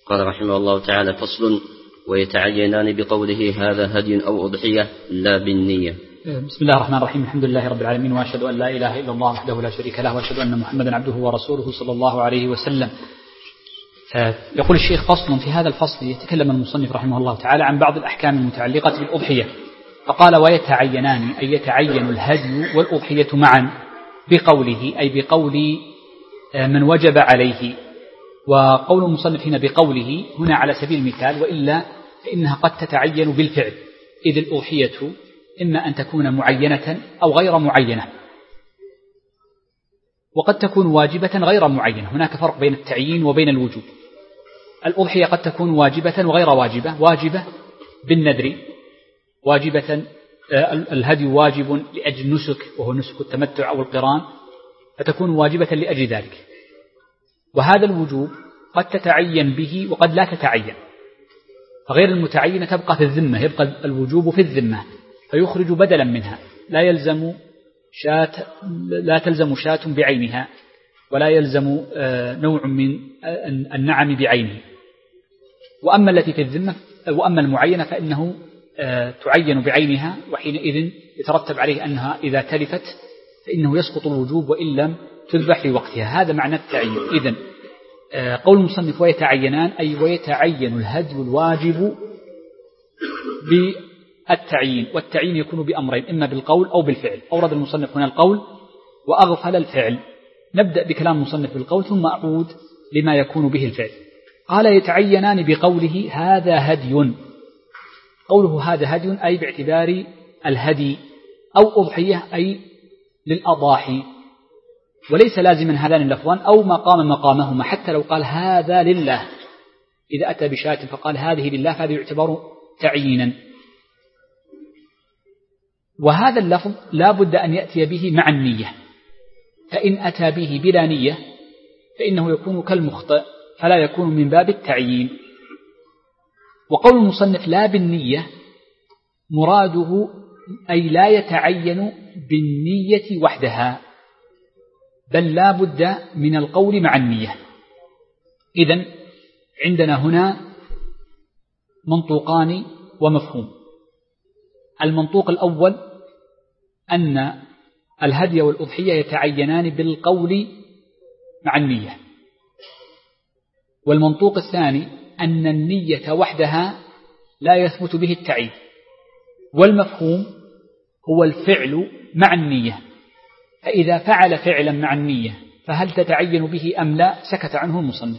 قال رحمه الله تعالى: فصل: ويتعينان بقوله هذا هدي أو أضحية لا بالنية. بسم الله الرحمن الرحيم. الحمد لله رب العالمين، وأشهد أن لا إله إلا الله وحده لا شريك له، وأشهد أن محمدا عبده ورسوله صلى الله عليه وسلم. يقول الشيخ: فصل. في هذا الفصل يتكلم المصنف رحمه الله تعالى عن بعض الأحكام المتعلقة بالأضحية، فقال: ويتعينان، أي يتعين الهدي والأضحية معا بقوله، أي بقول من وجب عليه. وقول المصنف هنا بقوله هنا على سبيل المثال، وإلا فإنها قد تتعين بالفعل، إذ الأضحية إما أن تكون معينة أو غير معينة، وقد تكون واجبة غير معينة. هناك فرق بين التعيين وبين الوجوب. الأضحية قد تكون واجبة وغير واجبة، واجبة بالنذر، واجبة الهدي واجب لأجل نسك، وهو نسك التمتع أو القران، فتكون واجبة لأجل ذلك. وهذا الوجوب قد تتعين به وقد لا تتعين، فغير المتعينة تبقى في الذمة، يبقى الوجوب في الذمة فيخرج بدلا منها، لا تلزم شاة بعينها، ولا يلزم نوع من النعم بعينه. وأما التي في الذمة وأما المعينة فإنه تعين بعينها، وحينئذ يترتب عليه أنها إذا تلفت فإنه يسقط الوجوب وإن لم تذبح في وقتها. هذا معنى التعيين. إذن قول المصنف ويتعينان، أي ويتعين الهدي الواجب بالتعيين، والتعيين يكون بأمرين: إما بالقول أو بالفعل. أورد المصنف هنا القول وأغفل الفعل. نبدأ بكلام المصنف بالقول ثم أعود لما يكون به الفعل. قال: يتعينان بقوله هذا هدي. قوله هذا هدي أي باعتبار الهدي، أو أضحية أي للأضاحي، وليس لازما هذان اللفظان أو ما قام مقامهما، حتى لو قال هذا لله، إذا أتى بشاة فقال هذه لله فهذا يعتبر تعيينا. وهذا اللفظ لا بد أن يأتي به مع النية، فإن أتى به بلا نية فإنه يكون كالمخطئ، فلا يكون من باب التعيين. وقول المصنف لا بالنية مراده أي لا يتعين بالنية وحدها، بل لا بد من القول مع النية. إذن عندنا هنا منطوقان ومفهوم. المنطوق الأول أن الهدي والأضحية يتعينان بالقول مع النية، والمنطوق الثاني أن النية وحدها لا يثبت به التعيين، والمفهوم هو الفعل مع النية، فإذا فعل فعلا مع النية فهل تتعين به أم لا؟ سكت عنه المصنف.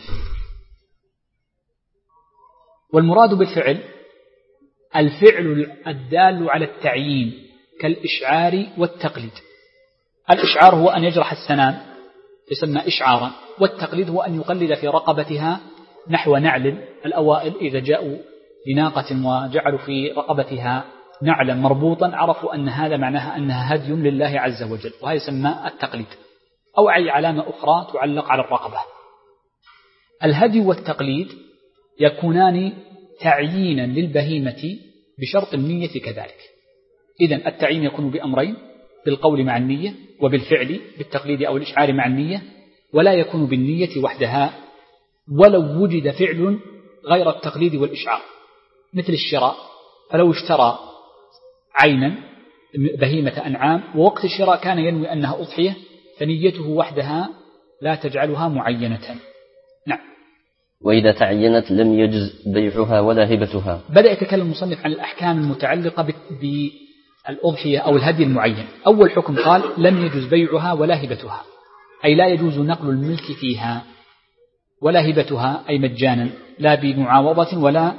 والمراد بالفعل الفعل الدال على التعيين كالإشعار والتقليد. الإشعار هو أن يجرح السنام يسمى إشعارا، والتقليد هو أن يقلد في رقبتها نحو نعل. الأوائل إذا جاءوا لناقة وجعلوا في رقبتها نعلا مربوطا عرفوا أن هذا معناها أنها هدي لله عز وجل، وهذا يسمى التقليد، أو أي علامة أخرى تعلق على الرقبة. الهدي والتقليد يكونان تعيينا للبهيمة بشرط النية كذلك. إذن التعيين يكون بأمرين: بالقول مع النية، وبالفعل بالتقليد أو الإشعار مع النية، ولا يكون بالنية وحدها ولو وجد فعل غير التقليد والإشعار، مثل الشراء، فلو اشترى عينا بهيمة أنعام ووقت الشراء كان ينوي أنها أضحية فنيته وحدها لا تجعلها معينة. نعم. وإذا تعينت لم يجز بيعها ولا هبتها. بدأ يتكلم المصنف عن الأحكام المتعلقة بالأضحية أو الهدي المعين. أول حكم قال لم يجز بيعها ولا هبتها، أي لا يجوز نقل الملك فيها، ولا هبتها أي مجانا، لا بمعاوضة ولا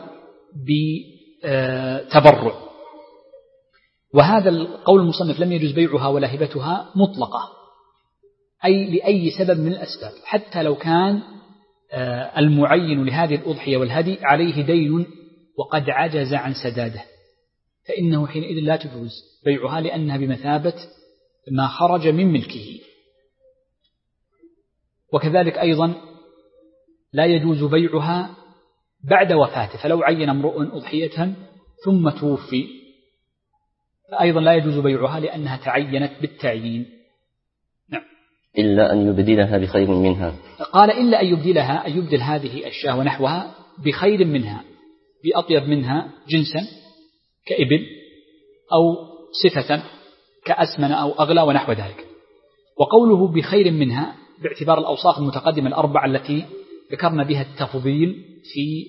بتبرع. وهذا القول المصنف لم يجوز بيعها ولا هبتها مطلقة، أي لأي سبب من الأسباب، حتى لو كان المعين لهذه الأضحية والهدي عليه دين وقد عجز عن سداده، فإنه حينئذ لا تجوز بيعها لأنها بمثابة ما خرج من ملكه. وكذلك أيضا لا يجوز بيعها بعد وفاته، فلو عين امرؤ أضحية ثم توفي فأيضا لا يجوز بيعها لأنها تعينت بالتعيين. نعم. إلا أن يبدلها بخير منها. قال إلا أن يبدلها، أن يبدل هذه الشاة ونحوها بخير منها، بأطيب منها جنسا كإبل، أو صفة كأسمن أو أغلى ونحو ذلك. وقوله بخير منها باعتبار الأوصاف المتقدمة الأربعة التي ذكرنا بها التفضيل في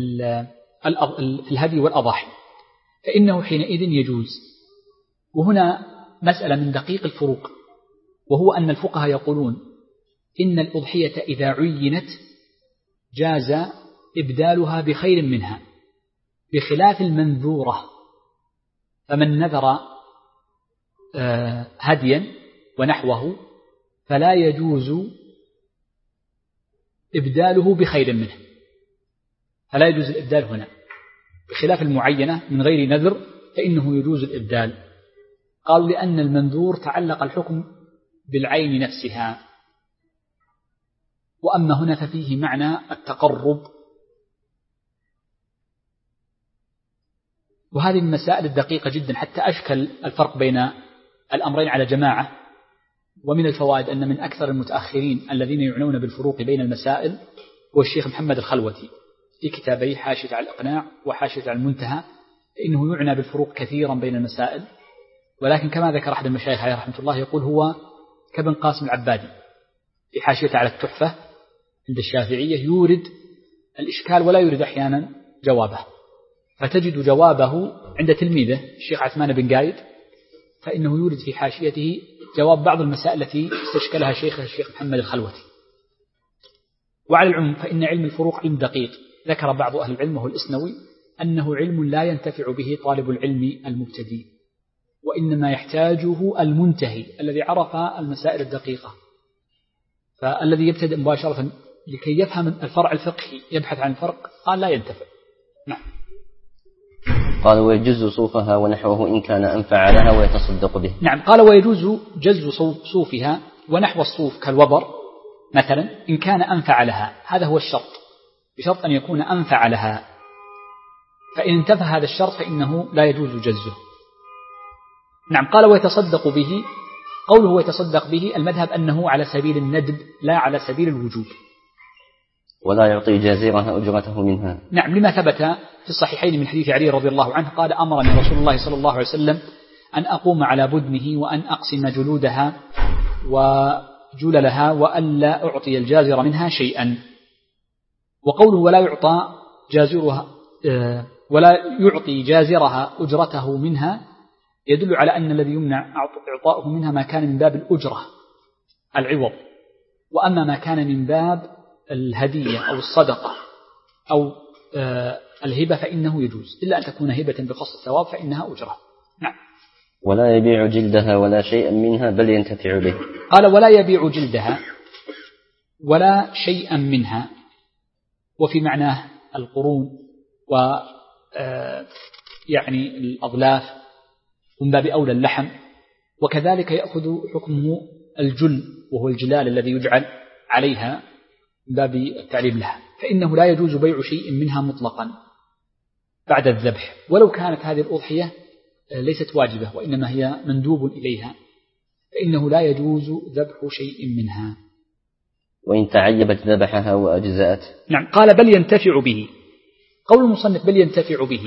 الهدي والأضاحي، فإنه حينئذ يجوز. وهنا مسألة من دقيق الفروق، وهو أن الفقهاء يقولون إن الأضحية إذا عينت جاز إبدالها بخير منها، بخلاف المنذورة، فمن نذر هديا ونحوه فلا يجوز إبداله بخير منه، فلا يجوز الإبدال هنا، بخلاف المعينة من غير نذر فإنه يجوز الإبدال. قالوا لأن المنذور تعلق الحكم بالعين نفسها، وأما هنا ففيه معنى التقرب. وهذه المسائل الدقيقة جدا حتى أشكل الفرق بين الأمرين على جماعة. ومن الفوائد أن من أكثر المتأخرين الذين يعنون بالفروق بين المسائل هو الشيخ محمد الخلوتي في كتابي حاشية على الإقناع وحاشية على المنتهى، إنه يعنى بالفروق كثيرا بين المسائل. ولكن كما ذكر أحد المشايخ عليه رحمة الله يقول هو كابن قاسم العبادي في حاشية على التحفة عند الشافعية، يورد الإشكال ولا يورد أحيانا جوابه، فتجد جوابه عند تلميذه الشيخ عثمان بن قايد، فإنه يورد في حاشيته جواب بعض المسائل التي استشكلها شيخه الشيخ محمد الخلوتي. وعلى العموم فإن علم الفروق علم دقيق. ذكر بعض أهل العلم وهو الإسنوي أنه علم لا ينتفع به طالب العلم المبتدئ، وإنما يحتاجه المنتهي الذي عرف المسائل الدقيقة. فالذي يبتدئ مباشرة لكي يفهم الفرع الفقهي يبحث عن الفرق قال لا ينتفع. نعم. قال ويجوز صوفها ونحوه إن كان أنفع لها ويتصدق به. نعم، قال ويجوز جز صوفها ونحو الصوف كالوبر مثلا إن كان أنفع لها، هذا هو الشرط، بشرط أن يكون أنفع لها، فإن انتفى هذا الشرط فإنه لا يجوز جزه. نعم. قال ويتصدق به، قوله ويتصدق به المذهب أنه على سبيل الندب لا على سبيل الوجوب. ولا يعطي جازرها أجرته منها. نعم، لما ثبت في الصحيحين من حديث علي رضي الله عنه قال أمرني رسول الله صلى الله عليه وسلم أن أقوم على بدنه وأن أقسم جلودها وجللها وألا أعطي الجازر منها شيئا. وقوله ولا يعطي جازرها أجرته منها يدل على أن الذي يمنع إعطاؤه منها ما كان من باب الأجرة العوض، وأما ما كان من باب الهدية أو الصدقة أو الهبة فإنه يجوز، إلا أن تكون هبة بقصد الثواب فإنها أجرة. نعم. ولا يبيع جلدها ولا شيئا منها بل ينتفع به. قال ولا يبيع جلدها ولا شيئا منها، وفي معناه القرون يعني الأضلاف، من باب أولى اللحم، وكذلك يأخذ حكمه الجل وهو الجلال الذي يجعل عليها من باب التعليم لها، فإنه لا يجوز بيع شيء منها مطلقا بعد الذبح، ولو كانت هذه الأضحية ليست واجبة وإنما هي مندوب إليها، فإنه لا يجوز ذبح شيء منها. وإن تعيبت ذبحها وأجزأت. نعم. قال بل ينتفع به. قول المصنف بل ينتفع به،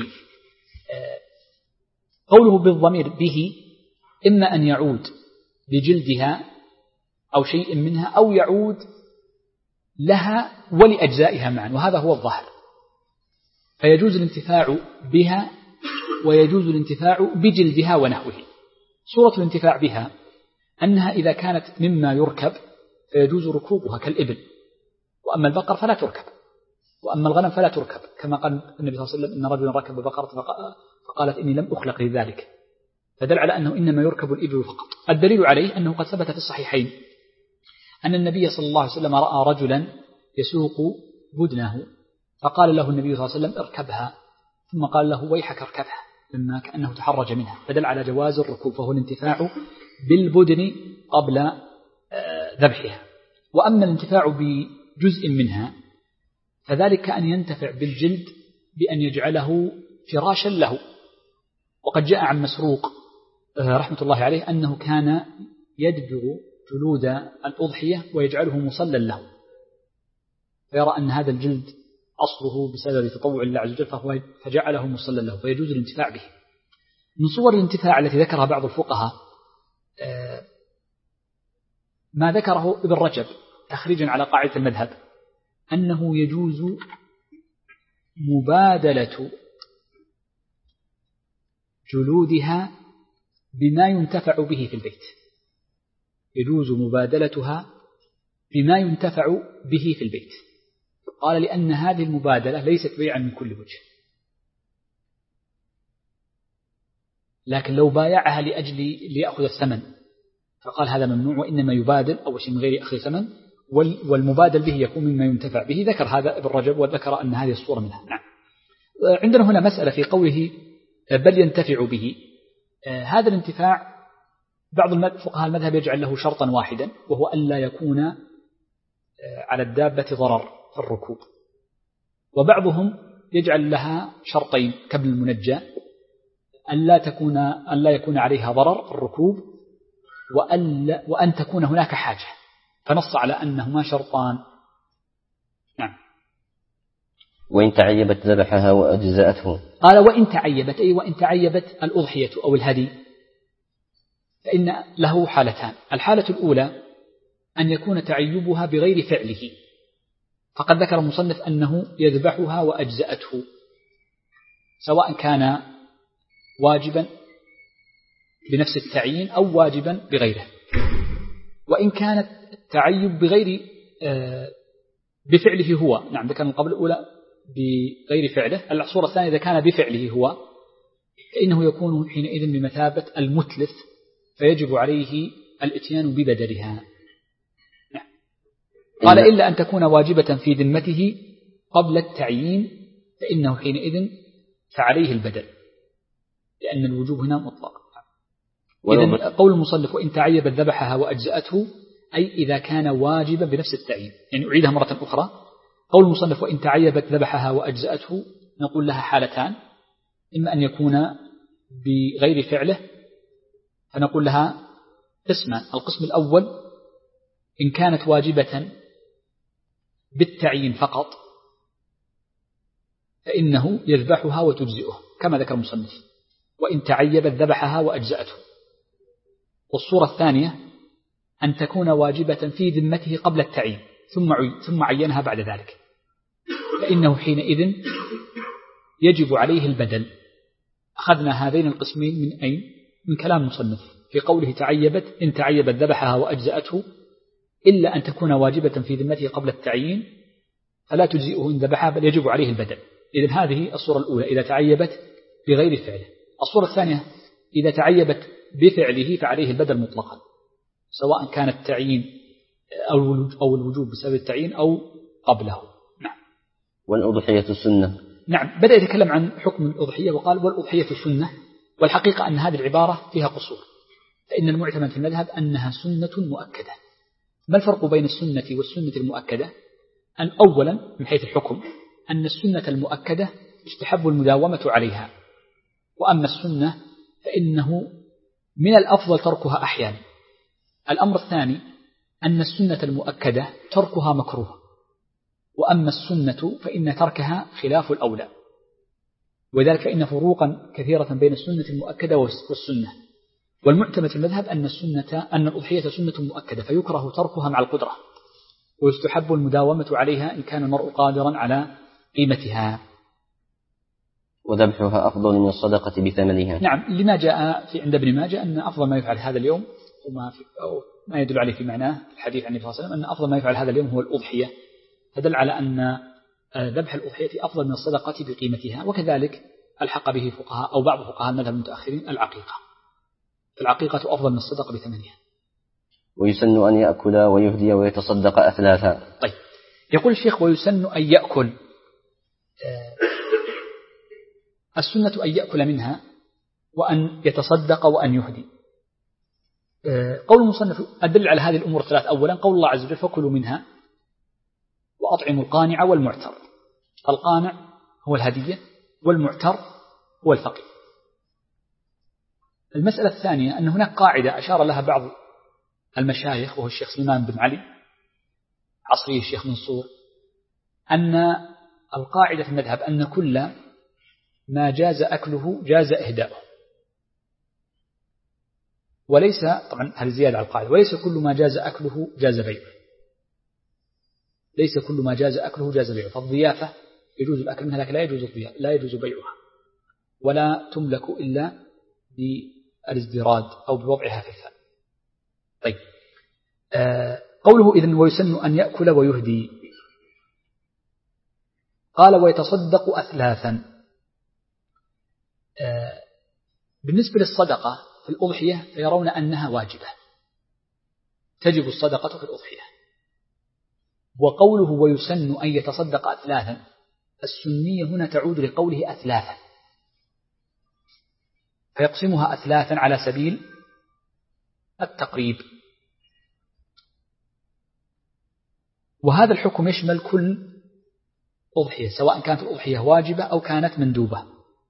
قوله بالضمير به إما أن يعود لجلدها أو شيء منها أو يعود لها ولأجزائها معا، وهذا هو الظاهر، فيجوز الانتفاع بها ويجوز الانتفاع بجلدها ونحوه. صورة الانتفاع بها أنها إذا كانت مما يركب فيجوز ركوبها كالإبل، وأما البقر فلا تركب، وأما الغنم فلا تركب، كما قال النبي صلى الله عليه وسلم إن رجلا ركب بقرة فقالت إني لم أخلق لذلك، فدل على أنه إنما يركب الإبل فقط. الدليل عليه أنه قد ثبت في الصحيحين أن النبي صلى الله عليه وسلم رأى رجلا يسوق بدنه فقال له النبي صلى الله عليه وسلم اركبها، ثم قال له ويحك اركبها، مما كأنه تحرج منها، فدل على جواز الركوب، فهو الانتفاع بالبدن قبل ذبحها. وأما الانتفاع بجزء منها فذلك أن ينتفع بالجلد بأن يجعله فراشا له. وقد جاء عن مسروق رحمة الله عليه أنه كان يدبر جلود الأضحية ويجعله مصلا له، فيرى أن هذا الجلد أصله بسبب تطوع الله عز وجل فجعله مصلى له فيجوز الانتفاع به. من صور الانتفاع التي ذكرها بعض الفقهاء ما ذكره ابن رجب تخريجا على قاعدة المذهب أنه يجوز مبادلة جلودها بما ينتفع به في البيت، يجوز مبادلتها بما ينتفع به في البيت. قال لأن هذه المبادلة ليست بيعا من كل وجه، لكن لو بايعها لأجل ليأخذ الثمن فقال هذا ممنوع، وإنما يبادل أول شيء من غير أخذ ثمن، والمبادل به يكون مما ينتفع به. ذكر هذا ابن رجب وذكر أن هذه الصورة منها. نعم. عندنا هنا مسألة في قوله بل ينتفع به. هذا الانتفاع بعض فقهاء المذهب يجعل له شرطا واحدا، وهو ألا يكون على الدابة ضرر في الركوب، وبعضهم يجعل لها شرطين كابن المنجى، ألا يكون عليها ضرر في الركوب، وأن تكون هناك حاجة، فنص على أنهما شرطان. نعم. وإن تعيبت ذبحها وأجزأته. قال وإن تعيبت، أي وإن تعيبت الأضحية أو الهدي، فإن له حالتان. الحالة الأولى أن يكون تعيبها بغير فعله، فقد ذكر المصنف أنه يذبحها وأجزأته، سواء كان واجبا بنفس التعيين أو واجبا بغيره. وإن كانت التعيب بغير بفعله هو، نعم ذكر من قبل الأولى بغير فعله، الصورة الثانية إذا كان بفعله هو فإنه يكون حينئذ بمثابة المتلف، فيجب عليه الاتيان ببدلها. نعم. قال إلا أن تكون واجبة في ذمته قبل التعيين فإنه حينئذ فعليه البدل، لأن الوجوب هنا مطلق. إذن قول المصنف وإن تعيبت ذبحها وأجزأته، أي إذا كان واجبا بنفس التعيين. يعني أعيدها مرة أخرى، قول المصنف وإن تعيبت ذبحها وأجزأته نقول لها حالتان، إما أن يكون بغير فعله فنقول لها قسمان. القسم الأول إن كانت واجبة بالتعيين فقط فإنه يذبحها وتجزئه كما ذكر المصنف وإن تعيبت ذبحها وأجزأته. والصورة الثانية أن تكون واجبة في ذمته قبل التعيين ثم عينها بعد ذلك، فإنه حينئذ يجب عليه البدل. أخذنا هذين القسمين من أين؟ من كلام المصنف في قوله تعيبت إن تعيبت ذبحها وأجزأته، إلا أن تكون واجبة في ذمته قبل التعيين فلا تجزئه إن ذبحها بل يجب عليه البدل. إذن هذه الصورة الأولى إذا تعيبت بغير فعله. الصورة الثانية إذا تعيبت بفعله فعليه البدل مطلقا، سواء كان التعيين أو الوجوب بسبب التعيين أو قبله. نعم. والأضحية السنة. نعم، بدأ يتكلم عن حكم الأضحية وقال والأضحية سنة، والحقيقة أن هذه العبارة فيها قصور، فإن المعتمد في المذهب أنها سنة مؤكدة. ما الفرق بين السنة والسنة المؤكدة؟ أن أولا من حيث الحكم أن السنة المؤكدة يستحب المداومة عليها، وأما السنة فإنه من الأفضل تركها أحيانا. الأمر الثاني أن السنة المؤكدة تركها مكروه، وأما السنة فإن تركها خلاف الأولى، وذلك فإن فروقا كثيرة بين السنة المؤكدة والسنة. والمعتمد في المذهب أن الأضحية سنة مؤكدة فيكره تركها مع القدرة، ويستحب المداومة عليها إن كان المرء قادرا على قيمتها. وذبحها أفضل من الصدقة بثمنها. نعم، لما جاء في عند ابن ماجه أن أفضل ما يفعل هذا اليوم أو ما يدل عليه في معناه الحديث عن النبي صلى الله عليه وسلم أن أفضل ما يفعل هذا اليوم هو الأضحية، فدل على أن ذبح الأضحية أفضل من الصدقة بقيمتها. وكذلك الحق به فقهاء أو بعض فقهاء المذهب المتأخرين العقيقة أفضل من الصدقة بثمنها. ويسن أن يأكل ويهدي ويتصدق أثلاثا. طيب، يقول الشيخ ويسن أن يأكل. السنة أن يأكل منها وأن يتصدق وأن يهدي. قول المصنف أدل على هذه الأمور الثلاث. أولا قول الله عز وجل فكلوا منها وأطعموا القانع والمعتر. القانع هو الهدية والمعتر هو الفقير. المسألة الثانية أن هناك قاعدة أشار لها بعض المشايخ وهو الشيخ سليمان بن علي عصري الشيخ منصور، أن القاعدة في المذهب أن كل ما جاز أكله جاز إهداؤه، وليس طبعا هذه زيادة على القاعدة، وليس كل ما جاز أكله جاز بيعه، ليس كل ما جاز أكله جاز بيعه. فالضيافة يجوز الأكل منها لكن لا يجوز بيعها، ولا تملك إلا بالازدراد أو بوضعها في الفم. طيب قوله إذن ويسن أن يأكل ويهدي، قال ويتصدق أثلاثا. بالنسبة للصدقة في الأضحية فيرون أنها واجبة، تجب الصدقة في الأضحية. وقوله ويسن أن يتصدق أثلاثا، السنية هنا تعود لقوله أثلاثا، فيقسمها أثلاثا على سبيل التقريب. وهذا الحكم يشمل كل أضحية، سواء كانت الأضحية واجبة أو كانت مندوبة،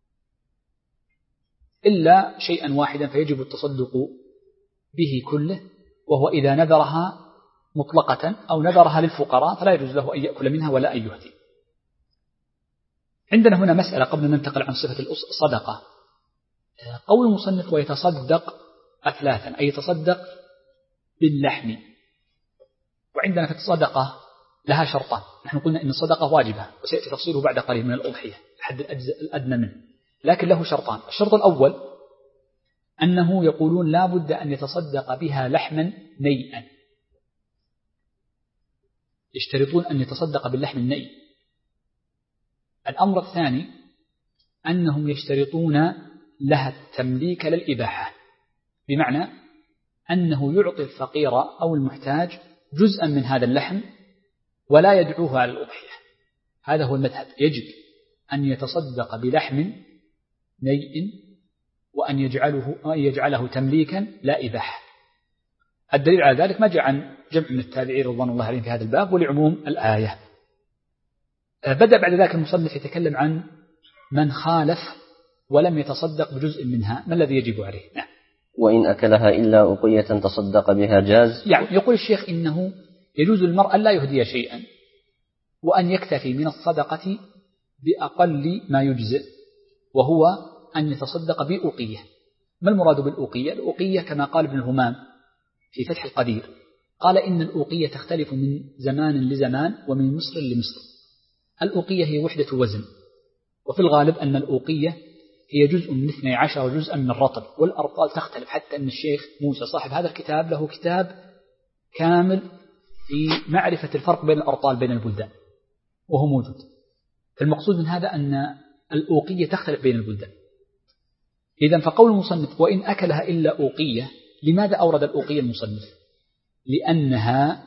إلا شيئا واحدا فيجب التصدق به كله، وهو إذا نذرها مطلقة أو نذرها للفقراء فلا يجوز له أن يأكل منها ولا أن يهدي. عندنا هنا مسألة قبل أن ننتقل عن صفة الصدقة. قول المصنف ويتصدق أثلاثا أي يتصدق باللحم، وعندنا في الصدقة لها شرطان. نحن قلنا إن الصدقة واجبة وسيأتي تفصيله بعد قليل من الأضحية الحد الأدنى منه، لكن له شرطان. الشرط الأول أنه يقولون لا بد أن يتصدق بها لحما نيئا، يشترطون أن يتصدق باللحم النيء. الأمر الثاني أنهم يشترطون لها التمليك للإباحة، بمعنى أنه يعطي الفقير أو المحتاج جزءا من هذا اللحم ولا يدعوه على الأضحية. هذا هو المذهب، يجب أن يتصدق بلحم نيء وأن يجعله تمليكا لا إباحة. الدليل على ذلك ما جاء عن جمع من التابعين رضوان الله عليهم في هذا الباب ولعموم الآية. بدأ بعد ذلك المصنف يتكلم عن من خالف ولم يتصدق بجزء منها، ما الذي يجب عليه؟ نعم. وإن أكلها إلا أقية تصدق بها جاز. يعني يقول الشيخ إنه يجوز للمرء أن لا يهدي شيئا وأن يكتفي من الصدقة بأقل ما يجزئ، وهو أن يتصدق بأقية. ما المراد بالأقية؟ الأقية كما قال ابن الهمام في فتح القدير، قال إن الأقية تختلف من زمان لزمان ومن مصر لمصر. الأقية هي وحدة وزن، وفي الغالب أن الأقية هي جزء من 12 جزءا من الرطب، والأرطال تختلف، حتى أن الشيخ موسى صاحب هذا الكتاب له كتاب كامل في معرفة الفرق بين الأرطال بين البلدان وهو موجود. المقصود من هذا أن الأوقية تختلف بين البلدان. إذن فقول المصنف وإن أكلها إلا أوقية، لماذا أورد الأوقية المصنف؟ لأنها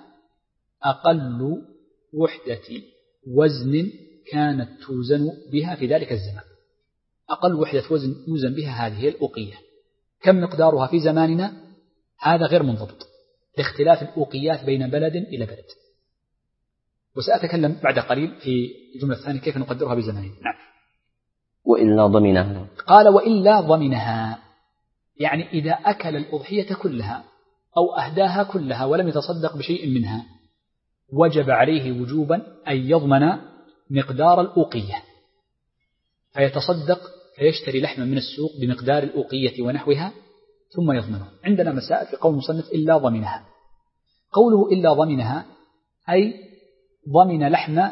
أقل وحدة وزن كانت توزن بها في ذلك الزمان. أقل وحدة وزن يوزن بها هذه هي الأوقية. كم مقدارها في زماننا؟ هذا غير منضبط لاختلاف الأوقيات بين بلد إلى بلد، وسأتكلم بعد قليل في الجملة الثانية كيف نقدرها بزماننا. نعم. وإلا ضمنها، قال وإلا ضمنها، يعني إذا أكل الأضحية كلها أو أهداها كلها ولم يتصدق بشيء منها وجب عليه وجوبا أن يضمن مقدار الأوقية، فيتصدق فيشتري لحما من السوق بمقدار الأوقية ونحوها ثم يضمنه. عندنا مسائل في قول المصنف إلا ضمنها. قوله إلا ضمنها أي ضمن لحم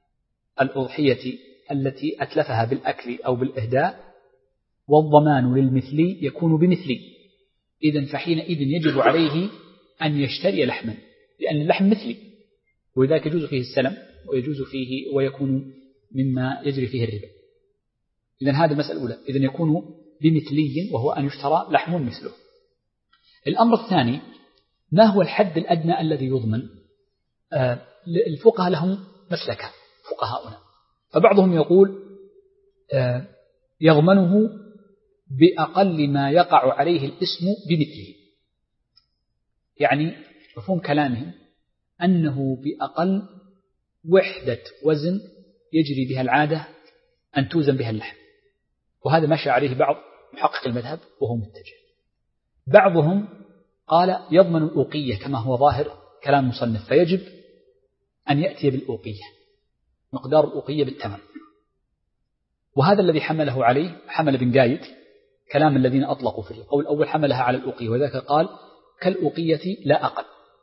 الأضحية التي أتلفها بالأكل أو بالإهداء، والضمان للمثلي يكون بمثلي. إذن فحينئذ يجب عليه أن يشتري لحما، لأن اللحم مثلي، ولذلك يجوز فيه السلم ويجوز فيه ويكون مما يجري فيه الربا. إذن هذا المسألة الأولى، إذن يكون بمثلي وهو أن يشترى لحم مثله. الأمر الثاني ما هو الحد الأدنى الذي يضمن؟ الفقهاء لهم مسلكة فقهاؤنا، فبعضهم يقول يضمنه بأقل ما يقع عليه الاسم بمثله، يعني مفهوم كلامهم أنه بأقل وحدة وزن يجري بها العادة أن توزن بها اللحم، وهذا مشى عليه بعض محقق المذهب وهو متجه. بعضهم قال يضمن الأوقية كما هو ظاهر كلام مصنف، فيجب أن يأتي بالأوقية، مقدار الأوقية بالتمام. وهذا الذي حمله عليه حمل بن قايد كلام الذين أطلقوا في القول الأول حملها على الأوقية، وذاك قال كالأوقية لا أقل.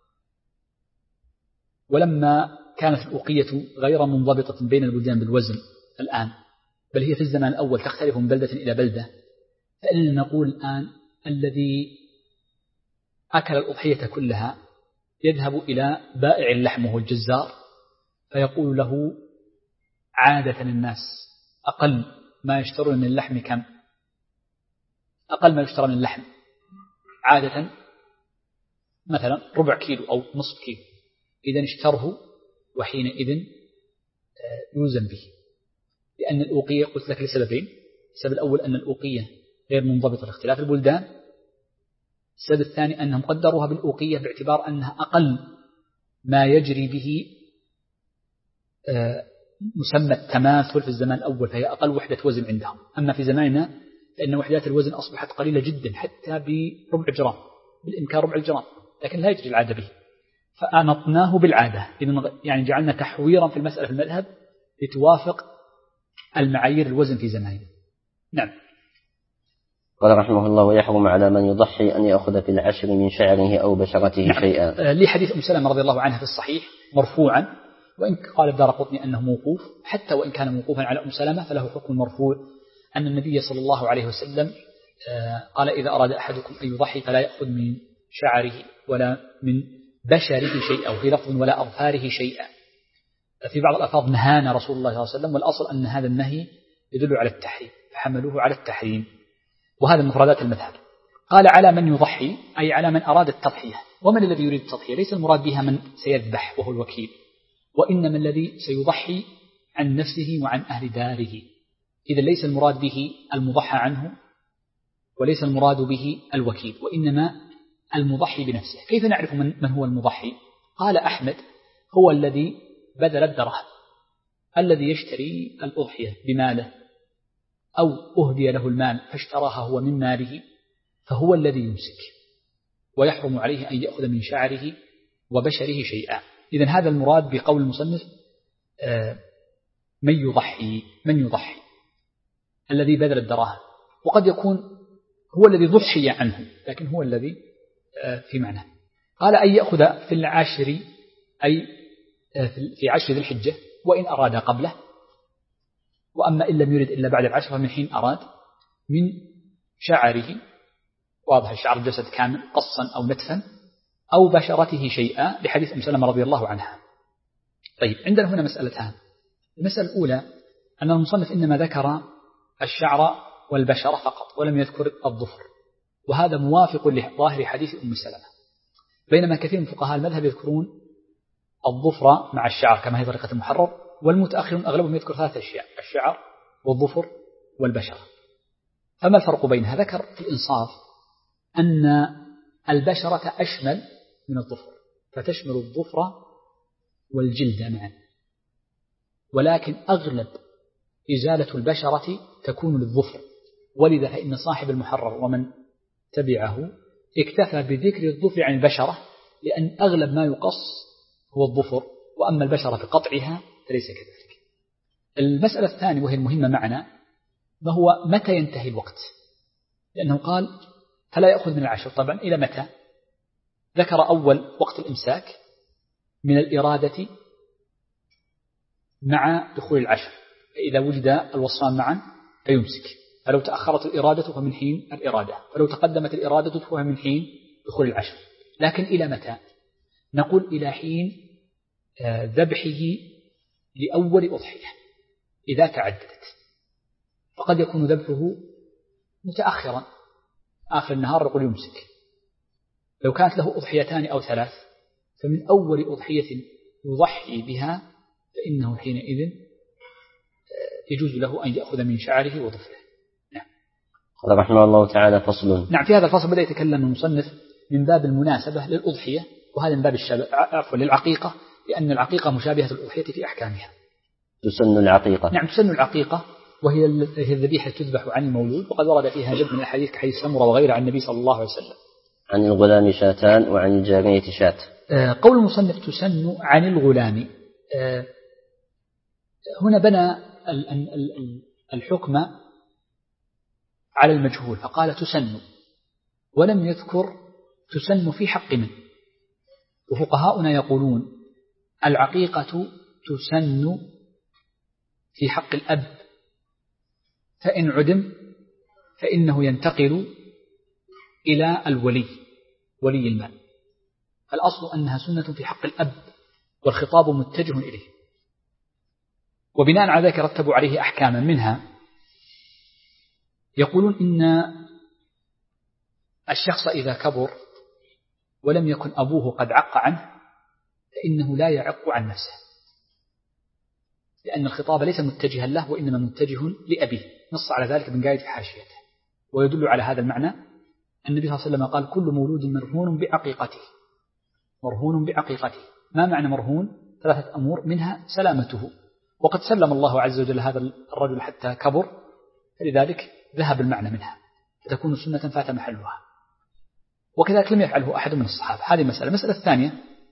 ولما كانت الأوقية غير منضبطة بين البلدان بالوزن الآن، بل هي في الزمان الأول تختلف من بلدة إلى بلدة، فإننا نقول الآن الذي أكل الأضحية كلها يذهب إلى بائع اللحم وهو الجزار فيقول له عادة الناس أقل ما يشترون من اللحم كم؟ أقل ما يشترى من اللحم عادة مثلا ربع كيلو أو نصف كيلو، إذا اشتره وحينئذ يوزن به، لأن الأوقية قلت لك لسببين: السبب الأول أن الأوقية غير منضبطة لاختلاف البلدان، السبب الثاني أنهم قدروها بالأوقية باعتبار أنها أقل ما يجري به مسمى التماثل في الزمان الأول، فهي أقل وحدة وزن عندهم. أما في زماننا فإن وحدات الوزن أصبحت قليلة جدا حتى بربع جرام، بالإمكان ربع الجرام، لكن لا يجري العادة به، فأنطناه بالعادة، يعني جعلنا تحويرا في المسألة في المذهب لتوافق المعايير الوزن في زماننا. نعم. قال رحمه الله: ويحرم على من يضحي أن يأخذ في العشر من شعره أو بشرته شيئا. لي حديث أم سلمة رضي الله عنها في الصحيح مرفوعا، وإن قال الدارقطني أنه موقوف، حتى وإن كان موقوفا على أم سلمة فله حكم مرفوع، أن النبي صلى الله عليه وسلم قال: إذا أراد أحدكم أن يضحي فلا يأخذ من شعره ولا من بشره شيئا، وفي لفظ ولا أظفاره شيئا. في بعض الألفاظ نهانا رسول الله صلى الله عليه وسلم، والأصل أن هذا النهي يدل على التحريم، فحملوه على التحريم، وهذا من مفردات المذهب. قال: على من يضحي أي على من أراد التضحية. ومن الذي يريد التضحية؟ ليس المراد بها من سيذبح وهو الوكيل، وإنما الذي سيضحي عن نفسه وعن أهل داره. إذا ليس المراد به المضحى عنه، وليس المراد به الوكيل، وإنما المضحي بنفسه. كيف نعرف من هو المضحي؟ قال أحمد: هو الذي بذل الدرهم، الذي يشتري الأضحية بماله أو أهدي له المال فاشتراها هو من ماله، فهو الذي يمسك، ويحرم عليه أن يأخذ من شعره وبشره شيئا. إذن هذا المراد بقول المصنف من يضحي الذي بذل الدراهم، وقد يكون هو الذي ضحي عنه لكن هو الذي في معنى. قال: أن يأخذ في العشر أي في عشر ذي الحجة، وإن أراد قبله، وأما إن لم يرد إلا بعد العشر فمن حين أراد، من شعره، واضح الشعر الجسد كامل قصا أو نتفا، أو بشرته شيئا، لحديث أم سلمة رضي الله عنها. طيب، عندنا هنا مسألتان. المسألة الأولى أن المصنف إنما ذكر الشعر والبشرة فقط ولم يذكر الظفر، وهذا موافق لظاهر حديث أم سلمة، بينما كثير من فقهاء المذهب يذكرون الظفر مع الشعر كما هي طريقة المحرر، والمتأخرون أغلبهم يذكر ثلاث أشياء: الشعر والظفر والبشرة. فما الفرق بينها؟ ذكر في الإنصاف أن البشرة أشمل من الظفر، فتشمل الظفر والجلد معا، ولكن أغلب إزالة البشرة تكون للظفر، ولذا فإن صاحب المحرر ومن تبعه اكتفى بذكر الظفر عن البشرة، لأن أغلب ما يقص هو الظفر، وأما البشرة بقطعها فليس كذلك. المسألة الثانية وهي المهمة معنا، ما هو متى ينتهي الوقت؟ لأنه قال فلا يأخذ من العشر. طبعا إلى متى؟ ذكر أول وقت الإمساك من الإرادة مع دخول العشر، فإذا وجد الوصفان معا فيمسك، فلو تأخرت الإرادة فمن حين الإرادة، فلو تقدمت الإرادة فمن حين دخول العشر. لكن إلى متى؟ نقول إلى حين ذبحه لأول أضحية إذا تعددت، فقد يكون ذبحه متأخرا آخر النهار يقول يمسك. لو كانت له أضحيتان أو ثلاث فمن أول أضحية يضحي بها فإنه حينئذ يجوز له أن يأخذ من شعره وظفره. نعم. قال رحمه الله تعالى: فصل. نعم، في هذا الفصل بدأ يتكلم المصنف من باب المناسبة للأضحية، وهذا من باب للعقيقة، لأن العقيقة مشابهة الأضحية في أحكامها. تسن العقيقة. نعم، تسن العقيقة، وهي الذبيحة تذبح عن المولود، وقد ورد فيها جد من الحديث كحديث سمرة وغيره عن النبي صلى الله عليه وسلم. عن الغلام شاتان وعن الجارية شات. قول المصنف تسن عن الغلام، هنا بنى الحكم على المجهول فقال تسن، ولم يذكر تسن في حق من. وفقهاؤنا يقولون العقيقة تسن في حق الأب، فإن عدم فإنه ينتقل إلى الولي، ولي المال. الأصل أنها سنة في حق الأب والخطاب متجه إليه، وبناء على ذلك رتبوا عليه أحكاما. منها يقولون إن الشخص إذا كبر ولم يكن أبوه قد عق عنه فإنه لا يعق عن نفسه، لأن الخطاب ليس متجها له وإنما متجه لأبيه. نص على ذلك ابن قايد في حاشيته. ويدل على هذا المعنى النبي صلى الله عليه وسلم قال كل مولود مرهون بعقيقته، مرهون بعقيقته. ما معنى مرهون؟ 3 أمور، منها سلامته، وقد سلم الله عز وجل هذا الرجل حتى كبر، فلذلك ذهب المعنى منها فتكون سنة فات محلها، وكذلك لم يفعله أحد من الصحابة. هذه مسألة. المسألة الثانية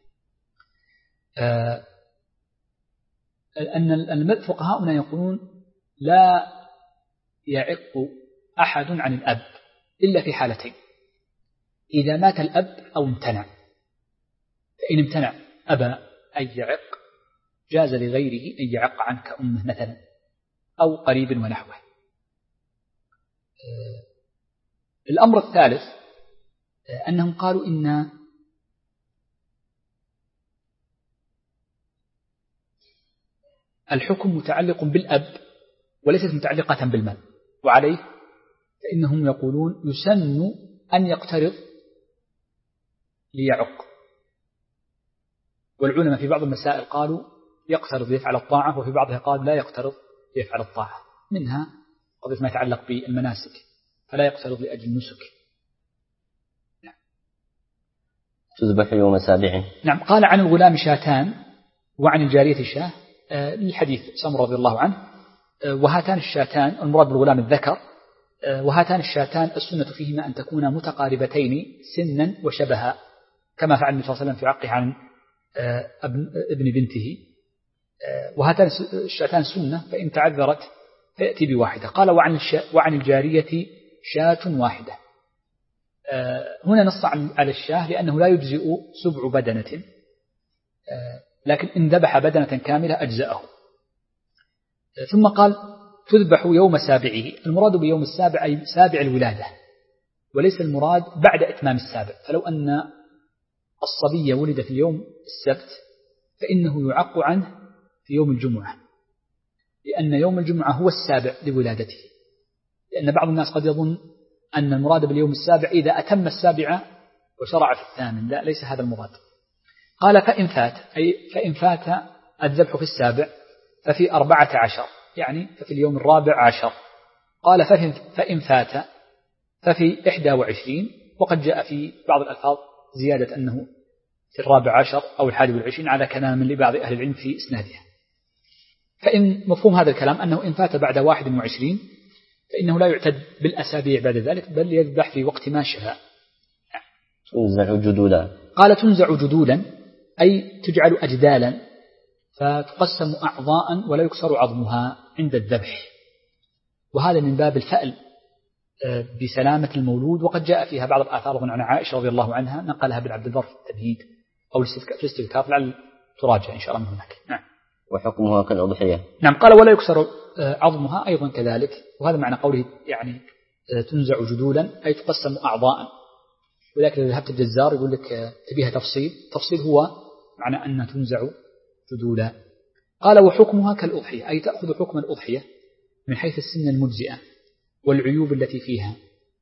أن فقهاؤنا يقولون لا يعق أحد عن الأب إلا في حالتين: إذا مات الأب أو امتنع. فإن امتنع أبى أن يعق جاز لغيره أن يعق عنه كأمه مثلا أو قريب ونحوه. الأمر الثالث أنهم قالوا إن الحكم متعلق بالأب وليست متعلقة بالمال، وعليه فإنهم يقولون يسن أن يقترض ليعق. والعلماء في بعض المسائل قالوا يقترض ليفعل الطاعة، وفي بعضها قال لا يقترض ليفعل الطاعة. منها قضية ما يتعلق بالمناسك، فلا يقترض لأجل النسك. نعم. تذبح يوم 7. نعم. قال عن الغلام شاتان وعن الجارية شاه، للحديث سمر رضي الله عنه. وهاتان الشاتان المراد بالغلام الذكر، وهاتان الشاتان السنة فيهما أن تكونا متقاربتين سنا وشبها، كما فعل النبي صلى الله عليه وسلم في عقه عن ابن بنته. وهاتان الشاتان سنة، فإن تعذرت فيأتي بواحدة. قال وعن الجارية شاة واحدة. هنا نص على الشاه لأنه لا يجزئ 7 بدنة، لكن إن ذبح بدنة كاملة أجزأه. ثم قال تذبح يوم 7. المراد بيوم 7 أي 7 الولادة، وليس المراد بعد إتمام 7. فلو أن الصبي ولد في يوم السبت فإنه يعق عنه في يوم الجمعة، لأن يوم الجمعة هو 7 لولادته. لأن بعض الناس قد يظن أن المراد باليوم 7 إذا أتم 7 وشرع في 8. لا، ليس هذا المراد. قال فإن فات، أي فإن فات الذبح في 7 ففي 14، يعني ففي اليوم 14. قال فإن فات ففي 21، وقد جاء في بعض الألفاظ زيادة أنه في 14 أو 21 على كلام لبعض أهل العلم في إسنادها. فإن مفهوم هذا الكلام أنه إن فات بعد 21 فإنه لا يعتد بالأسابيع بعد ذلك، بل يذبح في وقت ما شاء. تنزع جدولا. قال تنزع جدولا أي تجعل أجدالا، فتقسم أعضاء ولا يكسر عظمها عند الذبح. وهذا من باب الفأل بسلامة المولود، وقد جاء فيها بعض الآثار عن عائشة رضي الله عنها، نقلها ابن عبد البر في التمهيد أو في الاستذكار، لعل تراجع إن شاء الله من هناك. نعم. وحكمها كالأضحية. نعم. قال ولا يكسر عظمها أيضا كذلك، وهذا معنى قوله يعني تنزع جدولا أي تقسم أعضاء. ولكن إذا ذهبت الجزار يقول لك تبيها تفصيل هو معنى أن تنزع جدولا. قال وحكمها كالأضحية أي تأخذ حكم الأضحية من حيث السن المجزئة والعيوب التي فيها،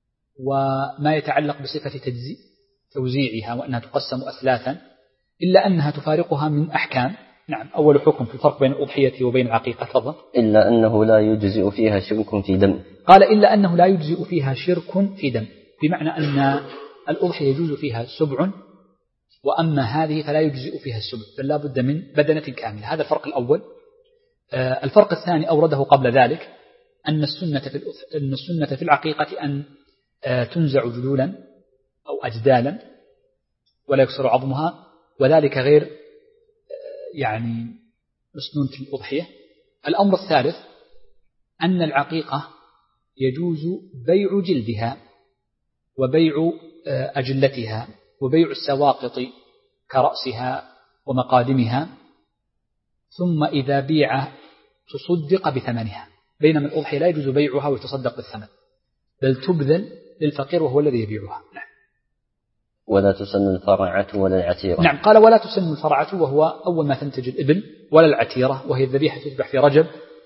وما يتعلق بصفة توزيعها وأنها تقسم أثلاثا، إلا أنها تفارقها من أحكام. نعم. أول حكم في الفرق بين الأضحية وبين العقيقة. تفضل. إلا أنه لا يجزئ فيها شرك في دم. قال إلا أنه لا يجزئ فيها شرك في دم، بمعنى أن الأضحية يجوز فيها 7، وأما هذه فلا يجزئ فيها 7، بل لا بد من بدنة كاملة. هذا الفرق الأول. الفرق الثاني أورده قبل ذلك أن السنة في العقيقة أن تنزع جدولا أو أجدالا ولا يكسر عظمها، وذلك غير يعني مسنون في الأضحية. الأمر الثالث أن العقيقة يجوز بيع جلدها وبيع أجلتها وبيع السواقط كرأسها ومقادمها، ثم إذا بيع تصدق بثمنها، بينما الأضحية لا يجوز بيعها ويتصدق بالثمن، بل تبذل للفقير وهو الذي يبيعها. نعم. ولا تسن الفرعة ولا العتيرة. نعم، قال ولا تسن الفرعة وهو أول ما تنتج الإبل، ولا العتيرة وهي الذبيحة تذبح في رجب،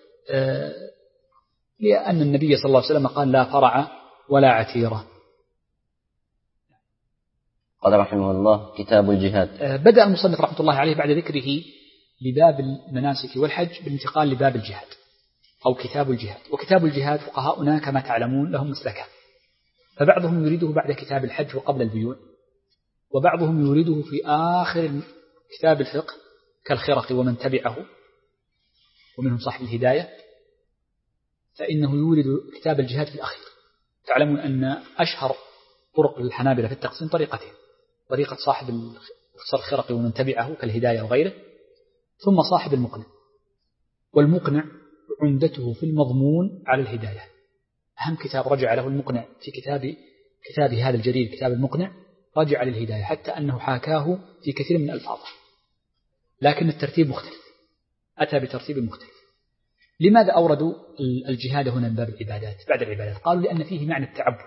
لأن النبي صلى الله عليه وسلم قال لا فرع ولا عتيرة. قال رحمه الله كتاب الجهاد. بدأ المصنف رحمة الله عليه بعد ذكره لباب المناسك والحج بالانتقال لباب الجهاد أو كتاب الجهاد. وكتاب الجهاد فقهاؤنا كما تعلمون لهم مسلكان، فبعضهم يريده بعد كتاب الحج وقبل البيوع، وبعضهم يريده في آخر كتاب الفقه كالخرق ومن تبعه ومنهم صاحب الهداية، فإنه يورد كتاب الجهاد في الأخير. تعلمون أن أشهر طرق للحنابلة في التقسيم طريقتين: طريقة صاحب الخرق ومن تبعه كالهداية وغيره، ثم صاحب المقنع. والمقنع عمدته في المضمون على الهداية. أهم كتاب رجع له المقنع في كتاب هذا الجديد كتاب المقنع رجع للهداية، حتى أنه حاكاه في كثير من ألفاظه، لكن الترتيب مختلف، أتى بترتيب مختلف. لماذا أوردوا الجهاد هنا من باب العبادات بعد العبادات؟ قالوا لأن فيه معنى التعبد،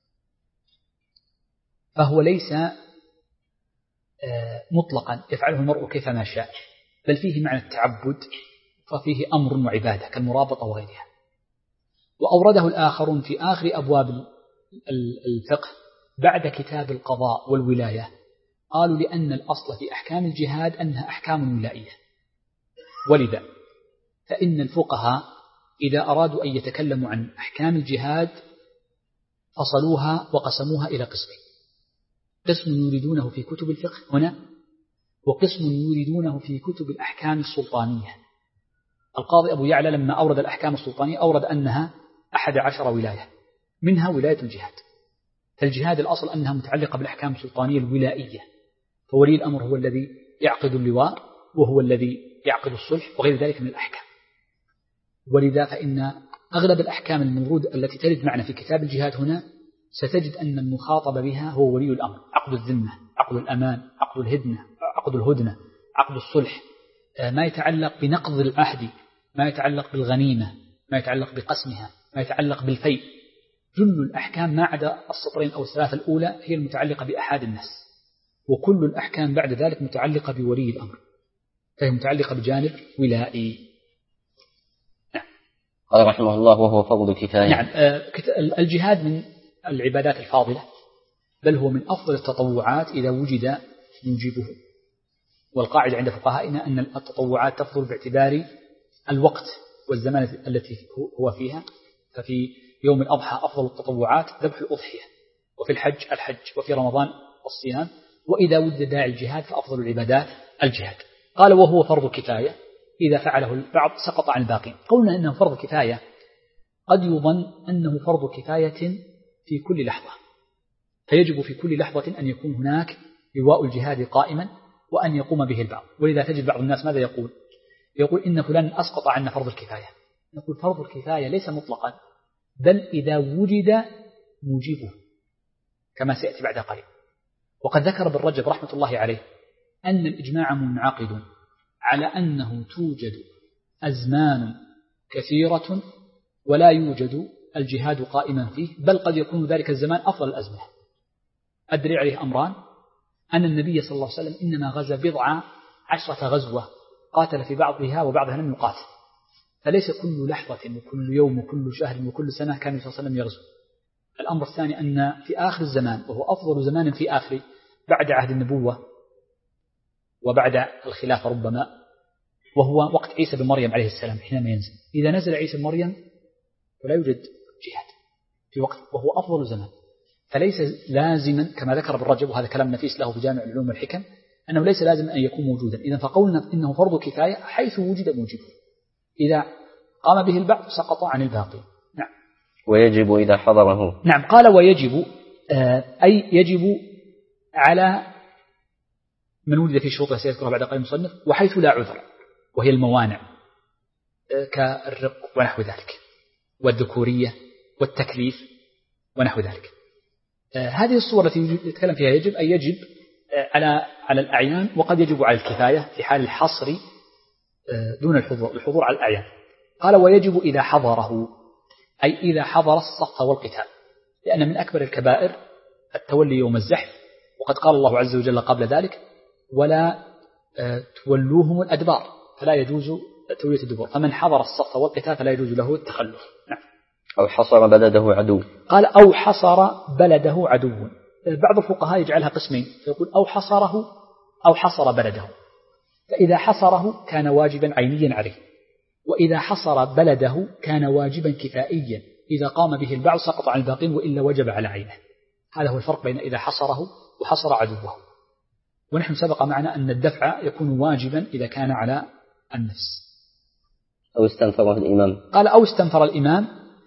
فهو ليس مطلقا يفعله المرء كيفما شاء، بل فيه معنى التعبد، ففيه أمر وعبادة كالمرابطة وغيرها. وأورده الآخرون في آخر أبواب الفقه بعد كتاب القضاء والولاية، قالوا لأن الأصل في أحكام الجهاد أنها أحكام ولائية، ولذا فإن الفقهاء إذا أرادوا أن يتكلموا عن أحكام الجهاد فصلوها وقسموها إلى قسمين: قسم يريدونه في كتب الفقه هنا، وقسم يريدونه في كتب الأحكام السلطانية. القاضي أبو يعلى لما أورد الأحكام السلطانية أورد أنها 11 ولاية، منها ولاية الجهاد. فالجهاد الأصل أنها متعلقة بالأحكام السلطانية الولائية، فولي الأمر هو الذي يعقد اللواء وهو الذي يعقد الصلح وغير ذلك من الأحكام. ولذا فإن أغلب الأحكام المورود التي ترد معنا في كتاب الجهاد هنا ستجد أن المخاطب بها هو ولي الأمر: عقد الذمة، عقد الأمان، عقد الهدنة، عقد الصلح، ما يتعلق بنقض العهد، ما يتعلق بالغنيمة، ما يتعلق بقسمها، ما يتعلق بالفيء. جل الأحكام ما عدا السطرين أو الثلاثة الأولى هي المتعلقة بأحاد الناس، وكل الأحكام بعد ذلك متعلقة بولي الأمر، فهي متعلقة بجانب ولائي. نعم. قال رحمه الله وهو فرض كفاية. نعم. الجهاد من العبادات الفاضلة، بل هو من أفضل التطوعات إذا وجد موجبه. والقاعدة عند فقهائنا أن التطوعات تفضل باعتبار الوقت والزمان التي هو فيها. ففي يوم الأضحى أفضل التطوعات ذبح الأضحية، وفي الحج، وفي رمضان الصيام، وإذا وجد داعي الجهاد فأفضل العبادات الجهاد. قال وهو فرض كفاية، إذا فعله البعض سقط عن الباقين. قلنا أنه فرض كفاية قد يظن أنه فرض كفاية في كل لحظة، فيجب في كل لحظة أن يكون هناك لواء الجهاد قائما وأن يقوم به البعض. ولذا تجد بعض الناس ماذا يقول إن فلان أسقط عنا فرض الكفاية. نقول فرض الكفاية ليس مطلقا، بل إذا وجد موجبه كما سيأتي بعد قليل. وقد ذكر ابن رجب رحمة الله عليه أن الإجماع منعقد على أنه توجد أزمان كثيرة ولا يوجد الجهاد قائما فيه، بل قد يكون ذلك الزمان أفضل الأزمنة. أدري عليه أمران: أن النبي صلى الله عليه وسلم إنما غزا 10 غزوة، قاتل في بعضها وبعضها لم يقاتل، فليس كل لحظة وكل يوم وكل شهر وكل سنة كان النبي صلى الله عليه وسلم يغزو. الأمر الثاني أن في آخر الزمان، وهو أفضل زمان في آخر بعد عهد النبوة وبعد الخلافة ربما، وهو وقت عيسى بن مريم عليه السلام حينما ينزل. إذا نزل عيسى بن مريم فلا يوجد جهاد في وقت، وهو أفضل زمان. فليس لازما كما ذكر ابن رجب، وهذا كلام نفيس له في جامع العلوم والحكم، أنه ليس لازم أن يكون موجودا. إذا فقولنا إنه فرض كفاية حيث وجد موجبه، إذا قام به البعض سقط عن الباقي. نعم. ويجب إذا حضره. نعم. قال ويجب أي يجب على من وجد في شروطه سيذكرها بعد قليل المصنف، وحيث لا عذر، وهي الموانع. كالرق ونحو ذلك، والذكورية والتكليف ونحو ذلك. هذه الصور التي يتكلم فيها يجب أن يجب على الأعيان، وقد يجب على الكفاية في حال الحصر دون الحضور على الأعيان. قال ويجب إذا حضره، أي إذا حضر الصف والقتال، لأن من أكبر الكبائر التولي يوم الزحف، وقد قال الله عز وجل قبل ذلك ولا تولوهم الأدبار، فلا يجوز تولية الدبر، فمن حضر الصف والقتال فلا يجوز له التخلف. نعم. أو حصر بلده عدو. قال أو حصر بلده عدو. بعض الفقهاء يجعلها قسمين، فيقول أو حصره أو حصر بلده، فإذا حصره كان واجبا عينيا عليه، وإذا حصر بلده كان واجبا كفائيا، إذا قام به البعض سقط عن الباقين وإلا وجب على عينه. هذا هو الفرق بين إذا حصره وحصر عدوه. ونحن سبق معنا أن الدفع يكون واجبا إذا كان على النفس. أو استنفره الإمام. قال أو استنفر الإمام،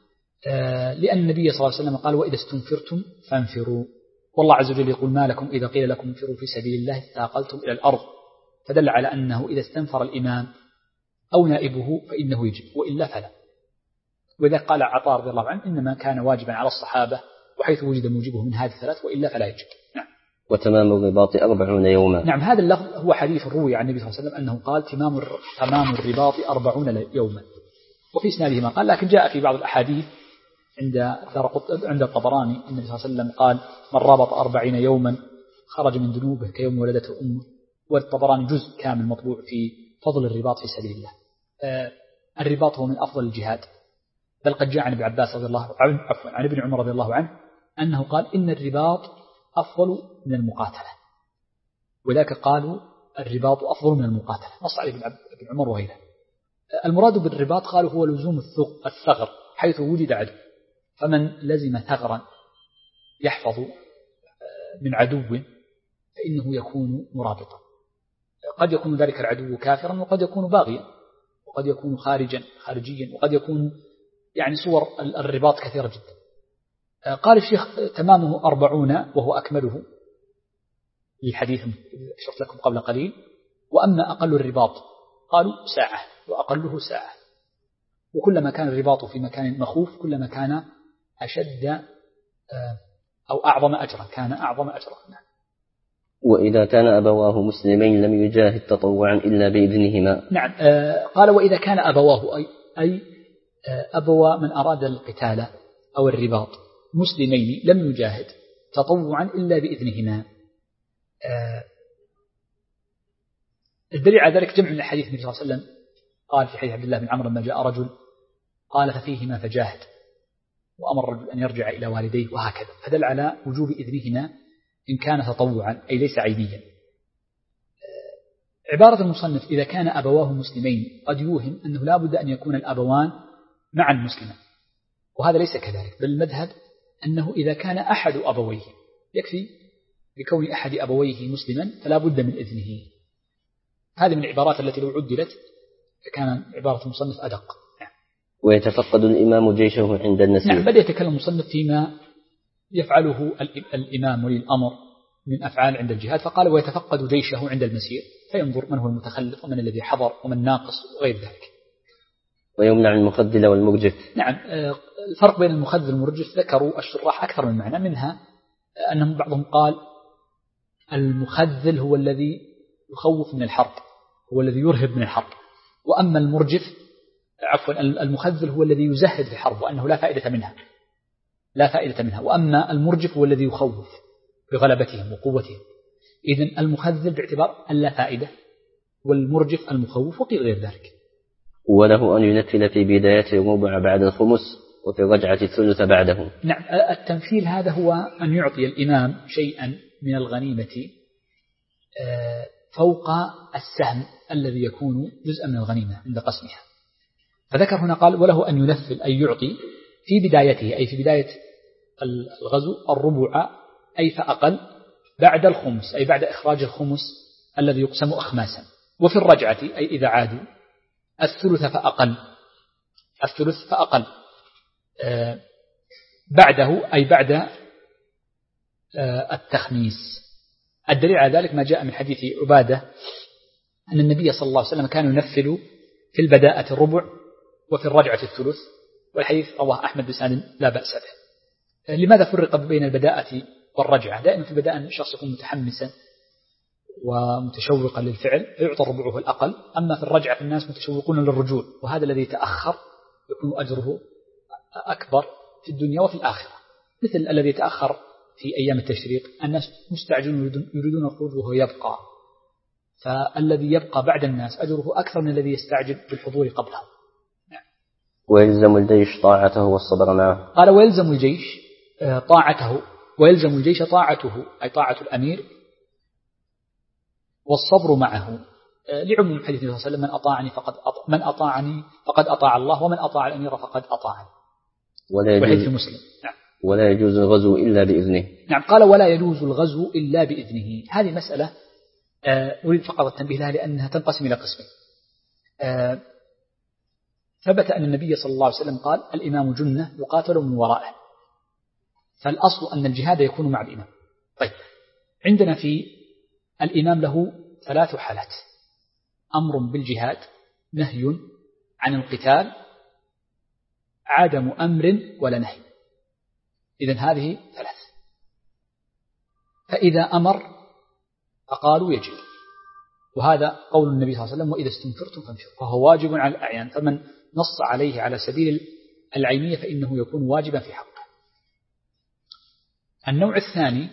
لأن النبي صلى الله عليه وسلم قال وإذا استنفرتم فانفروا، والله عز وجل يقول ما لكم إذا قيل لكم انفروا في سبيل الله ثاقلتم إلى الأرض، فدل على أنه إذا استنفر الإمام أو نائبه فإنه يجب، وإلا فلا. وإذا قال عطاء رضي الله عنه إنما كان واجبا على الصحابة وحيث وجد موجبه من هذه الثلاث، وإلا فلا يجب. نعم. وتمام الرباط 40 يوما. نعم، هذا اللفظ هو حديث روي عن النبي صلى الله عليه وسلم أنه قال تمام الرباط 40 يوما، وفي إسناده ما قال، لكن جاء في بعض الأحاديث عند الطبراني النبي صلى الله عليه وسلم قال من ربط 40 يوما خرج من ذنوبه كيوم ولدته أمه. والطبراني جزء كامل مطبوع في فضل الرباط في سبيل الله. الرباط هو من أفضل الجهاد، بل قد جاء عن ابن عباس رضي الله عنه عن ابن عمر رضي الله عنه أنه قال إن الرباط أفضل من المقاتلة، وذاك قالوا الرباط أفضل من المقاتلة، نص عليه ابن عمر وغيره. المراد بالرباط قالوا هو لزوم الثغر حيث وجد عدو، فمن لزم ثغرا يحفظ من عدو فإنه يكون مرابطا. قد يكون ذلك العدو كافرا، وقد يكون باغيا، وقد يكون خارجيا، وقد يكون يعني صور الرباط كثيرة جدا. قال الشيخ تمامه 40 وهو أكمله للحديث شرط لكم قبل قليل. وأما أقل الرباط قالوا ساعة، وأقله ساعة، وكلما كان الرباط في مكان مخوف كلما كان أشد أو أعظم أجرا، كان أعظم أجرا. وإذا كان أبواه مسلمين لم يجاهد تطوعا إلا بإذنهما. نعم. قال وإذا كان أبواه أي أبوا من أراد القتال أو الرباط مسلمين لم يجاهد تطوعا إلا بإذنهما. الدليل على ذلك جمع من حديث النبي صلى الله عليه وسلم قال في حديث عبد الله بن عمرو لما جاء رجل قال ففيهما فجاهد، وأمر الرجل أن يرجع إلى والديه، وهكذا، فدل على وجوب إذنهما إن كان تطوعا أي ليس عيبيا. عبارة المصنف إذا كان أبواه مسلمين قد يوهم أنه لا بد أن يكون الأبوان معا مسلما، وهذا ليس كذلك، بل المذهب أنه إذا كان أحد أبويه يكفي بكون أحد أبويه مسلما فلا بد من إذنه. هذه من العبارات التي لو عدلت فكان عبارة المصنف أدق. ويتفقد الإمام جيشه عند النسير. نعم، بدأ يتكلم المصنف فيما يفعله الإمام ولي الأمر من أفعال عند الجهاد، فقال ويتفقد جيشه عند المسير، فينظر من هو المتخلف ومن الذي حضر ومن ناقص وغير ذلك. ويمنع المخذل والمرجف. نعم، الفرق بين المخذل والمرجف ذكروا الشراح أكثر من معنى، منها أنهم بعضهم قال المخذل هو الذي يخوف من الحرب، هو الذي يرهب من الحرب، وأما المخذل هو الذي يزهد في الحرب وأنه لا فائدة منها، وأما المرجف هو الذي يخوف بغلبتهم وقوتهم. إذن المخذل باعتبار اللا فائدة، والمرجف المخوف، وقيل غير ذلك. وله أن ينفل في بداية الربع بعد الخمس، وفي الرجعة الثلث بعده. نعم، التنفيل هذا هو أن يعطي الإمام شيئا من الغنيمة فوق السهم الذي يكون جزءا من الغنيمة عند قسمها. فذكر هنا قال وله أن ينفل أي يعطي في بدايته، أي في بداية الغزو الربع أي فأقل بعد الخمس، أي بعد إخراج الخمس الذي يقسم أخماسا، وفي الرجعة أي إذا عادوا الثلث فأقل بعده أي بعد التخميس. الدليل على ذلك ما جاء من حديث عبادة أن النبي صلى الله عليه وسلم كان ينفل في البداءة الربع وفي الرجعة الثلث، والحديث رواه أحمد بسند لا بأس به. لماذا فرق بين البداءة والرجعة؟ دائما في البداءة الشخص يكون متحمسا ومتشوقا للفعل فيعطى ربعه الأقل، أما في الرجعة الناس متشوقون للرجوع، وهذا الذي يتأخر يكون أجره أكبر في الدنيا وفي الآخرة، مثل الذي يتأخر في أيام التشريق الناس مستعجلون يريدون الخروج وهو يبقى، فالذي يبقى بعد الناس أجره أكثر من الذي يستعجل بالحضور قبلهم. ويلزم الجيش طاعته والصبر معه. قال ويلزم الجيش طاعته، ويلزم الجيش طاعته أي طاعة الأمير والصبر معه، لعموم حديث النبي صلى الله عليه وسلم من أطاعني فقد أطاع الله، ومن أطاع الأمير فقد أطاعني. وحديث مسلم. نعم. ولا يجوز الغزو إلا بإذنه. نعم. قال ولا يجوز الغزو إلا بإذنه. هذه مسألة أريد فقط التنبيه لها لأنها تنقسم إلى قسمين. ثبت أن النبي صلى الله عليه وسلم قال الإمام جنة يقاتل من ورائه، فالأصل أن الجهاد يكون مع الإمام. طيب، عندنا في الإمام له 3 حالات: أمر بالجهاد، نهي عن القتال، عدم أمر ولا نهي. إذن هذه 3. فإذا أمر فقالوا يجب، وهذا قول النبي صلى الله عليه وسلم وإذا استنفرتم فانفروا، فهو واجب على الأعيان، فمن نص عليه على سبيل العينية فإنه يكون واجبا في حقه. النوع الثاني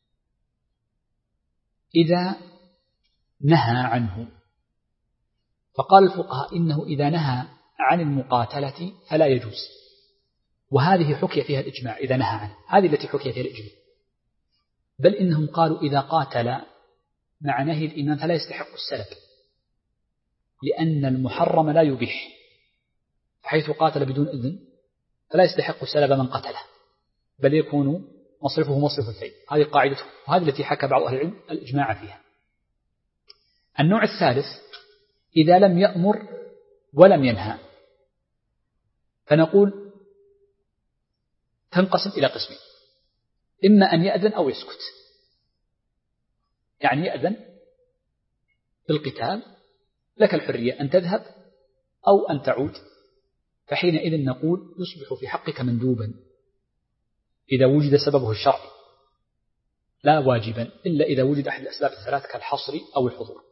إذا نهى عنه، فقال الفقهاء إنه إذا نهى عن المقاتلة فلا يجوز، وهذه حكي فيها الإجماع. إذا نهى عنه هذه التي حكي فيها الإجماع، بل إنهم قالوا إذا قاتل مع نهي الإمام فلا يستحق السلب، لأن المحرم لا يبيح، حيث قاتل بدون إذن فلا يستحق السلب من قتله، بل يكون مصرفه مصرف الفيء. هذه قاعدته، وهذه التي حكى بعض أهل العلم الإجماع فيها. النوع الثالث إذا لم يأمر ولم ينهى، فنقول تنقسم إلى قسمين: إما أن يأذن أو يسكت، يعني يأذن بالقتال لك الحرية أن تذهب أو أن تعود، فحينئذ نقول يصبح في حقك مندوبا إذا وجد سببه الشرعي، لا واجبا إلا إذا وجد أحد الأسباب الثلاث كالحصر أو الحضور.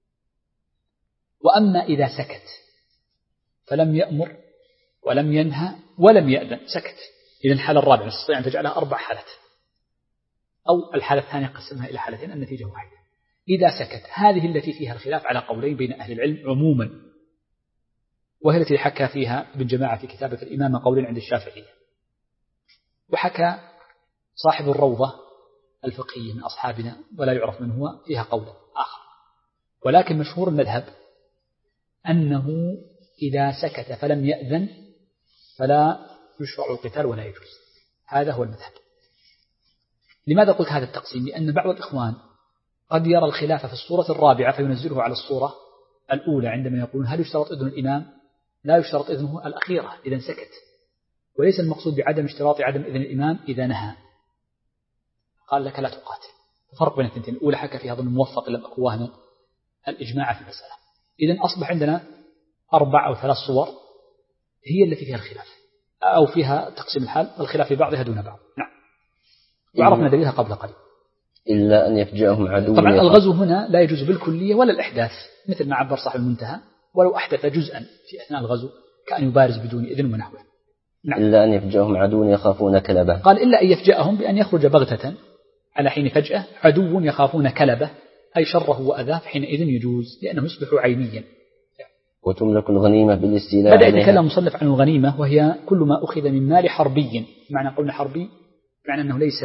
وأما إذا سكت فلم يأمر ولم ينهى ولم يأذن، سكت، إذا الحالة الرابعة نستطيع أن تجعلها 4 حالات، أو الحالة الثانية قسمها إلى حالتين، النتيجة واحدة. إذا سكت هذه التي فيها الخلاف على قولين بين أهل العلم عموما، وهي التي حكى فيها ابن جماعة في كتابة الإمامة قولين عند الشافعية، وحكى صاحب الروضة الفقهية من أصحابنا ولا يعرف من هو فيها قول آخر، ولكن مشهور المذهب أنه إذا سكت فلم يأذن فلا يشرع القتال ولا يجوز. هذا هو المذهب. لماذا قلت هذا التقسيم؟ لأن بعض الإخوان قد يرى الخلاف في الصورة الرابعة فينزله على الصورة الأولى، عندما يقولون هل يشترط إذن الإمام؟ لا يشترط إذنه الأخيرة إذا سكت، وليس المقصود بعدم اشتراط عدم إذن الإمام إذا نهى. قال لك لا تقاتل. فرق بين الثنتين، الأولى حكى فيها ظن موفق لم أكن واهما الإجماع في المسألة. إذن أصبح عندنا 4 أو 3 صور هي التي فيها الخلاف، أو فيها تقسيم الحال والخلاف في بعضها دون بعض. نعم. وعرفنا دليلها قبل قليل. إلا أن يفجأهم عدو. طبعا الغزو هنا لا يجوز بالكلية ولا الإحداث، مثل ما عبر صاحب المنتهى، ولو أحدث جزءا في أثناء الغزو كأن يبارز بدون إذن ونحوه. نعم. إلا أن يفجأهم عدو يخافون كلبه. قال إلا أن يفجأهم بأن يخرج بغتة على حين فجأة عدو يخافون كلبه أي شره وأذاه، حينئذ يجوز لأنه يصبح عينيا. وتملك الغنيمة بالاستيلاء. بدأ يتكلم مصنف عن الغنيمة، وهي كل ما أخذ من مال حربي. معنى قولنا حربي معنى أنه ليس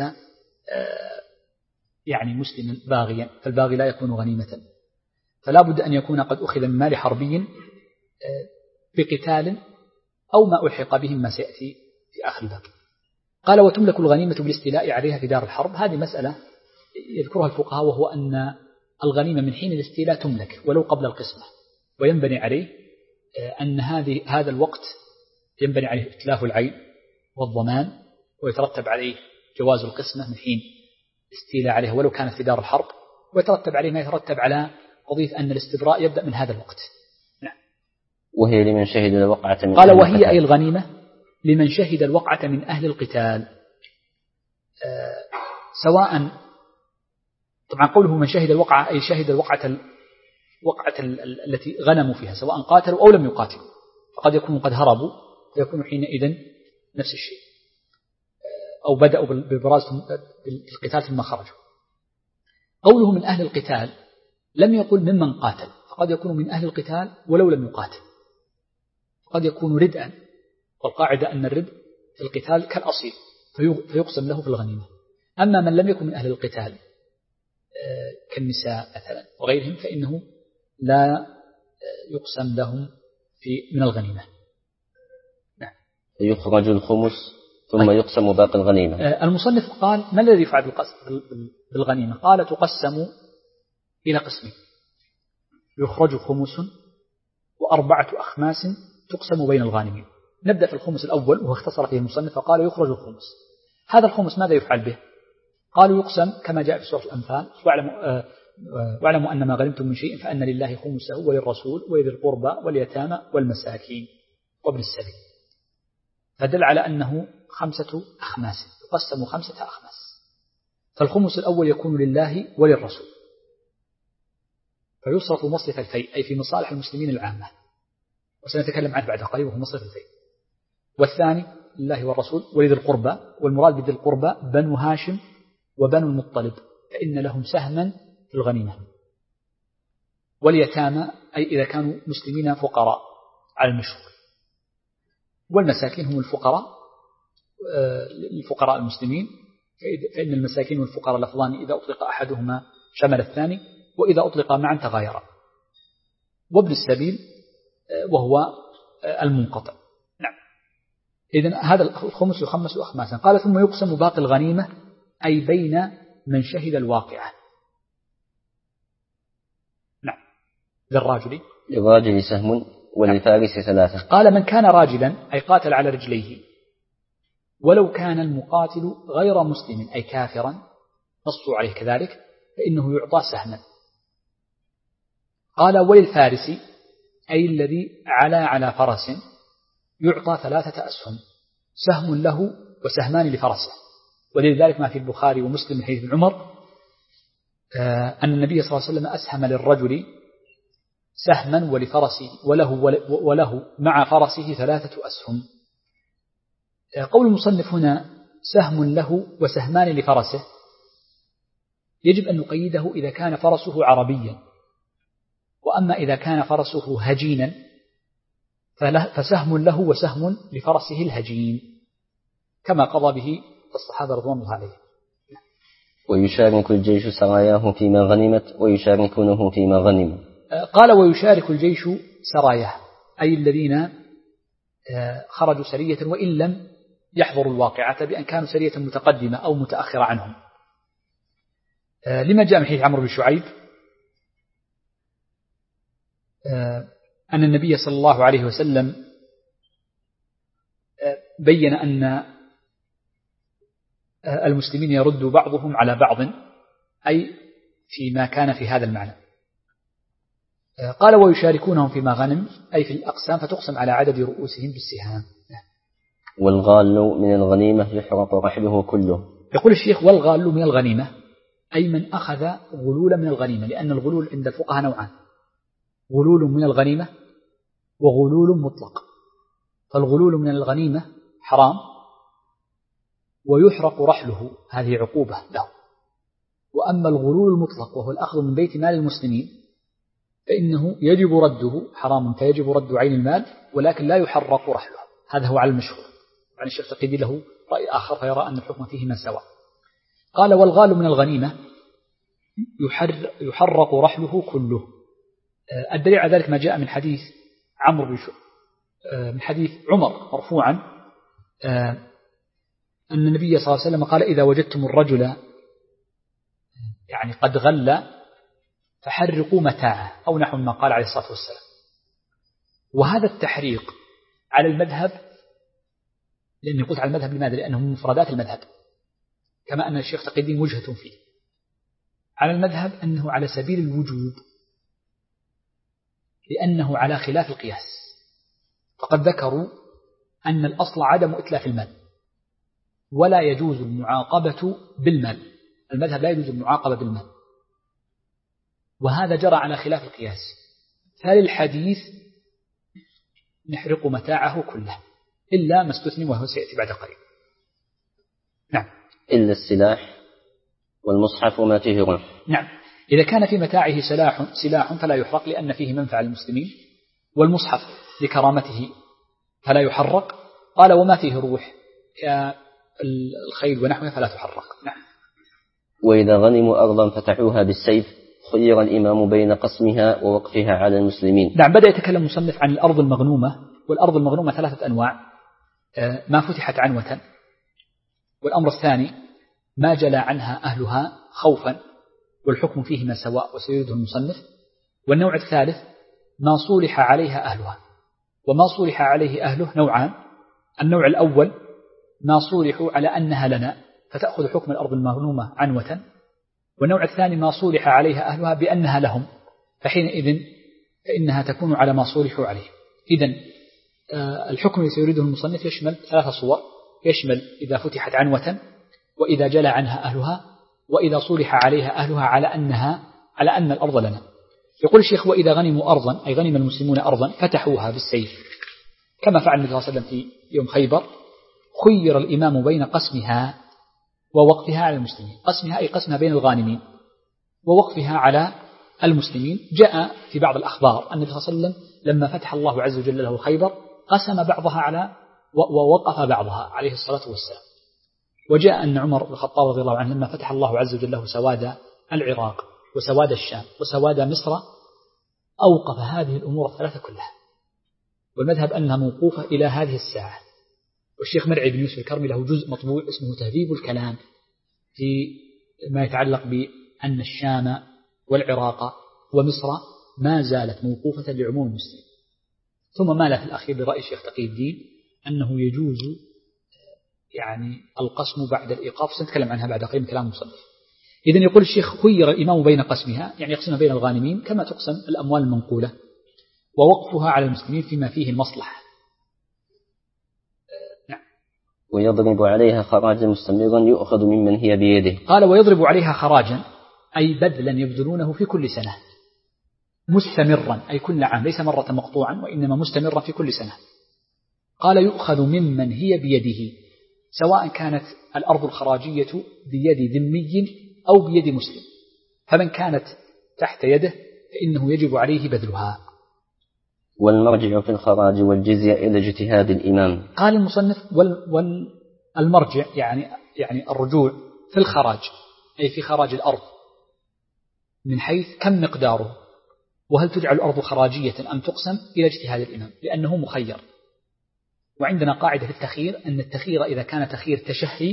يعني مسلما باغيا، فالباغي لا يكون غنيمة، فلا بد أن يكون قد أخذ من مال حربي بقتال أو ما ألحق به ما سيأتي في آخر الباب. قال وتملك الغنيمة بالاستيلاء عليها في دار الحرب. هذه مسألة يذكرها الفقهاء، وهو أن الغنيمة من حين الاستيلاء تملك ولو قبل القسمة، وينبني عليه أن هذا الوقت ينبني عليه إتلاف العين والضمان، ويترتب عليه جواز القسمة من حين استيلاء عليه ولو كانت في دار الحرب، ويترتب عليه ما يترتب على قضية أن الاستبراء يبدأ من هذا الوقت. نعم. وهي لمن شهد الوقعة من قال وهي أي الغنيمة لمن شهد الوقعة من أهل القتال، سواء طبعا قوله من شهد الوقعة أي شهد الوقعة التي غنموا فيها، سواء قاتلوا أو لم يقاتلوا، فقد يكونوا قد هربوا فيكون حينئذ نفس الشيء، أو بدأوا بالبراز بالقتال ثم خرجوا. قوله من أهل القتال لم يقل ممن قاتل، فقد يكون من أهل القتال ولو لم يقاتل، قد يكون ردءا، والقاعدة أن الردء في القتال كالأصيل فيقسم له في الغنيمة. أما من لم يكن من أهل القتال كالنساء مثلا وغيرهم فإنه لا يقسم لهم من الغنيمة. نعم. يخرج الخمس ثم يقسم باقي الغنيمة. المصنف قال ما الذي يفعل بالغنيمة؟ قال تقسم إلى قسمين، يخرج خمس و4 أخماس تقسم بين الغانمين. نبدأ في الخمس الأول وهو اختصر فيه المصنف فقال يخرج الخمس. هذا الخمس ماذا يفعل به؟ قالوا يقسم كما جاء في سورة الأنفال واعلموا أن ما غنمتم من شيء فأن لله خمسه وللرسول ولذي القربى واليتامى والمساكين وابن السبيل، فدل على أنه 5 أخماس، يقسم 5 أخماس. فالخمس الأول يكون لله وللرسول فيصرف مصرف الفيء أي في مصالح المسلمين العامة، وسنتكلم عنه بعد قليل وهو مصرف الفيء. والثاني لله والرسول ولذي القربى، والمراد بذي القربى بنو هاشم وبنو المطلب فإن لهم سهما في الغنيمة. واليتامى أي إذا كانوا مسلمين فقراء على المشهور. والمساكين هم الفقراء المسلمين، فإن المساكين والفقراء لفظان إذا أطلق أحدهما شمل الثاني، وإذا أطلق معا تغايرا. وابن السبيل وهو المنقطع. نعم. إذن هذا الخمس يخمس أخماسا. قال ثم يقسم باقي الغنيمة أي بين من شهد الواقعة. نعم. للراجل سهم وللفارس 3. قال من كان راجلا أي قاتل على رجليه، ولو كان المقاتل غير مسلم أي كافرا نصوا عليه كذلك فإنه يعطى سهما. قال وللفارس أي الذي على فرس يعطى 3 أسهم، سهم له وسهمان لفرسه. ولذلك ما في البخاري ومسلم من حديث ابن عمر أن النبي صلى الله عليه وسلم أسهم للرجل سهما ولفرسه وله مع فرسه 3 أسهم. قول المصنف هنا سهم له وسهمان لفرسه يجب أن نقيده إذا كان فرسه عربيا، وأما إذا كان فرسه هجينا فسهم له وسهم لفرسه الهجين كما قضى به الصحابة رضوان الله عليهم. ويشارك الجيش سراياه فيما غنمت ويشاركونه فيما غنم. قال ويشارك الجيش سراياه أي الذين خرجوا سرية وإن لم يحضروا الواقعة بأن كانوا سرية متقدمة أو متأخرة عنهم. لما جاء من حديث عمرو بن شعيب أن النبي صلى الله عليه وسلم بين أن المسلمين يرد بعضهم على بعض أي فيما كان في هذا المعنى. قال ويشاركونهم فيما غنم أي في الأقسام فتقسم على عدد رؤوسهم بالسهام. والغال من الغنيمة يحرق رحله كله. يقول الشيخ والغال من الغنيمة أي من أخذ غلولا من الغنيمة، لأن الغلول عند الفقهاء نوعان، غلول من الغنيمة وغلول مطلق. فالغلول من الغنيمة حرام ويحرق رحله، هذه عقوبة له. وأما الغلول المطلق وهو الأخذ من بيت مال المسلمين فإنه يجب رده، حرام فيجب رد عين المال ولكن لا يحرق رحله، هذا هو على المشهور. يعني الشيخ تقيدي له رأي آخر فيرى أن الحكم فيهما سواء. قال والغال من الغنيمة يحرق رحله كله. الدليل على ذلك ما جاء من حديث من حديث عمر مرفوعا أن النبي صلى الله عليه وسلم قال إذا وجدتم الرجل يعني قد غل فحرقوا متاعه أو نحو ما قال عليه الصلاة والسلام. وهذا التحريق على المذهب، لأني قلت على المذهب لماذا؟ لأنه من مفردات المذهب كما أن الشيخ تقي الدين وجهة فيه. على المذهب أنه على سبيل الوجوب لأنه على خلاف القياس، فقد ذكروا أن الأصل عدم إتلاف المال ولا يجوز المعاقبة بالمال. المذهب لا يجوز المعاقبة بالمال، وهذا جرى على خلاف القياس. فللحديث نحرق متاعه كله إلا ما استثني وهو سيأتي بعد قليل. نعم. إلا السلاح والمصحف وما فيه رمح. نعم. إذا كان في متاعه سلاح فلا يحرق لأن فيه منفعة للمسلمين، والمصحف لكرامته فلا يحرق. قال وما فيه روح كالخيل ونحوه فلا تحرق. نعم. وإذا غنموا أرضا فتحوها بالسيف خير الإمام بين قسمها ووقفها على المسلمين. نعم. بدأ يتكلم المصنف عن الأرض المغنومة، والأرض المغنومة 3 أنواع: ما فتحت عنوة، والأمر الثاني ما جلى عنها أهلها خوفا والحكم فيهما سواء وسيرده المصنف، والنوع الثالث ما صولح عليها أهلها. وما صولح عليه أهله نوعان: النوع الأول ما صولحوا على أنها لنا فتأخذ حكم الأرض المغنومة عنوة، والنوع الثاني ما صولح عليها أهلها بأنها لهم، فحينئذ فإنها تكون على ما صولحوا عليه. إذن الحكم الذي سيريده المصنف يشمل 3 صور: يشمل إذا فتحت عنوة، وإذا جلى عنها أهلها، وإذا صولح عليها أهلها على أن الأرض لنا. يقول الشيخ وإذا غنموا أرضا، أي غنم المسلمون أرضا فتحوها بالسيف كما فعل النبي صلى الله عليه وسلم في يوم خيبر، خير الإمام بين قسمها ووقفها على المسلمين. قسمها أي قسمها بين الغانمين، ووقفها على المسلمين. جاء في بعض الأخبار أن النبي صلى الله عليه وسلم لما فتح الله عز وجل له خيبر قسم بعضها على ووقف بعضها عليه الصلاة والسلام. وجاء أن عمر بن الخطاب رضي الله عنه لما فتح الله عز وجل له سواد العراق وسواد الشام وسواد مصر أوقف هذه الأمور الثلاثة كلها، والمذهب أنها موقوفة إلى هذه الساعة. والشيخ مرعي بن يوسف الكرمي له جزء مطبوع اسمه تهذيب الكلام في ما يتعلق بأن الشام والعراق ومصر ما زالت موقوفة لعموم المسلمين. ثم مال في الأخير برأي الشيخ تقي الدين أنه يجوز القسم بعد الإيقاف، سنتكلم عنها بعد قليل كلام المصنف. إذن يقول الشيخ خير الإمام بين قسمها، يعني يقسمها بين الغانمين كما تقسم الأموال المنقولة، ووقفها على المسلمين فيما فيه المصلحة. نعم. ويضرب عليها خراجا مستمرا يؤخذ ممن هي بيده. قال ويضرب عليها خراجا أي بذلا يبذلونه في كل سنة، مستمرا أي كل عام، ليس مرة مقطوعا وإنما مستمرا في كل سنة. قال يؤخذ ممن هي بيده، سواء كانت الأرض الخراجية بيد ذمي أو بيد مسلم، فمن كانت تحت يده فإنه يجب عليه بذلها. والمرجع في الخراج والجزية إلى اجتهاد الإمام. قال المصنف والمرجع يعني الرجوع في الخراج أي في خراج الأرض، من حيث كم مقداره، وهل تجعل الأرض خراجية أم تقسم، إلى اجتهاد الإمام لأنه مخير. وعندنا قاعدة في التخيير أن التخيير إذا كان تخيير تشهي،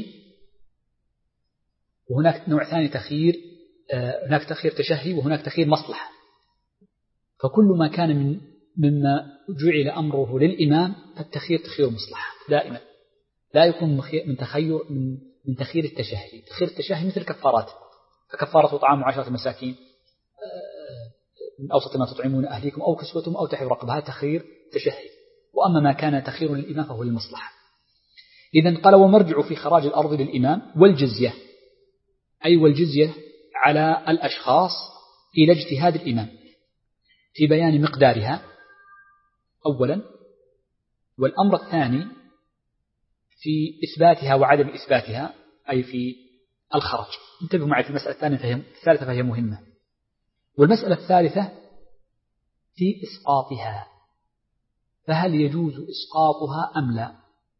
وهناك نوع ثاني تخيير، هناك تخيير تشهي وهناك تخيير مصلحة. فكل ما كان مما جعل أمره للإمام فالتخيير تخيير مصلحة دائما، لا يكون من تخيير التشهي. تخيير التشهي مثل كفارات، فكفارة طعام 10 مساكين من أوسط ما تطعمون أهليكم أو كسوتهم أو تحرير رقبة، هذا تخيير تشهي. وأما ما كان تخيير للإمام فهو للمصلحة. إذن قال ومرجع في خراج الأرض للإمام، والجزية أي والجزية على الأشخاص إلى اجتهاد الإمام في بيان مقدارها أولا، والأمر الثاني في إثباتها وعدم إثباتها أي في الخرج. انتبهوا معي في المسألة الثالثة فهي مهمة. والمسألة الثالثة في إسقاطها، فهل يجوز إسقاطها أم لا؟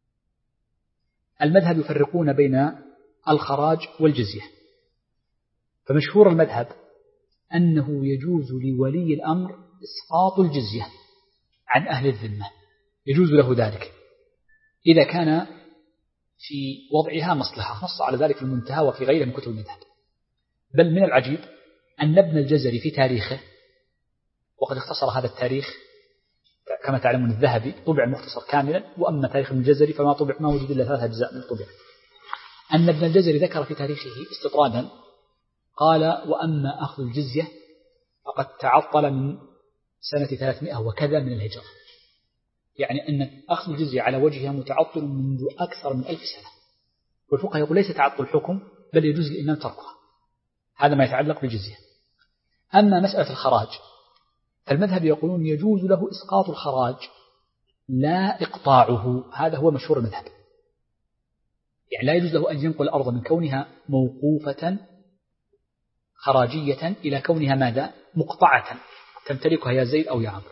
المذهب يفرقون بين الخراج والجزية، فمشهور المذهب أنه يجوز لولي الأمر إسقاط الجزية عن أهل الذمة، يجوز له ذلك إذا كان في وضعها مصلحة، نص على ذلك في المنتهى وفي غيره من كتب المذهب. بل من العجيب أن ابن الجزري في تاريخه، وقد اختصر هذا التاريخ كما تعلمون الذهبي طبع المختصر كاملا، وأما تاريخ ابن الجزري فما طبع، ما وجد إلا 3 أجزاء من طبع. أن ابن الجزري ذكر في تاريخه استطرادا قال وأما أخذ الجزية فقد تعطل من سنة 300 وكذا من الهجرة، يعني أن أخذ الجزية على وجهها متعطل منذ أكثر من 1000 سنة، والفقهاء يقول ليس تعطل الحكم بل يجوز للإمام تركها. هذا ما يتعلق بالجزية. أما مسألة الخراج فالمذهب يقولون يجوز له إسقاط الخراج لا إقطاعه، هذا هو مشهور المذهب. يعني لا يجوز له أن ينقل الأرض من كونها موقوفة خراجية إلى كونها ماذا؟ مقطعة تمتلكها يا زيد أو يا عمرو.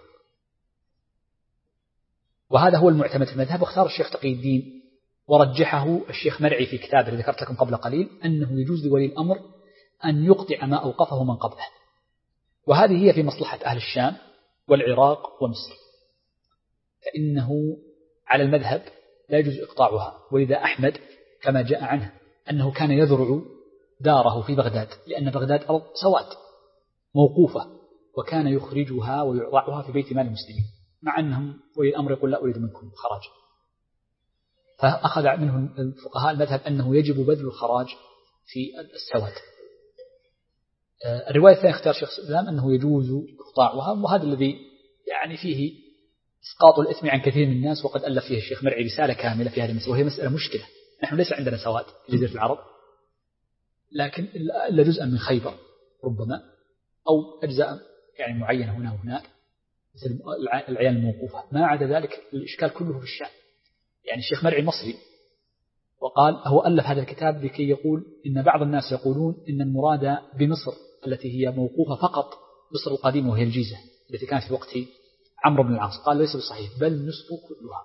وهذا هو المعتمد في المذهب. واختار الشيخ تقي الدين ورجحه الشيخ مرعي في كتابه الذي ذكرت لكم قبل قليل أنه يجوز لولي الأمر أن يقطع ما أوقفه من قبله، وهذه هي في مصلحة أهل الشام والعراق ومصر، فإنه على المذهب لا يجوز إقطاعها. ولذا أحمد كما جاء عنه أنه كان يذرع داره في بغداد، لأن بغداد أرض سواد موقوفة، وكان يخرجها ويعطعها في بيت مال المسلمين، مع أنهم ولي الأمر يقول لا أريد منكم خراج. فأخذ منه الفقهاء المذهب أنه يجب بذل الخراج في السواد. الرواية الثانية اختار شيخ الإسلام أنه يجوز إقطاعها، وهذا الذي يعني فيه إسقاط الإثم عن كثير من الناس، وقد ألف فيه الشيخ مرعي رسالة كاملة في هذه المسألة، وهي مسألة مشكلة. نحن ليس عندنا سواد في جزيرة العرب، لكن إلا جزءا من خيبر ربما، أو أجزاء يعني معينة هنا وهناك مثل العيال الموقوفة. ما عدا ذلك الإشكال كله في الشام. يعني الشيخ مرعي مصري، وقال هو ألف هذا الكتاب لكي يقول إن بعض الناس يقولون إن المراد بمصر التي هي موقوفة فقط مصر القديمة وهي الجيزة التي كانت في وقت عمرو بن العاص. قال ليس بصحيح بل نصف كلها،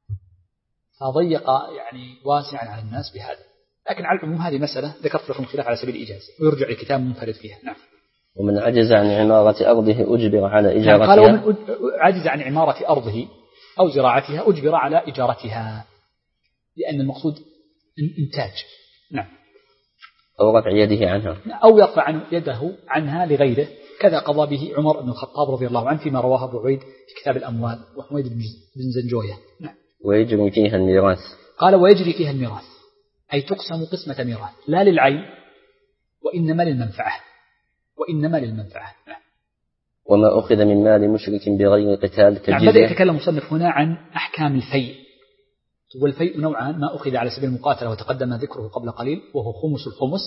فضيق يعني واسعا على الناس بهذا. لكن على العموم هذه مسألة ذكرت لكم الخلاف على سبيل الإجازة، ويرجع لكتاب منفرد فيها. نعم. ومن عجز عن عمارة أرضه أجبر على إجارتها. يعني قال ومن عجز عن عمارة أرضه أو زراعتها أجبر على إجارتها، لأن المقصود إنتاج. نعم. أو رفع يده عنها، أو يرفع يده عنها لغيره، كذا قضى به عمر بن الخطاب رضي الله عنه فيما رواه أبو عبيد في كتاب الأموال وحميد بن زنجوية. نعم. ويجري فيها الميراث. قال ويجري فيها الميراث أي تقسم قسمة ميراث لا للعين وإنما للمنفعة، وإنما للمنفعة. نعم. وما أخذ من مال مشرك بغير قتال كالجزية. يعني بدأ يتكلم مصنف هنا عن أحكام الفيء. والفيء نوعان: ما أخذ على سبيل المقاتلة وتقدم ذكره قبل قليل وهو خمس الخمس،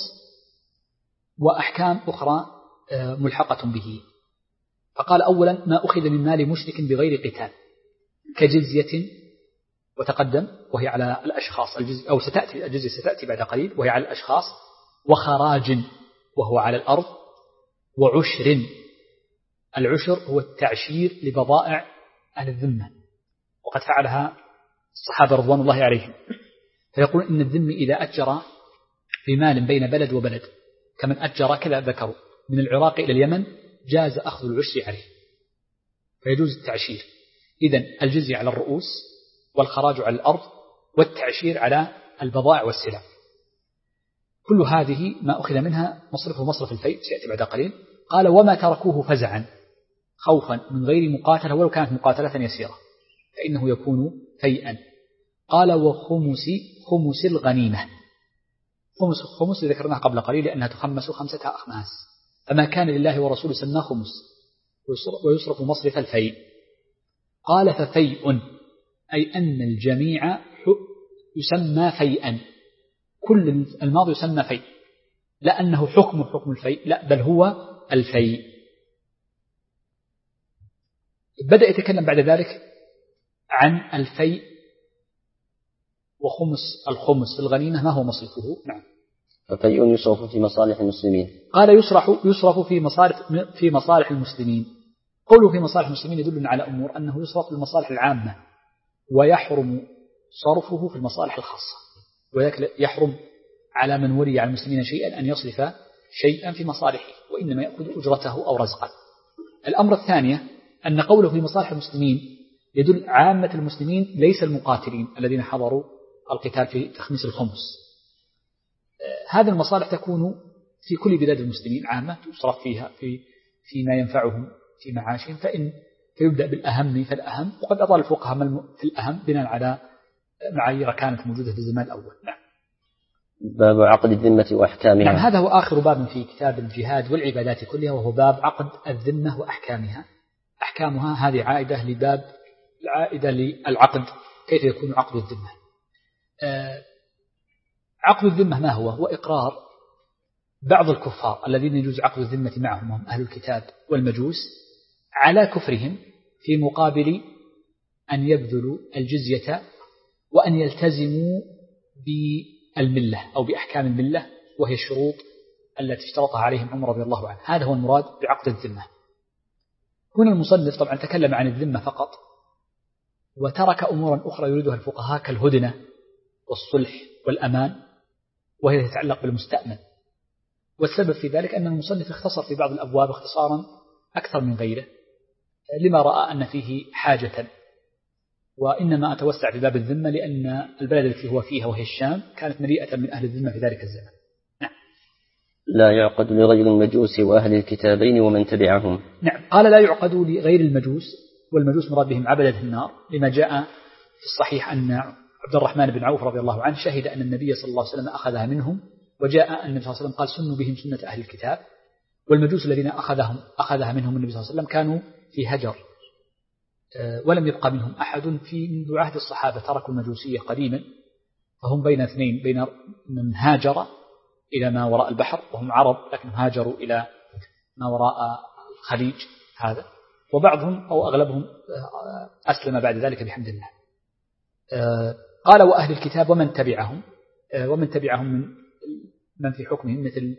وأحكام أخرى ملحقة به. فقال أولا ما أخذ من مال مشرك بغير قتال كجزية وتقدم وهي على الأشخاص، أو ستأتي الجزية ستأتي بعد قليل وهي على الأشخاص، وخراج وهو على الأرض، وعشر. العشر هو التعشير لبضائع أهل الذمة، وقد فعلها الصحابة رضوان الله عليهم. فيقول إن الذم إذا أجر في مال بين بلد وبلد كمن أجر كذا ذكروا من العراق إلى اليمن جاز أخذ العشر عليه، فيجوز التعشير. إذن الجزية على الرؤوس، والخراج على الأرض، والتعشير على البضائع والسلع. كل هذه ما أخذ منها مصرفه مصرف الفيء سيأتي بعد قليل. قال وما تركوه فزعا خوفا من غير مقاتلة ولو كانت مقاتلة يسيرة فإنه يكون فيئا. قال خمس الغنيمة. خمس ذكرناها قبل قليل لأنها تخمس 5 أخماس، فما كان لله ورسوله سماه خمس ويصرف مصرف الفيء. قال ففيء أي أن الجميع يسمى فيئا، كل الماضي يسمى فيء، لا أنه حكم الفيء، لا بل هو الفيء. بدأ يتكلم بعد ذلك عن الفيء وخمس الخمس في الغنيمة ما هو مصرفه. نعم. ففيء يصرف في مصالح المسلمين. قال يصرف في مصالح المسلمين. قوله في مصالح المسلمين يدل على أمور: أنه يصرف في المصالح العامة، ويحرم صرفه في المصالح الخاصة، وذلك يحرم على من ولي على المسلمين شيئا أن يصرف شيئا في مصالحه، وإنما يأخذ أجرته أو رزقا. الأمر الثانية أن قوله في مصالح المسلمين يدل عامة المسلمين ليس المقاتلين الذين حضروا القتال في تخميس الخمس. هذه المصالح تكون في كل بلاد المسلمين عامة، تصرف فيها فيما ينفعهم في معاشهم، فيبدأ بالأهم فالأهم، وقد أطال الفقهاء في الأهم بناء على معايير كانت موجودة في الزمان الأول. نعم. باب عقد الذمة وأحكامها. نعم، هذا هو آخر باب في كتاب الجهاد والعبادات كلها، وهو باب عقد الذمة وأحكامها. أحكامها هذه عائدة لباب العائدة للعقد، كيف يكون عقد الذمة؟ عقد الذمة ما هو؟ هو إقرار بعض الكفار الذين يجوز عقد الذمة معهم هم أهل الكتاب والمجوس على كفرهم في مقابل أن يبذلوا الجزية وأن يلتزموا بالملة أو بأحكام الملة، وهي الشروط التي اشترطها عليهم عمر رضي الله عنه. هذا هو المراد بعقد الذمة. هنا المصنف طبعا تكلم عن الذمة فقط، وترك أمورا أخرى يريدها الفقهاء كالهدنة والصلح والأمان، وهي تتعلق بالمستأمن. والسبب في ذلك أن المصنف اختصر في بعض الأبواب اختصارا أكثر من غيره لما رأى أن فيه حاجة، وإنما أتوسع في باب الذمة لأن البلد التي هو فيها وهي الشام كانت مليئة من أهل الذمة في ذلك الزمن. نعم. لا يعقد لغير المجوس وأهل الكتابين ومن تبعهم. نعم، قال لا يعقد لغير المجوس، والمجوس مراد بهم عبدة النار، لما جاء في الصحيح أن عبد الرحمن بن عوف رضي الله عنه شهد أن النبي صلى الله عليه وسلم أخذها منهم، وجاء النبي صلى الله عليه وسلم قال سنوا بهم سنة أهل الكتاب. والمجوس الذين أخذها منهم النبي صلى الله عليه وسلم كانوا في هجر، ولم يبقى منهم أحد منذ عهد الصحابة، تركوا المجوسية قديما، فهم بين اثنين، بين من هاجر إلى ما وراء البحر وهم عرب لكنهم هاجروا إلى ما وراء الخليج هذا، وبعضهم أو أغلبهم أسلم بعد ذلك بحمد الله. قال وأهل الكتاب ومن تبعهم، ومن تبعهم من في حكمهم مثل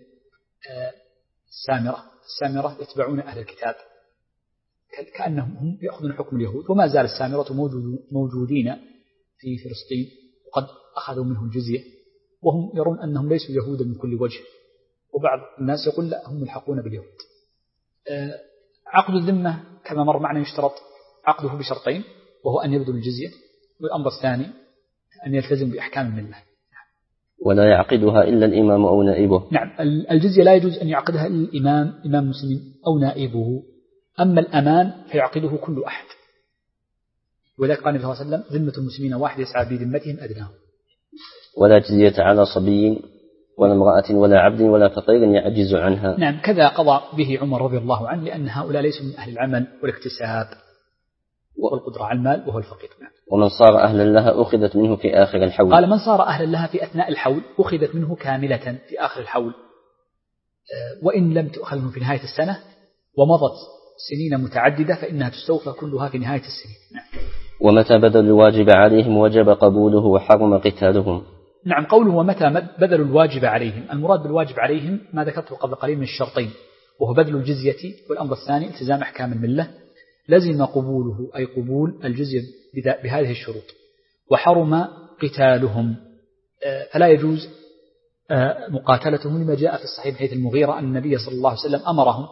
السامرة يتبعون أهل الكتاب كأنهم هم يأخذون حكم اليهود، وما زال السامرة موجودين في فلسطين وقد أخذوا منهم الجزية، وهم يرون أنهم ليسوا يهودا من كل وجه، وبعض الناس يقول لا هم ملحقون باليهود. عقد الذمة كما مر معنا يشترط عقده بشرطين، وهو أن يبذل الجزية، والأمر الثاني أن يلتزم بأحكام الملة. ولا يعقدها إلا الإمام أو نائبه. نعم، الجزية لا يجوز أن يعقدها الإمام، إمام مسلم أو نائبه. أما الأمان فيعقده كل أحد، وذلك قال النبي صلى الله عليه وسلم ذمة المسلمين واحد يسعى بذمتهم أدناهم. ولا جزية على صبي ولا امرأة ولا عبد ولا فقير يعجز عنها. نعم، كذا قضى به عمر رضي الله عنه، لأن هؤلاء ليسوا من أهل العمل والاكتساب والقدرة على المال وهو الفقير. نعم. ومن صار أهلا لها أخذت منه في آخر الحول. قال من صار أهلا لها في أثناء الحول أخذت منه كاملة في آخر الحول، وإن لم تؤخذ منه في نهاية السنة ومضت سنين متعددة فإنها تستوفى كلها في نهاية السنين. نعم. ومتى بذلوا الواجب عليهم وجب قبوله وحرم قتالهم. نعم، قوله ومتى بذلوا الواجب عليهم، المراد بالواجب عليهم ما ذكرته قبل قليل من الشرطين، وهو بذل الجزية، والأمر الثاني التزام أحكام الملة. لزم قبوله أي قبول الجزية بهذه الشروط، وحرم قتالهم، فلا يجوز مقاتلتهم، لما جاء في الصحيح حيث المغيرة أن النبي صلى الله عليه وسلم أمرهم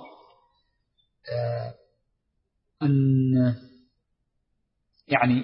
أن يعني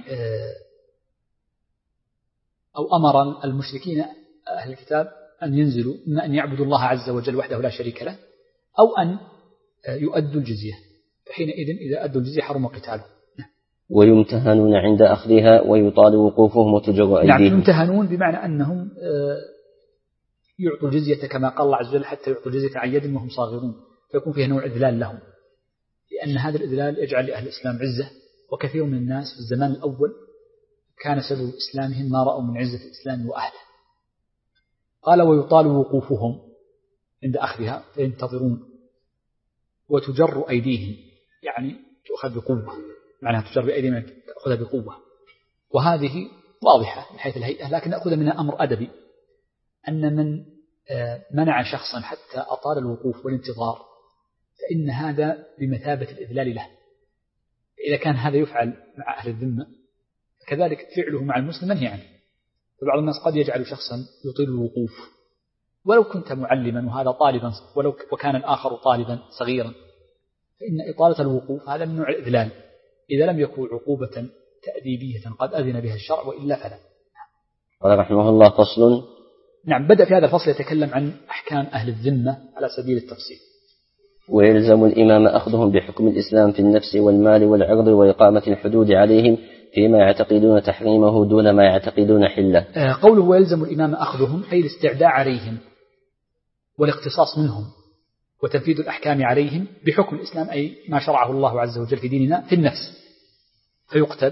أو أمر المشركين أهل الكتاب أن ينزلوا إما أن يعبدوا الله عز وجل وحده لا شريك له، أو أن يؤدوا الجزية، فحينئذ إذا أدوا الجزية حرم قتالهم. ويمتهنون عند أخذها ويطال وقوفهم وتجر أيديهم. نعم، يمتهنون بمعنى أنهم يعطوا الجزية كما قال الله عز وجل حتى يعطوا الجزية عن يد وهم صاغرون، فيكون فيها نوع إذلال لهم، لأن هذا الإذلال يجعل لأهل الإسلام عزة، وكثير من الناس في الزمان الأول كان سبب إسلامهم ما رأوا من عزة الإسلام وأهله. قال ويطال وقوفهم عند أخذها فينتظرون، وتجر أيديهم يعني تأخذ بقوة، معناها تجر بأيديهم تأخذها بقوة، وهذه واضحة من حيث الهيئة، لكن نأخذ منها أمر أدبي، أن من منع شخصا حتى أطال الوقوف والانتظار فإن هذا بمثابة الإذلال له. إذا كان هذا يفعل مع أهل الذمة كذلك فعله مع المسلم منهي عنه. فبعض الناس قد يجعل شخصا يطيل الوقوف ولو كنت معلما وهذا طالبا، ولو وكان الآخر طالبا صغيرا، فإن إطالة الوقوف هذا من نوع الإذلال إذا لم يكن عقوبة تأديبية قد أذن بها الشرع، وإلا فلا. قال رحمه الله فصل. نعم، بدأ في هذا الفصل يتكلم عن أحكام أهل الذمة على سبيل التفصيل. ويلزم الإمام أخذهم بحكم الإسلام في النفس والمال والعرض وإقامة الحدود عليهم فيما يعتقدون تحريمه دون ما يعتقدون حله. قوله ويلزم الإمام أخذهم أي الاستعداء عليهم والاقتصاص منهم وتنفيذ الأحكام عليهم بحكم الإسلام، أي ما شرعه الله عز وجل في ديننا في النفس، فيقتل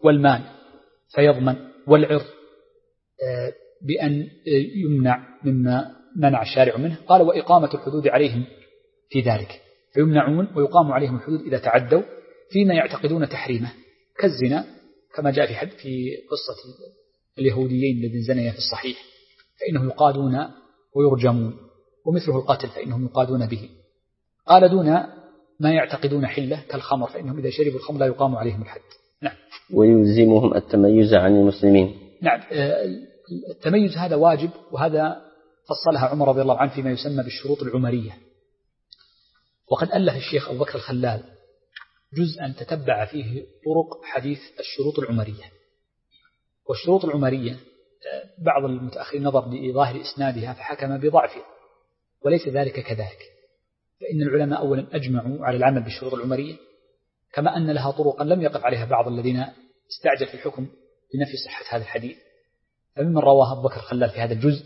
والمال فيضمن، والعرض بأن يمنع مما منع الشارع منه. قال وإقامة الحدود عليهم في ذلك، فيمنعون ويقام عليهم الحدود إذا تعدوا فيما يعتقدون تحريمه كالزنا، كما جاء في قصة اليهوديين الذين زنيا في الصحيح، فإنهم يقادون ويرجمون، ومثله القتل فإنهم يقادون به. قال دون ما يعتقدون حلة كالخمر، فإنهم إذا شربوا الخمر لا يقام عليهم الحد. نعم. ويلزمهم التميز عن المسلمين. نعم، التميز هذا واجب، وهذا فصلها عمر رضي الله عنه فيما يسمى بالشروط العمرية. وقد ألف الشيخ أبو بكر الخلال جزءا تتبع فيه طرق حديث الشروط العمرية. والشروط العمرية بعض المتأخرين نظر لظاهر إسنادها فحكم بضعفها، وليس ذلك كذلك، فإن العلماء أولا أجمعوا على العمل بالشروط العمرية، كما أن لها طرقا لم يقف عليها بعض الذين استعجل في الحكم بنفي صحة هذا الحديث. فممن رواه أبو بكر الخلال في هذا الجزء،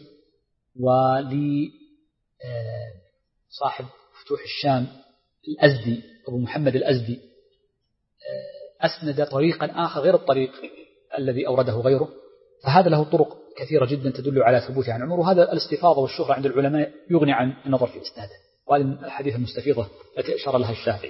ولصاحب فتوح الشام الأزدي أبو محمد الأزدي أسند طريقا آخر غير الطريق الذي أورده غيره، فهذا له طرق كثيرة جدا تدل على ثبوته عن عمر. وهذا الاستفاضة والشهرة عند العلماء يغني عن النظر في إسناده، وهذه الحديث المستفيضة التي أشار لها الشافعي.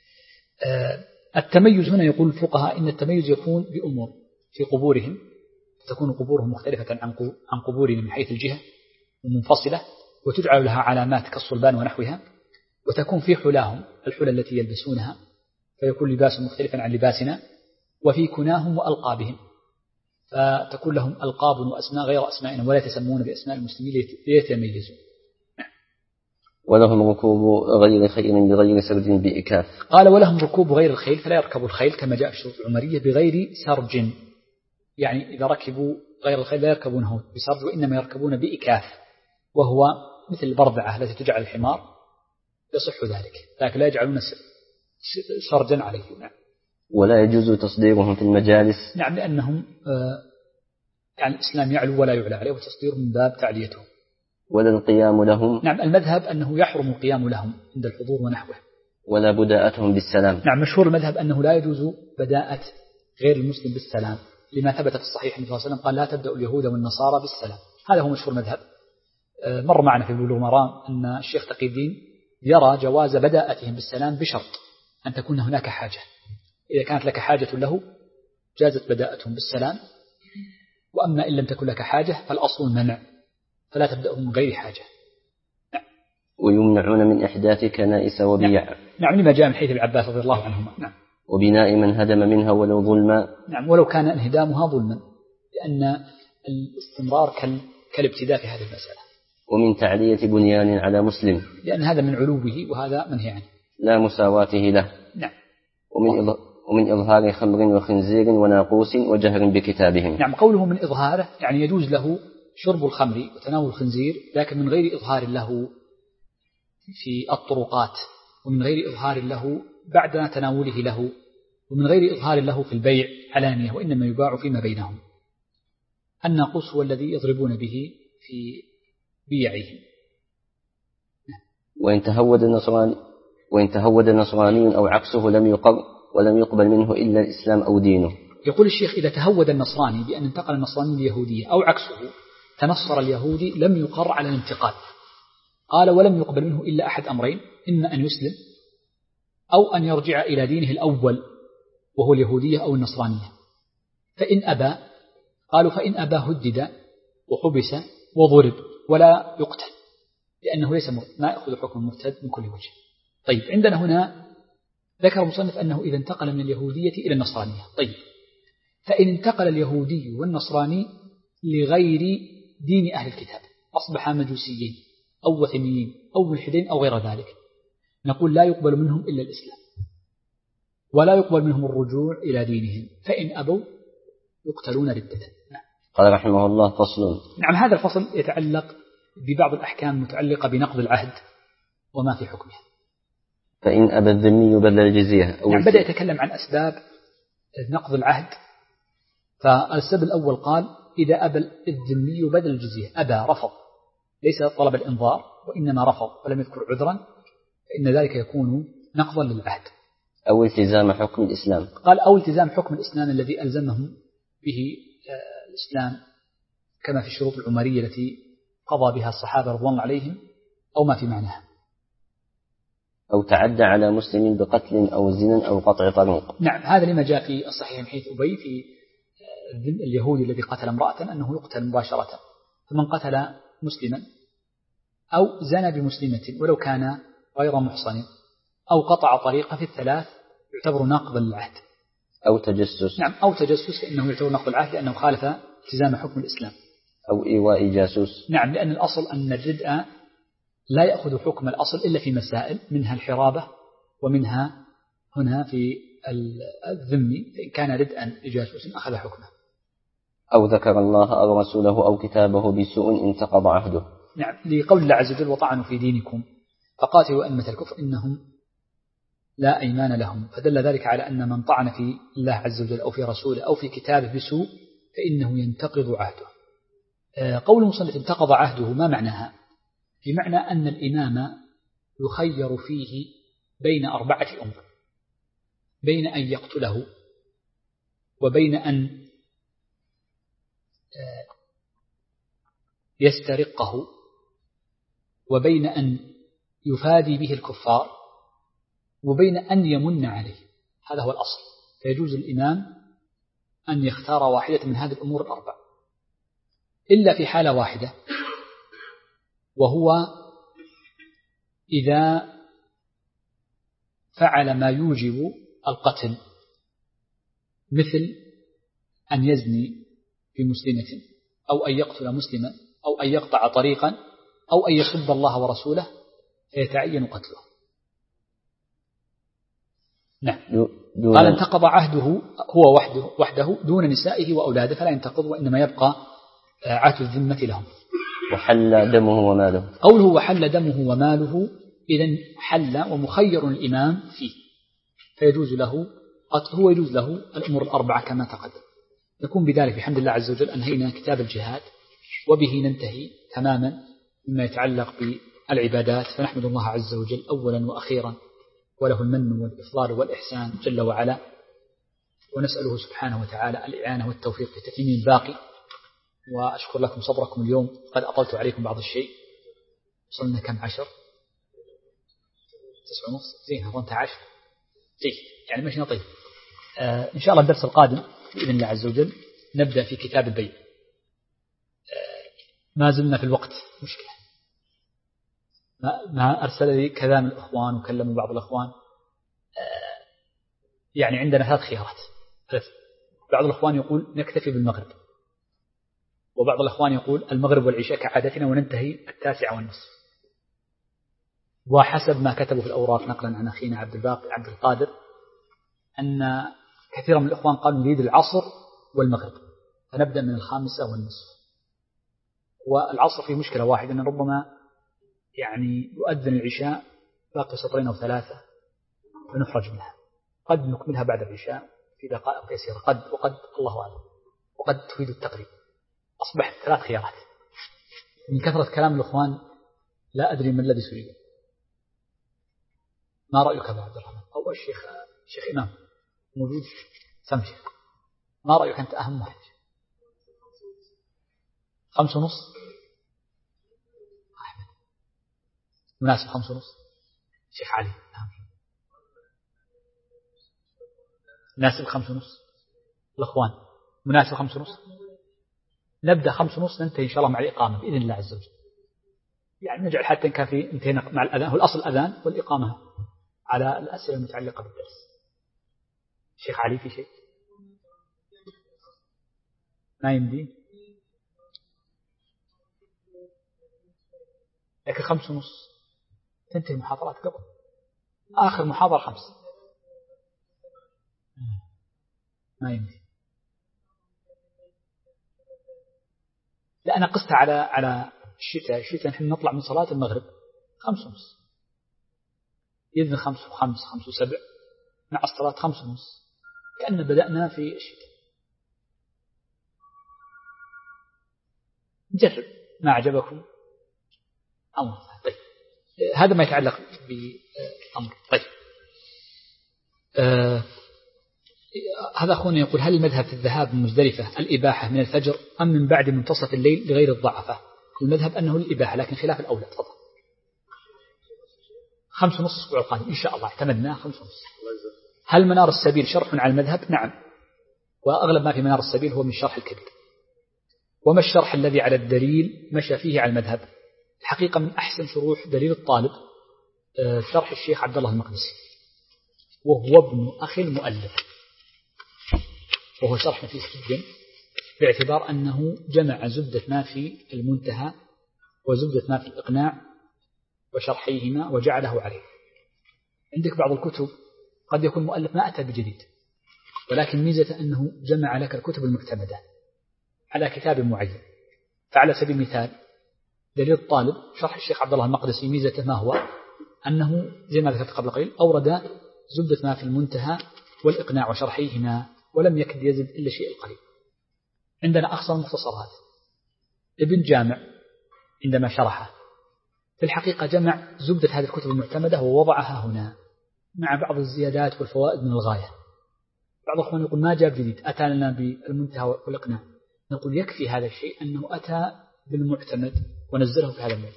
التميز هنا يقول الفقهاء إن التميز يكون بأمور: في قبورهم، تكون قبورهم مختلفة عن قبورنا من حيث الجهة ومنفصلة، وتجعل لها علامات كالصلبان ونحوها. وتكون في حلاهم، الحلى التي يلبسونها، فيكون لباس مختلفا عن لباسنا. وفي كناهم وألقابهم، فتكون لهم ألقاب وأسماء غير أسمائنا، ولا يتسمون بأسماء المسلمين ليتميزوا. ولهم ركوب غير خيل بغير سرج بإكاف. قال ولهم ركوب غير الخيل، فلا يركبوا الخيل كما جاء في الشروط العمرية بغير سرج، يعني إذا ركبوا غير الخيل لا يركبونه بسرج، وإنما يركبون بإكاف، وهو مثل البرذعة التي تجعل الحمار، يصح ذلك، لكن لا يجعلون سرجا عليه. نعم. ولا يجوز تصديرهم في المجالس. نعم، لأنهم يعني الإسلام يعلو ولا يعلى عليه، وتصديرهم من باب تعليتهم. ولا القيام لهم. نعم، المذهب أنه يحرم القيام لهم عند الحضور ونحوه. ولا بداءتهم بالسلام. نعم، مشهور المذهب أنه لا يجوز بداءة غير المسلم بالسلام، لما ثبت في الصحيح النبي صلى الله عليه وسلم قال لا تبدأ اليهود والنصارى بالسلام. هذا هو مشهور المذهب. مر معنا في بلوغ المرام أن الشيخ تقي الدين يرى جواز بداءتهم بالسلام بشرط أن تكون هناك حاجة. إذا كانت لك حاجة له جازت بداءتهم بالسلام، وأما إن لم تكن لك حاجة فالأصل المنع، فلا تبدأهم من غير حاجة. نعم. ويمنعون من إحداث كنائس وبيع. نعم، لما جاء من حديث ابن عباس رضي الله عنهما. نعم. وبناء من هدم منها ولو ظلما. نعم، ولو كان انهدامها ظلما، لأن الاستمرار كالابتداء في هذه المسألة. ومن تعلية بنيان على مسلم، لأن هذا من علوه وهذا منهي عنه، لا مساواته له. نعم. ومن إظهار خمر وخنزير وناقوس وجهر بكتابهم. نعم، قوله من إظهاره يعني يجوز له شرب الخمر وتناول الخنزير، لكن من غير إظهار له في الطرقات، ومن غير إظهار له بعد تناوله له، ومن غير إظهار له في البيع علانية، وإنما يباع فيما بينهم. الناقوس هو الذي يضربون به في بيعهم. وإن تهود نصراني أو عكسه لم يقر ولم يقبل منه إلا الإسلام أو دينه. يقول الشيخ إذا تهود النصراني بأن انتقل النصراني اليهودية أو عكسه تنصر اليهودي لم يقر على الانتقال. قال ولم يقبل منه إلا أحد أمرين: إما أن يسلم أو أن يرجع إلى دينه الأول وهو اليهودية أو النصرانية. فإن أبى، قالوا فإن أبى هدد وحبس وضرب ولا يقتل، لأنه ليس ما يأخذ حكم المرتد من كل وجه. طيب، عندنا هنا ذكر المصنف أنه إذا انتقل من اليهودية إلى النصرانية. طيب، فإن انتقل اليهودي والنصراني لغير دين أهل الكتاب، أصبح مجوسيين أو وثنيين أو ملحدين أو غير ذلك، نقول لا يقبل منهم إلا الإسلام، ولا يقبل منهم الرجوع إلى دينهم، فإن أبوا يقتلون ردة. نعم. قال رحمه الله: فصل. نعم، هذا الفصل يتعلق ببعض الأحكام المتعلقة بنقض العهد وما في حكمه. فإن أبى الذمي بدل الجزية. نعم، بدأ يتكلم عن أسباب نقض العهد. فالسبب الأول قال: إذا أبى الذمي بدل الجزية، أبى رفض، ليس طلب الإنظار وإنما رفض ولم يذكر عذرا، فإن ذلك يكون نقضا للعهد. أو التزام حكم الإسلام. قال أو التزام حكم الإسلام الذي ألزمهم به الإسلام كما في الشروط العمرية التي قضى بها الصحابة رضوان الله عليهم أو ما في معناها. أو تعدى على مسلم بقتل أو زنا أو قطع طريق. نعم، هذا لما جاء في الصحيح من حديث أبي في اليهودي الذي قتل امرأة أنه يقتل مباشرة. فمن قتل مسلما أو زنى بمسلمة ولو كان غير محصن أو قطع طريقة في الثلاث يعتبر ناقض للعهد. أو تجسس. نعم، أو تجسس فإنه يعتبر ناقض العهد لأنه خالف التزام حكم الإسلام. أو إيواء جاسوس. نعم، لأن الأصل أن الردء لا يأخذ حكم الأصل إلا في مسائل، منها الحرابة ومنها هنا في الذم، فإن كان ردءا لجاسوس أخذ حكمه. أو ذكر الله أو رسوله أو كتابه بسوء انتقض عهده. نعم، لقول الله عز وجل وطعنوا في دينكم فقاتلوا أئمة الكفر إنهم لا أيمان لهم، فدل ذلك على أن من طعن في الله عز وجل أو في رسوله أو في كتابه بسوء فإنه ينتقض عهده. قول المصنف انتقض عهده ما معناها؟ بمعنى أن الإمام يخير فيه بين 4 أمور: بين أن يقتله، وبين أن يسترقه، وبين أن يفادي به الكفار، وبين أن يمن عليه. هذا هو الأصل. فيجوز الإمام أن يختار واحدة من هذه الأمور ال4 إلا في حالة واحدة، وهو إذا فعل ما يوجب القتل، مثل أن يزني بمسلمة أو أن يقتل مسلما أو أن يقطع طريقا أو أن يسب الله ورسوله فيتعين قتله. نعم. قال انتقض عهده هو وحده دون نسائه وأولاده فلا ينتقض، وإنما يبقى عهد الذمة لهم. وحل دمه وماله. قوله وحل دمه وماله، إذن حل ومخير الإمام فيه، فيجوز له قتله ويجوز له الأمور ال4 كما تقدم. نكون بذلك بحمد الله عز وجل أنهينا كتاب الجهاد، وبه ننتهي تماما مما يتعلق بالعبادات. فنحمد الله عز وجل أولا وأخيرا، وله المن والإفضال والإحسان جل وعلا، ونسأله سبحانه وتعالى الإعانة والتوفيق في تتميم الباقي. وأشكر لكم صبركم اليوم، قد أطلت عليكم بعض الشيء. وصلنا كم 10 9:30 زين، هونت 10 جيد، يعني ماشي نطيب. إن شاء الله الدرس القادم بإذن الله عز وجل نبدأ في كتاب البيع. ما زلنا في الوقت مشكلة، ما أرسل لي كلام الأخوان وكلموا بعض الأخوان. يعني عندنا 3 خيارات. بعض الأخوان يقول نكتفي بالمغرب، وبعض الأخوان يقول المغرب والعشاء كعادتنا وننتهي 9:30. وحسب ما كتبوا في الأوراق نقلا عن أخينا عبد القادر أن كثير من الأخوان قالوا نريد العصر والمغرب، فنبدأ من 5:30. والعصر فيه مشكلة واحدة، أن ربما يعني يؤذن العشاء باقي 2 أو 3 فنخرج منها، قد نكملها بعد العشاء في دقائق يسيرة، وقد الله أعلم، وقد تفيد التقريب. أصبحت 3 خيارات من كثرة كلام الأخوان، لا أدري ما الذي سريد. ما رأيك أبو عبد الرحمن؟ أو الشيخ إمام موجود؟ سم شيخ، ما رأيك أنت أهم واحد؟ 5:30 أحمد مناسب. 5:30 شيخ علي مناسب. 5:30 الأخوان مناسب. 5:30 نبدأ. 5:30 ننتهي إن شاء الله مع الإقامة بإذن الله عز وجل. يعني نجعل حتى كافي انتهينا مع الأذان، هو الأصل الأذان والإقامة على الأسئلة المتعلقة بالدرس. شيخ علي في شيء؟ ما يمدي، لكن 5:30 تنتهي المحاضرات قبل آخر محاضرة 5. ما يمدي. لا، أنا قست على الشتاء نحن نطلع من صلاة المغرب 5:30، يذن 5 و5 5 و7 مع الصلاة 5:30، كأن بدأنا في الشتاء. نجرب، ما عجبكم أمر. طيب، هذا ما يتعلق بالأمر. طيب، هذا أخونا يقول: هل المذهب في الذهاب من مزدلفة الإباحة من الفجر أم من بعد منتصف الليل لغير الضعفة؟ المذهب أنه الإباحة، لكن خلاف الأولى. تفضل. 5:30 الأسبوع القادم إن شاء الله، اعتمدنا 5:30. هل منار السبيل شرح على المذهب؟ نعم، وأغلب ما في منار السبيل هو من شرح الكبير. وما الشرح الذي على الدليل مشى فيه على المذهب؟ الحقيقة من أحسن شروح دليل الطالب شرح الشيخ عبد الله المقدسي، وهو ابن أخي المؤلف، وهو شرح نفيس جدا، باعتبار أنه جمع زبدة ما في المنتهى وزبدة ما في الإقناع وشرحيهما وجعله عليه. عندك بعض الكتب قد يكون مؤلف ما أتى بجديد، ولكن ميزة أنه جمع لك الكتب المعتمدة على كتاب معين. فعلى سبيل المثال دليل الطالب شرح الشيخ عبد الله المقدسي، ميزته ما هو؟ أنه زي ما ذكرت قبل قليل أورد زبدة ما في المنتهى والإقناع وشرحيهما، ولم يكد يزد إلا شيء القليل. عندنا أخصر المختصرات ابن جامع عندما شرحه في الحقيقة جمع زبدة هذه الكتب المعتمدة ووضعها هنا مع بعض الزيادات والفوائد من الغاية. بعض الأخوان يقول ما جاب جديد، أتى لنا بالمنتهى والإقناع. نقول يكفي هذا الشيء أنه أتى بالمعتمد ونزله في هذا الموضوع.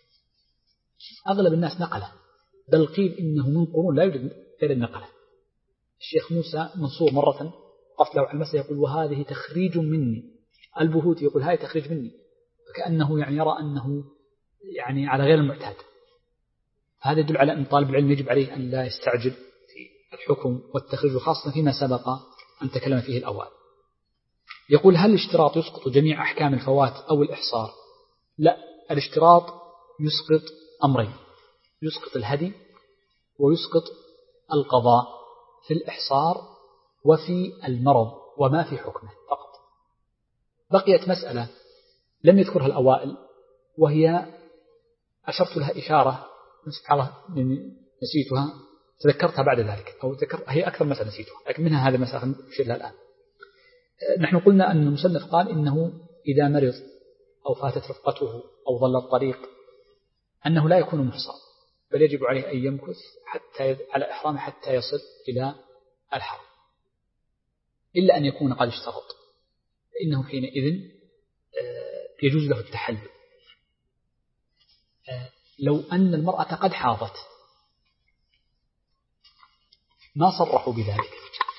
أغلب الناس نقله، بل قيل إنه من قرون لا يوجد غير النقله. الشيخ موسى منصور مرة وقفت له على المسألة يقول: وهذه تخريج مني. البهوتي يقول: هذه تخريج مني، فكأنه يعني يرى أنه يعني على غير المعتاد. هذا يدل على أن طالب العلم يجب عليه أن لا يستعجل في الحكم والتخريج، خاصة فيما سبق أن تكلم فيه الأوائل. يقول: هل الاشتراط يسقط جميع أحكام الفوات أو الإحصار؟ لا، الاشتراط يسقط أمرين: يسقط الهدي ويسقط القضاء في الإحصار وفي المرض وما في حكمه فقط. بقيت مسألة لم يذكرها الأوائل، وهي أشرت لها إشارة نسيتها، تذكرتها بعد ذلك، أو هي أكثر مسألة نسيتها، لكن منها هذه المسألة نشير لها الآن. نحن قلنا أن المصنف قال إنه إذا مرض أو فاتت رفقته أو ضل الطريق أنه لا يكون محصر، بل يجب عليه أن يمكث حتى على إحرامه حتى يصل إلى الحرم، إلا أن يكون قد اشترط، فإنه حينئذ يجوز له التحلل. لو أن المرأة قد حاضت ما صرحوا بذلك،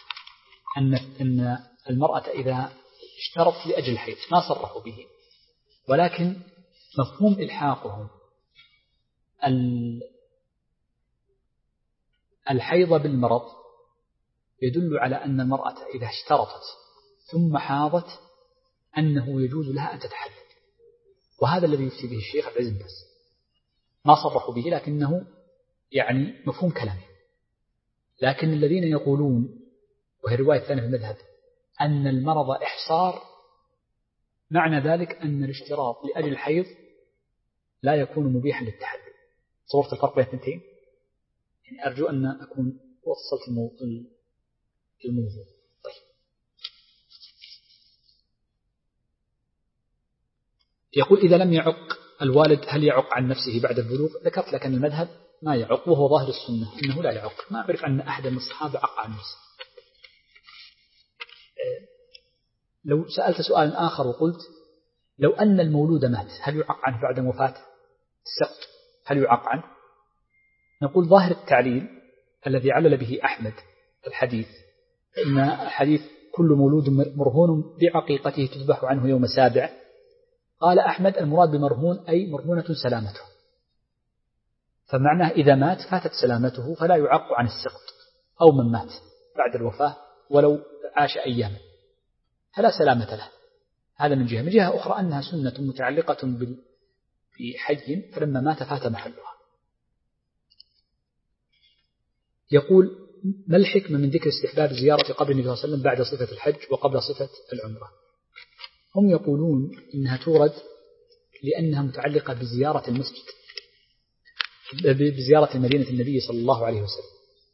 أن المرأة إذا اشترط لأجل الحيض ما صرحوا به، ولكن مفهوم إلحاقهم الحيض بالمرض يدل على أن المرأة إذا اشترطت ثم حاضت أنه يجوز لها أن تتحلل، وهذا الذي يفتي به الشيخ عبد العزيز بن باز. ما صرحوا به لكنه يعني مفهوم كلامه. لكن الذين يقولون، وهي رواية ثانية في المذهب، أن المرض إحصار، معنى ذلك أن الاشتراط لأجل الحيض لا يكون مبيحا للتحلل. صورت الفرق بين الثنتين؟ يعني أرجو أن أكون وصلت الموضوع. طيب. يقول: إذا لم يعق الوالد هل يعق عن نفسه بعد البلوغ؟ ذكرت لك أن المذهب ما يعق، وهو ظاهر السنة أنه لا يعق. ما أعرف أن أحد من الصحابة عق عن نفسه. لو سألت سؤال آخر وقلت: لو أن المولود مات هل يعق عنه بعد وفاة السقط؟ هل يعق عنه؟ نقول: ظاهر التعليل الذي علل به أحمد الحديث، إن الحديث كل مولود مرهون بعقيقته تذبح عنه يوم 7. قال أحمد: المراد بمرهون أي مرهونة سلامته، فمعناه إذا مات فاتت سلامته فلا يعق عن السقط، أو من مات بعد الوفاة ولو عاش أياما فلا سلامة له. هذا من جهة. من جهة أخرى أنها سنة متعلقة بحي، فلما مات فات محلها. يقول: ما الحكمة من ذكر استحباب زيارة قبر النبي صلى الله عليه وسلم بعد صفة الحج وقبل صفة العمرة؟ هم يقولون إنها تورد لأنها متعلقة بزيارة المسجد، بزيارة مدينة النبي صلى الله عليه وسلم.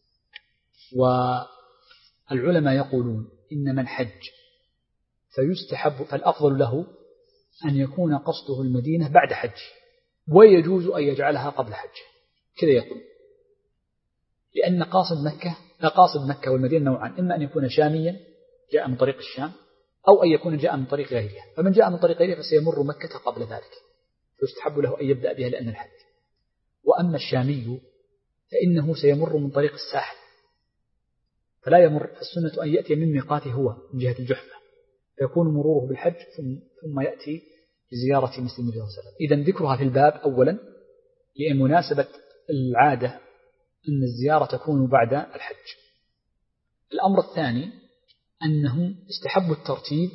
والعلماء يقولون إن من حج فيستحب، فالأفضل له أن يكون قصده المدينة بعد حج، ويجوز أن يجعلها قبل حج. كذا يقول. لأن قاصد مكة والمدينة نوعان، إما أن يكون شاميا جاء من طريق الشام، أو أن يكون جاء من طريق غيرها. فمن جاء من طريق غيرها فسيمر مكة قبل ذلك، فيستحب له أن يبدأ بها لأن الحج. وأما الشامي فإنه سيمر من طريق الساحل، فلا يمر، فالسنة أن يأتي من ميقاته هو من جهة الجحفة، فيكون مروره بالحج ثم يأتي لزيارة مثل النبي صلى الله عليه وسلم. إذن ذكرها في الباب أولا لمناسبة العادة أن الزيارة تكون بعد الحج. الأمر الثاني أنه استحب الترتيب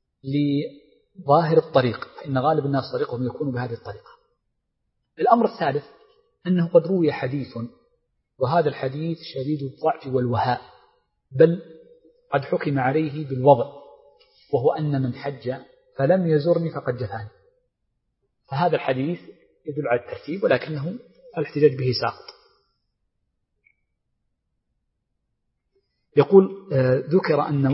لظاهر الطريق، فإن غالب الناس طريقهم يكون بهذه الطريقة. الأمر الثالث أنه قد روي حديث، وهذا الحديث شديد الضعف والوهاء، بل قد حكم عليه بالوضع، وهو أن من حج فلم يزرني فقد جفاني. فهذا الحديث يدل على الترتيب، ولكنه الاحتجاج به ساقط. يقول ذكر أن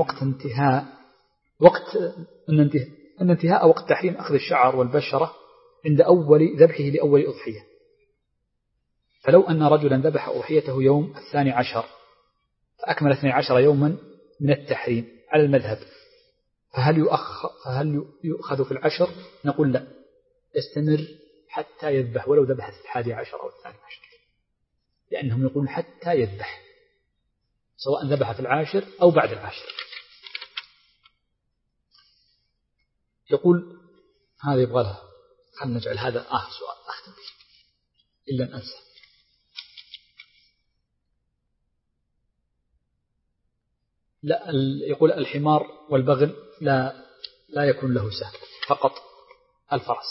انتهاء وقت تحريم أخذ الشعر والبشرة عند أول ذبحه لأول أضحية. فلو أن رجلا ذبح أضحيته يوم 12 فأكمل 12 يوما من التحريم على المذهب، فهل يؤخذ في العشر؟ نقول لا، يستمر حتى يذبح ولو ذبح في 11 أو 12، لأنهم يقولون حتى يذبح، سواء ذبح في 10 أو بعد 10. يقول هذا يبغى لها، خلنا نجعل هذا آخر سؤال أختم به إلا أن أنسى. لا، يقول الحمار والبغل لا يكون له سهم، فقط الفرس.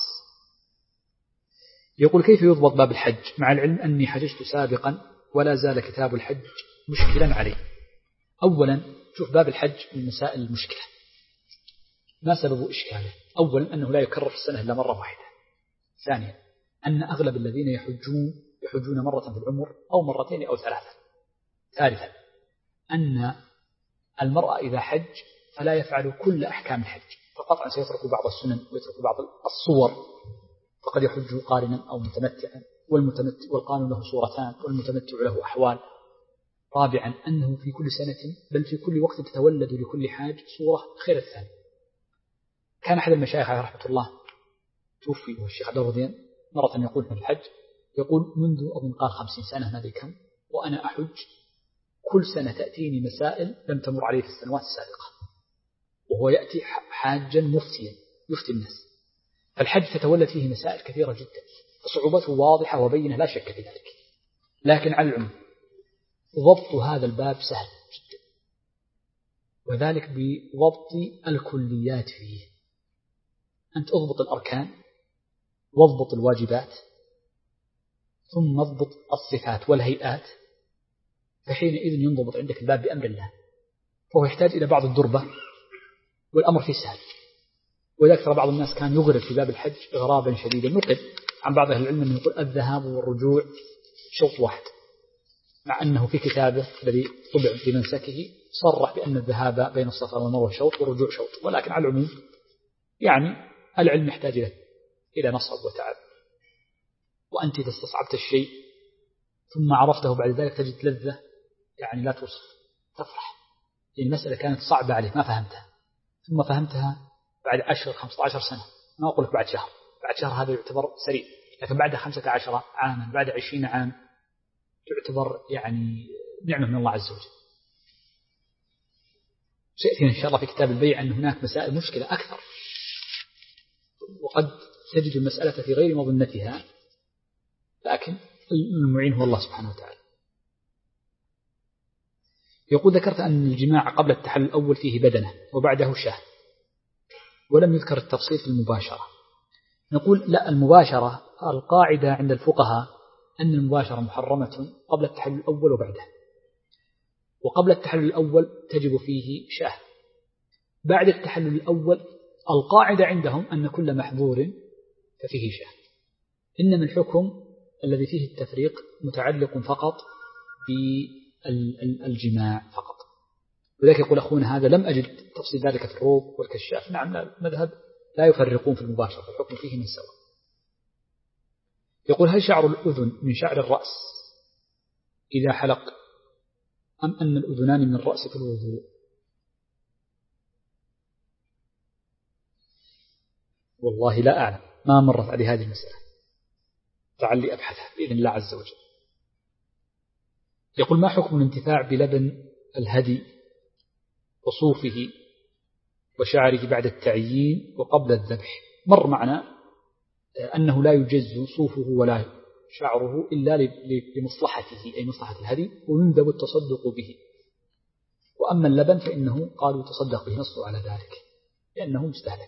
يقول كيف يضبط باب الحج مع العلم أني حججت سابقا ولا زال كتاب الحج مشكلا عليه؟ أولا شوف، باب الحج من مسائل المشكلة. ما سبب إشكاله؟ أولا أنه لا يكرر في السنة إلا مرة واحدة. ثانيا أن أغلب الذين يحجون مرة في العمر أو مرتين أو 3. ثالثا أن المرأة إذا حج فلا يفعل كل أحكام الحج، فقطعا سيترك بعض السنن ويترك بعض الصور، فقد يحج قارنا أو متمتعا، والقارن له صورتان والمتمتع له أحوال. رابعا أنه في كل سنة بل في كل وقت تتولد لكل حاج صورة خير الثاني. كان أحد المشايخ عليه رحمة الله توفي، هو الشيخ عبد الرضيان، مرة يقول في الحج، يقول منذ أظن قال 50 سنة ما أدري كم، وأنا أحج كل سنة تأتيني مسائل لم تمر عليه في السنوات السابقة، وهو يأتي حاجا مفتيا يفتي الناس. فالحج تتولد فيه مسائل كثيرة جدا، فصعوبته واضحة وبينة لا شك في ذلك. لكن على العموم ضبط هذا الباب سهل جدا، وذلك بضبط الكليات فيه. أنت أضبط الأركان واضبط الواجبات ثم اضبط الصفات والهيئات، فحينئذ ينضبط عندك الباب بأمر الله. فهو يحتاج إلى بعض الدربة والأمر فيه سهل. وذلك بعض الناس كان يغرب في باب الحج إغرابا شديدا. نقل عن بعض أهل العلم أنه يقول الذهاب والرجوع شوط واحد، مع أنه في كتابه الذي طبع في منسكه صرح بأن الذهاب بين الصفا والمروة شوط والرجوع شوط. ولكن على العموم يعني العلم يحتاج إلى نصب وتعب. وأنت إذا استصعبت الشيء ثم عرفته بعد ذلك تجد لذة يعني لا توصف، تفرح. المسألة كانت صعبة عليه ما فهمتها، ثم فهمتها بعد 10-15 سنة. ما أقول لك بعد شهر، بعد شهر هذا يعتبر سريع، لكن بعد 15 عاما، بعد 20 عام تعتبر يعني نعمة من الله عز وجل. سيأتينا إن شاء الله في كتاب البيع أن هناك مسائل مشكلة أكثر، وقد تجد المسألة في غير مظنتها، لكن المعين هو الله سبحانه وتعالى. يقول ذكرت أن الجماع قبل التحلل الأول فيه بدنة وبعده شاه، ولم يذكر التفصيل في المباشرة. نقول لا، المباشرة القاعدة عند الفقهاء أن المباشرة محرمة قبل التحلل الأول وبعده. وقبل التحلل الأول تجب فيه شاه، بعد التحلل الأول القاعدة عندهم أن كل محظور ففيه شاه. إنما الحكم الذي فيه التفريق متعلق فقط بالجماع فقط. وذلك يقول أخونا هذا لم أجد تفصيل ذلك في الروض والكشاف. نعم، المذهب لا يفرقون في المباشرة، فالحكم فيه من سواء. يقول هل شعر الأذن من شعر الرأس إذا حلق أم أن الأذنان من الرأس في الوضوء؟ والله لا أعلم، ما مرت علي هذه المسألة، لعلي أبحثها بإذن الله عز وجل. يقول: ما حكم الانتفاع بلبن الهدي وصوفه وشعره بعد التعيين وقبل الذبح؟ مر معنا أنه لا يجز صوفه ولا شعره إلا لمصلحته، أي مصلحة الهدي، ويندب التصدق به. وأما اللبن فإنه قالوا تصدق به، نص على ذلك لأنه مستهلك.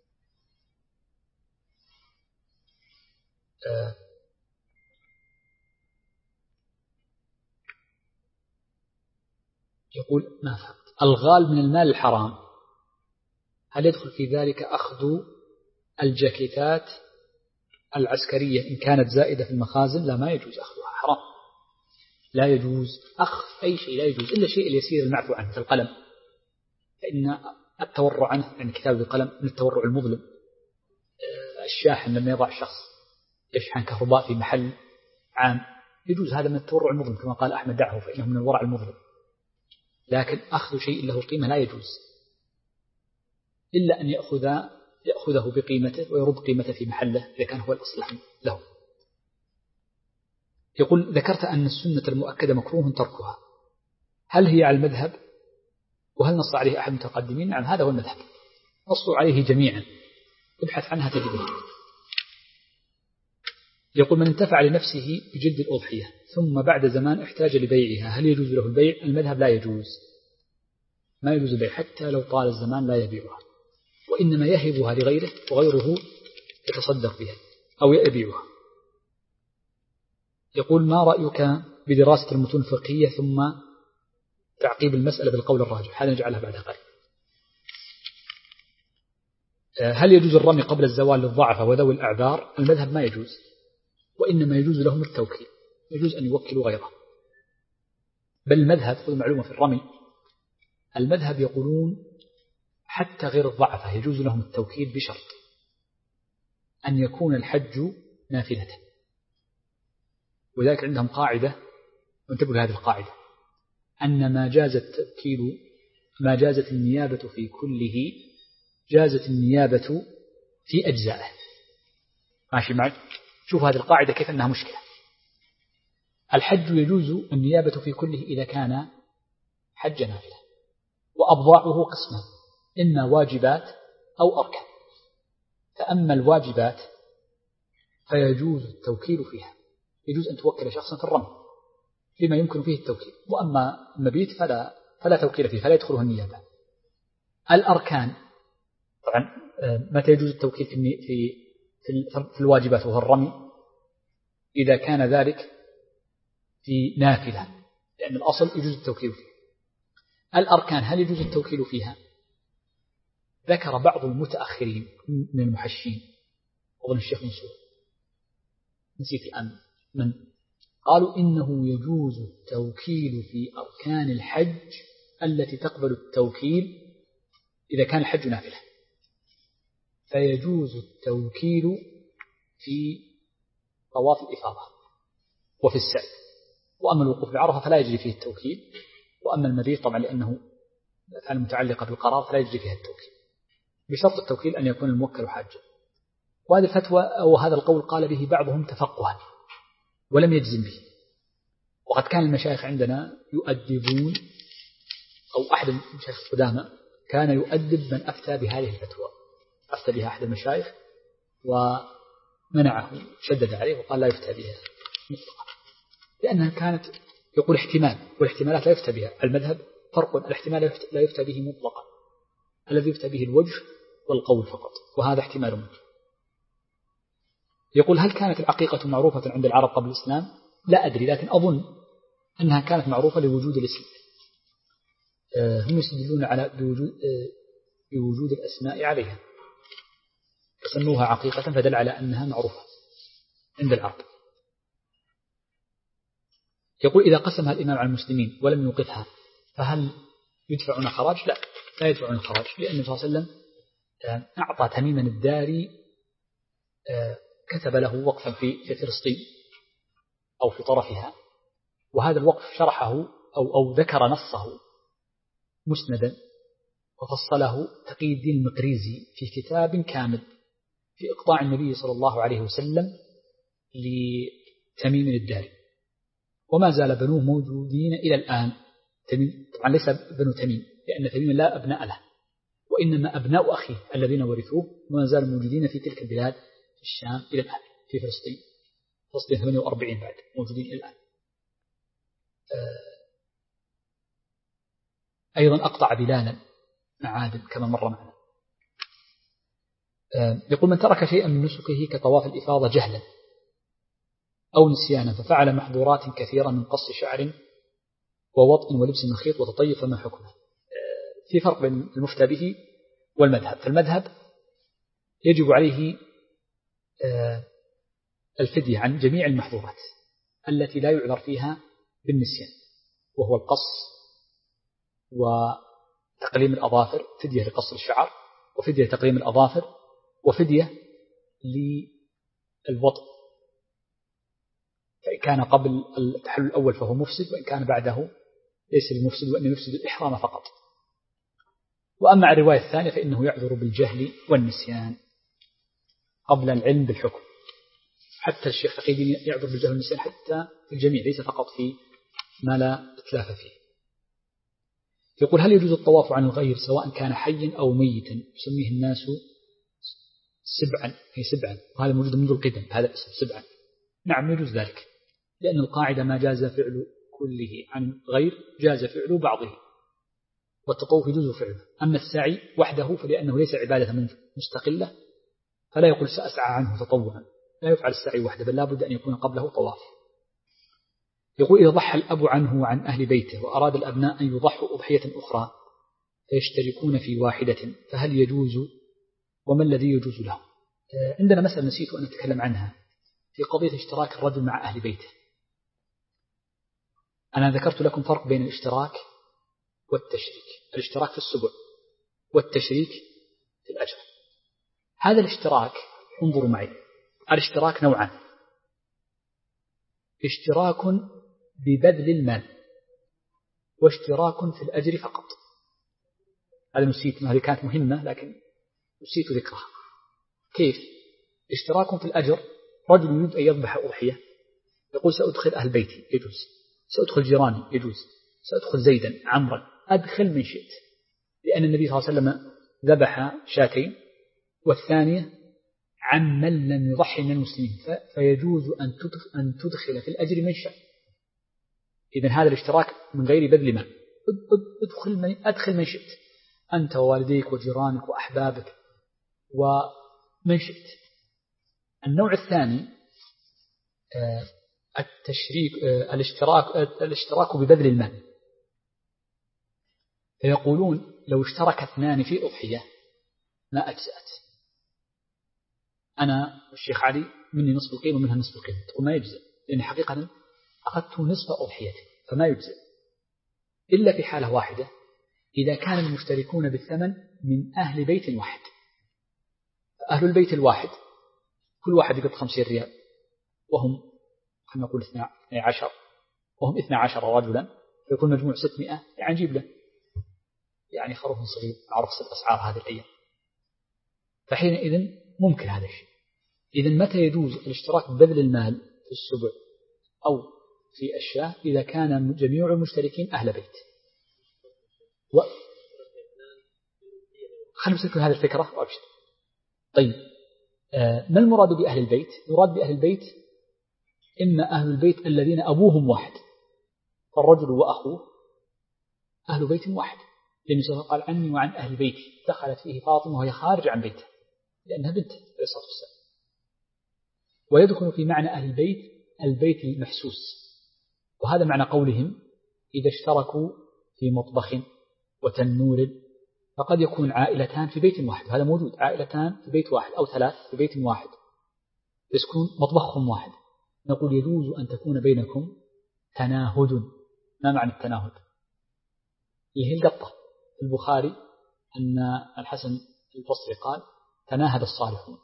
يقول: ما فهمت، الغال من المال الحرام هل يدخل في ذلك أخذ الجاكيتات العسكرية إن كانت زائدة في المخازن؟ لا، ما يجوز أخذها، حرام، لا يجوز أخذ أي شيء، لا يجوز إلا الشيء اليسير المعفو عنه كالقلم، فإن التورع عنه يعني كتاب القلم من التورع المظلم. الشاحن لما يضع شخص يشحن كهرباء في محل عام يجوز، هذا من التورع المظلم كما قال أحمد: دعه فإنه من الورع المظلم. لكن أخذ شيء له قيمة لا يجوز إلا أن يأخذه بقيمته ويرد قيمته في محله إذا كان هو الأصلح له. يقول: ذكرت أن السنة المؤكدة مكروه تركها، هل هي على المذهب؟ وهل نص عليه أحد المتقدمين؟ نعم، هذا هو المذهب، نصوا عليه جميعا، ابحث عنها تجده. يقول: من انتفع لنفسه بجلد الأضحية ثم بعد زمان احتاج لبيعها، هل يجوز له البيع؟ المذهب لا يجوز، ما يجوز البيع حتى لو طال الزمان لا يبيعها، وإنما يهبها لغيره وغيره يتصدق بها أو يبيعها. يقول: ما رأيك بدراسة المتون الفقهية ثم تعقيب المسألة بالقول الراجح؟ هذا نجعلها بعد قليل. هل يجوز الرمي قبل الزوال للضعفة وذوي الأعذار؟ المذهب ما يجوز، وإنما يجوز لهم التوكيل، يجوز أن يوكلوا غيره. بل المذهب، خذ معلومة في الرمي، المذهب يقولون حتى غير الضعفة يجوز لهم التوكيل بشرط أن يكون الحج نافلة. وذلك عندهم قاعدة، وانتبهوا لهذه القاعدة، أن ما جاز التوكيل، ما جازت النيابة في كله جازت النيابة في أجزائه. ماشي معي؟ شوف هذه القاعدة كيف أنها مشكلة. الحج يجوز النيابة في كله إذا كان حج نافلة، وأبضاعه قسمان، إما واجبات أو أركان. فأما الواجبات فيجوز التوكيل فيها، يجوز أن توكل شخصا في الرمي فيما يمكن فيه التوكيل، وأما المبيت فلا توكيل فيه، فلا يدخله النيابة. الأركان طبعا متى يجوز التوكيل في الواجبات وهو الرمي؟ إذا كان ذلك في نافلة، لأن الأصل يجوز التوكيل فيه. الأركان هل يجوز التوكيل فيها؟ ذكر بعض المتأخرين من المحشين، أظن الشيخ منصور، نسيت الآن من، قالوا إنه يجوز التوكيل في أركان الحج التي تقبل التوكيل إذا كان الحج نافلة، فيجوز التوكيل في طواف الإفاضة وفي السعي. وأما الوقوف بعرفة فلا يجري فيه التوكيل، وأما المبيت طبعا لأنه الأفعال المتعلقة بالقرار فلا يجري فيها التوكيل، بشرط التوكيل أن يكون الموكل حاجا. وهذه الفتوى أو هذا القول قال به بعضهم تفقها ولم يجزم به. وقد كان المشايخ عندنا يؤدبون، أو أحد المشايخ القدامى كان يؤدب من أفتى بهذه الفتوى، أفتى بها أحد المشايخ ومنعه، شدد عليه وقال لا يفتى بها مطلقا، لأنها كانت يقول احتمال، والاحتمالات لا يفتى بها. المذهب فرق، الاحتمال لا يفتى به مطلقا، الذي يفتى به الوجه والقول فقط، وهذا احتمال منه. يقول: هل كانت العقيقة معروفة عند العرب قبل الإسلام؟ لا أدري، لكن أظن أنها كانت معروفة لوجود الإسلام. هم يستدلون على بوجود الأسماء عليها، فسموها عقيقة فدل على أنها معروفة عند العرب. يقول: إذا قسمها الإمام على المسلمين ولم يوقفها فهل يدفعون خراج؟ لا يدفعون خراج، لأن النبي صلى الله عليه وسلم أعطى تميما الداري، كتب له وقفا في فلسطين أو في طرفها، وهذا الوقف شرحه أو ذكر نصه مسندا وفصله تقي الدين المقريزي في كتاب كامل في إقطاع النبي صلى الله عليه وسلم لتميم الداري، وما زال بنوه موجودين إلى الآن. طبعا ليس بنو تميم، لأن تميم لا أبناء له، وإنما أبناء أخيه الذين ورثوه وما زالوا موجودين في تلك البلاد في الشام إلى الآن، في فلسطين 48 بعد موجودين إلى الآن. أيضا أقطع بلالا معادن كما مر معنا. يقول: من ترك شيئا من نسكه كطواف الإفاضة جهلا أو نسيانا ففعل محظورات كثيرة من قص شعر ووطء ولبس مخيط وتطيب، فما حكمه؟ في فرق بين المفتى به والمذهب. فالمذهب يجب عليه الفدية عن جميع المحظورات التي لا يعذر فيها بالنسيان، وهو القص وتقليم الأظافر، فدية لقص الشعر وفدية تقليم الأظافر وفدية للوطء، فإن كان قبل التحلل الأول فهو مفسد، وإن كان بعده ليس بمفسد، وأنه يفسد الإحرام فقط. وأما الرواية الثانية فإنه يعذر بالجهل والنسيان قبل العلم بالحكم. حتى الشيخ تقي الدين يعذر بالجهل والنسيان حتى في الجميع، ليس فقط في ما لا إتلاف فيه. يقول: هل يجوز الطواف عن الغير سواء كان حيا أو ميتا؟ يسميه الناس سبعا، هي سبعا، وهذا موجود منذ القدم، هذا اسم سبعا. نعم يجوز ذلك، لأن القاعدة ما جاز فعل كله عن غير جاز فعل بعضه، والتطوف يجوز فعله. أما السعي وحده فلأنه ليس عبادة مستقلة فلا يقول سأسعى عنه تطوعا، لا يفعل السعي وحده، بل لا بد أن يكون قبله طواف. يقول: إذا ضحى الأب عنه وعن أهل بيته وأراد الأبناء أن يضحوا أضحية أخرى فيشتركون في واحدة فهل يجوز، وما الذي يجوز له؟ عندنا مسألة نسيت أن أتكلم عنها في قضية اشتراك الرجل مع أهل بيته. أنا ذكرت لكم فرق بين الاشتراك والتشريك. الاشتراك في السبع والتشريك في الأجر. هذا الاشتراك انظروا معي، الاشتراك نوعان: اشتراك ببذل المال واشتراك في الأجر فقط. هذا نسيت، هذه كانت مهمة لكن نسيت ذكرها. كيف؟ اشتراك في الأجر: رجل يريد أن يذبح أضحية يقول سأدخل أهل بيتي، يجوز. سأدخل جيراني، يجوز. سأدخل زيدا عمرا، أدخل من شئت، لأن النبي صلى الله عليه وسلم ذبح شاتين، والثانية عمن لم يضحي من المسلمين، فيجوز أن تدخل في الأجر من شاء. إذن هذا الاشتراك من غير بذل مال، أدخل من شئت، أنت ووالديك وجيرانك وأحبابك ومن شئت. النوع الثاني الاشتراك ببذل المال، فيقولون لو اشترك اثنان في أضحية ما أجزأت، أنا والشيخ علي مني نصف القيمة ومنها نصف القيمة، تقول ما يجزأ، لأن حقيقة أخذت نصف أضحيتي فما يجزأ، إلا في حالة واحدة: إذا كان المشتركون بالثمن من أهل بيت واحد. أهل البيت الواحد كل واحد يقبض 50 ريال، وهم خلينا نقول 12، وهم 12 رجلا، فيكون مجموع 600، يعني جيب له يعني خروف صغير مع رخص الأسعار هذه الأيام، فحينئذ ممكن هذا الشيء. إذن متى يجوز الاشتراك ببذل المال في السبع أو في الشاة؟ إذا كان جميع المشتركين أهل بيت. خلنا نسلك هذه الفكرة وأبشر. طيب، ما المراد بأهل البيت؟ يراد بأهل البيت إما أهل البيت الذين أبوهم واحد، فالرجل وأخوه أهل بيت واحد، لأن سوف قال عني وعن أهل بيتي، دخلت فيه فاطمة وهي خارج عن بيته لأنها بنت عليه الصلاة والسلام. ويدخل في معنى أهل البيت البيت المحسوس، وهذا معنى قولهم إذا اشتركوا في مطبخ وتنور، فقد يكون عائلتان في بيت واحد، هذا موجود، عائلتان في بيت واحد أو 3 في بيت واحد يسكن مطبخهم واحد، نقول يجوز أن تكون بينكم تناهد. ما معنى التناهد؟ اللي هي القطة. في البخاري أن الحسن البصري قال تناهد الصالحون،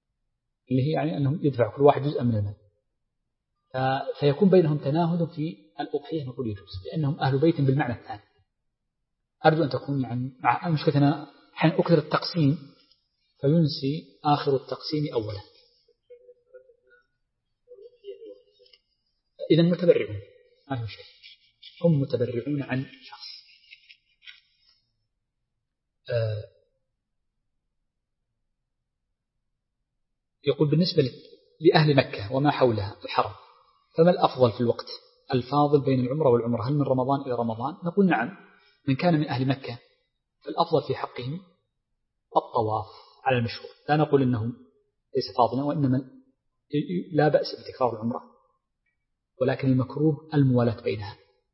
اللي هي يعني أنهم يدفع كل واحد جزءا من المال، فيكون بينهم تناهد في الأضحية نقول يجوز لأنهم أهل بيت بالمعنى الثاني. أرجو أن تكون يعني مع مشكلتنا حين أكثر التقسيم فينسي آخر التقسيم أولا. إذا متبرعون ما في شيء، هم متبرعون عن شخص. يقول بالنسبة لأهل مكة وما حولها الحرم فما الأفضل في الوقت الفاضل بين العمرة والعمرة؟ هل من رمضان إلى رمضان؟ نقول نعم، من كان من أهل مكة فالأفضل في حقهم الطواف على المشهور، لا نقول إنه ليس فاضلا، وإنما لا بأس بتكرار العمرة، ولكن المكروه الموالاة بينها.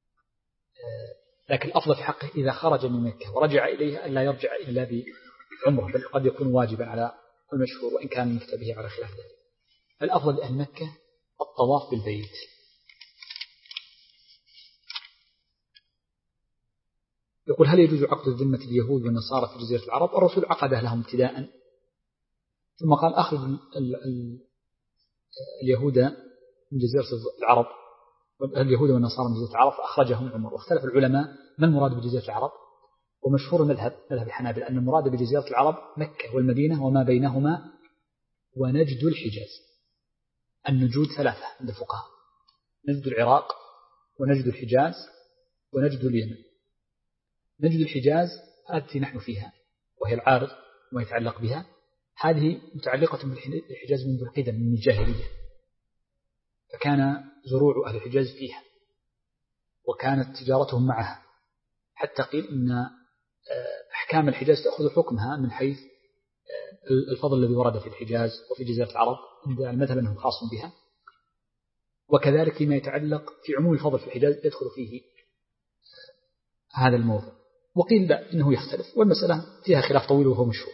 لكن الأفضل في حقه إذا خرج من مكة ورجع إليها أن لا يرجع إلا بعمرة، بل قد يكون واجبا على المشهور وإن كان المفتى به على خلاف ذلك. الأفضل لأهل مكة الطواف بالبيت. يقول هل يجوز عقد الذمة اليهود والنصارى في جزيرة العرب؟ الرسول عقدها لهم ابتداء ثم قال أخرج اليهود من جزيرة العرب، اليهود والنصارى من جزيرة العرب، فأخرجهم عمر. واختلف العلماء ما المراد بجزيرة العرب، ومشهور مذهب الحنابلة أن المراد بجزيرة العرب مكة والمدينة وما بينهما ونجد الحجاز. النجود ثلاثة عند الفقهاء: نجد العراق ونجد الحجاز ونجد اليمن. نجد الحجاز هذه نحن فيها وهي العارض وما يتعلق بها، هذه متعلقة بالحجاز منذ القدم من الجاهلية، فكان زروع أهل الحجاز فيها وكانت تجارتهم معها، حتى قيل إن أحكام الحجاز تأخذ حكمها من حيث الفضل الذي ورد في الحجاز وفي جزيرة العرب عند المذهب أنه خاص بها. وكذلك فيما يتعلق في عموم الفضل في الحجاز يدخل فيه هذا الموضوع. وقيل لا إنه يختلف، والمسألة فيها خلاف طويل وهو مشهور.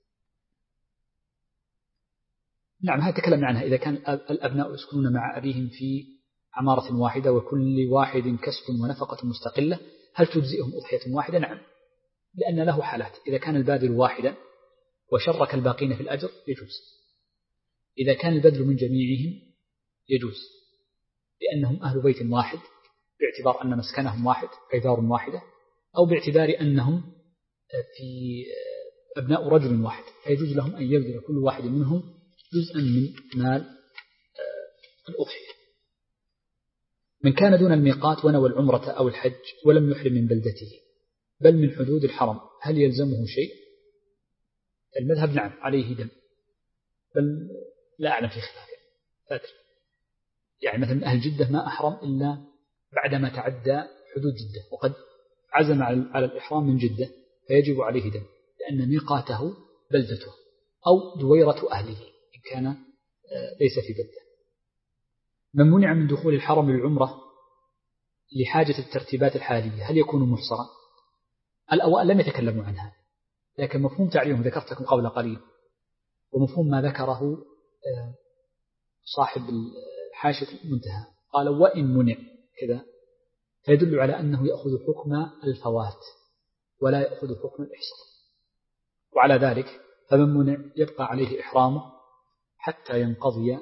نعم هذا تكلمنا عنها. إذا كان الأبناء يسكنون مع أبيهم في عمارة واحدة وكل واحد كسب ونفقة مستقلة، هل تجزئهم أضحية واحدة؟ نعم، لأن له حالات. إذا كان البادل واحدا وشرك الباقين في الأجر يجوز. إذا كان البذل من جميعهم يجوز، لأنهم أهل بيت واحد باعتبار أن مسكنهم واحد أي دار واحدة، أو باعتبار أنهم في أبناء رجل واحد، فيجوز لهم أن يبذل كل واحد منهم جزءا من مال الأضحية. من كان دون الميقات ونوى العمرة أو الحج ولم يحرم من بلدته بل من حدود الحرم هل يلزمه شيء؟ المذهب نعم عليه دم، بل لا أعلم في خلاف أدري. يعني مثلا أهل جدة ما أحرم إلا بعدما تعدى حدود جدة، وقد عزم على الإحرام من جدة فيجب عليه دم، لأن ميقاته بلدته أو دويرة أهله إن كان ليس في بلده. من منع من دخول الحرم للعمرة لحاجة الترتيبات الحالية هل يكون محصرا؟ الأوائل لم يتكلموا عنها، لكن مفهوم تعليمهم ذكرت لكم قبل قليل، ومفهوم ما ذكره صاحب حاشية المنتهى قال وإن منع كذا، فيدل على أنه يأخذ حكم الفوات ولا يأخذ حكم الإحصار. وعلى ذلك فمن منع يبقى عليه إحرامه حتى ينقضي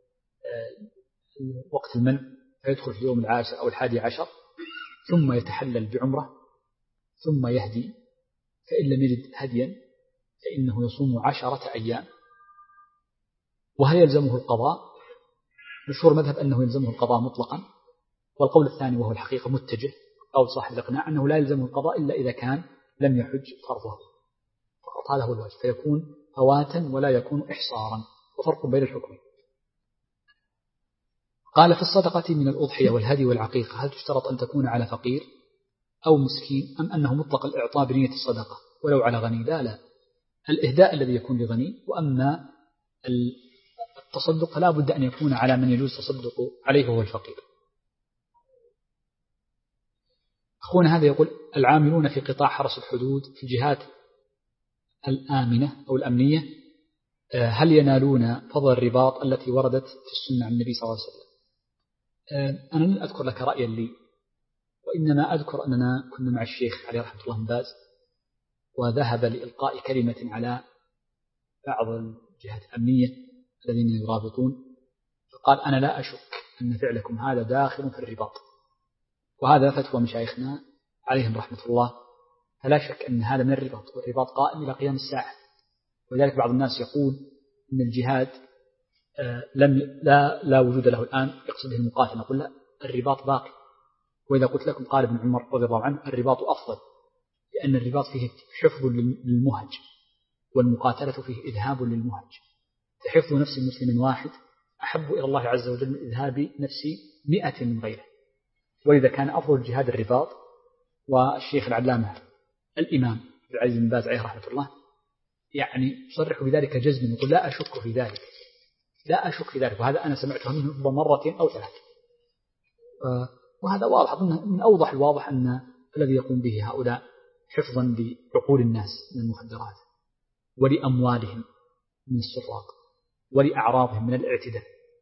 وقت المنع، فيدخل في يوم 10 أو 11 ثم يتحلل بعمرة ثم يهدي، فإن لم يجد هديا فإنه يصوم 10 أيام. وهل يلزمه القضاء؟ مشهور مذهب أنه يلزمه القضاء مطلقا، والقول الثاني وهو الحقيقة متجه قول صاحب الإقناع أنه لا يلزمه القضاء إلا إذا كان لم يحج فرضه فقط، هذا هو الواجب، فيكون فواتا ولا يكون إحصارا، وفرق بين الحكمين. قال في الصدقة من الأضحية والهدي والعقيقة هل تشترط أن تكون على فقير أو مسكين أم أنه مطلق الإعطاء بنية الصدقة ولو على غني؟ لا، الإهداء الذي يكون لغني، وأما التصدق لا بد أن يكون على من يجوز تصدق عليه وهو الفقير. أخونا هذا يقول العاملون في قطاع حرس الحدود في الجهات الآمنة أو الأمنية هل ينالون فضل الرباط التي وردت في السنة عن النبي صلى الله عليه وسلم؟ أنا لن أذكر لك رأيا لي، وإنما أذكر أننا كنا مع الشيخ عليه رحمة الله باز، وذهب لإلقاء كلمة على بعض الجهات الأمنية الذين يرابطون، فقال أنا لا أشك أن فعلكم هذا داخل في الرباط، وهذا فتوى مشايخنا عليهم رحمة الله. فلا شك أن هذا من الرباط، والرباط قائم إلى قيام الساعة. ولذلك بعض الناس يقول أن الجهاد لا وجود له الآن، يقصد به المقاتل. نقول لا، الرباط باقي. وإذا قلت لكم قال ابن عمر رضي الله عنه الرباط أفضل، لأن الرباط فيه حفظ للمهج، والمقاتلة فيه إذهاب للمهج. فحفظ نفس المسلم واحد أحب إلى الله عز وجل من إذهاب نفس 100 من غيره. ولذا كان أفضل الجهاد الرباط. والشيخ العلامة الإمام عبد العزيز بن باز عليه رحمة الله يعني يصرح بذلك جزما، يقول لا أشك في ذلك، لا أشك في ذلك. وهذا أنا سمعته منه مرة أو 3. وهذا واضح، أظن من أوضح الواضح أن الذي يقوم به هؤلاء حفظا لعقول الناس من المخدرات، ولأموالهم من السراق، ولأعراضهم من الاعتداء،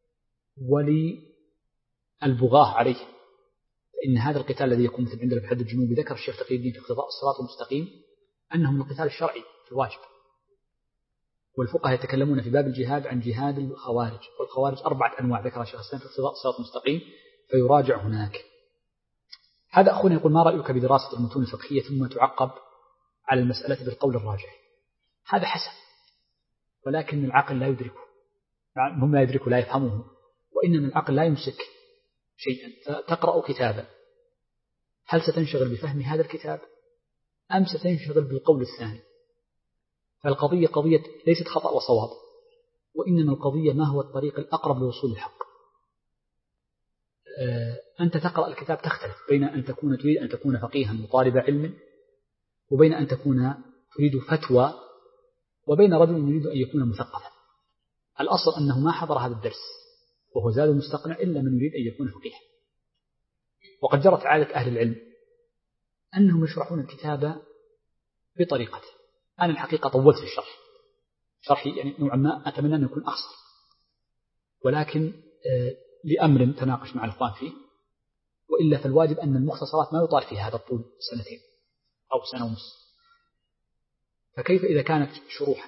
وللبغاة عليه. فإن هذا القتال الذي يكون مثل عندنا في الحد الجنوبي، ذكر الشيخ تقي الدين في اقتضاء الصراط المستقيم أنه من القتال الشرعي في الواجب. والفقهاء يتكلمون في باب الجهاد عن جهاد الخوارج، والخوارج 4 أنواع ذكر الشيخ الإسلام في اقتضاء الصراط المستقيم، فيراجع هناك. هذا أخونا يقول ما رأيك بدراسة المتون الفقهية ثم تعقب على المسألة بالقول الراجح؟ هذا حسن، ولكن العقل لا يدركه، هم لا يدركه لا يفهمه، وإنما العقل لا يمسك شيئا. فتقرأ كتابا، هل ستنشغل بفهم هذا الكتاب أم ستنشغل بالقول الثاني؟ فالقضية قضية ليست خطأ وصواب، وإنما القضية ما هو الطريق الأقرب لوصول الحق. أنت تقرأ الكتاب تختلف بين أن تكون تريد أن تكون فقيها وطالب علم، وبين أن تكون تريد فتوى، وبين رجل يريد أن يكون مثقفا. الأصل أنه ما حضر هذا الدرس وهو زاد مستقنع إلا من يريد أن يكون فقيها. وقد جرت عادة أهل العلم أنهم يشرحون الكتاب بطريقته. أنا الحقيقة طولت في الشرح، شرحي يعني نوعا ما أتمنى أن يكون أقصر، ولكن لأمر تناقش مع الإخوان فيه. وإلا فالواجب أن المختصرات ما يطال فيها هذا الطول 2 أو 1.5 سنة. فكيف إذا كانت شروحا؟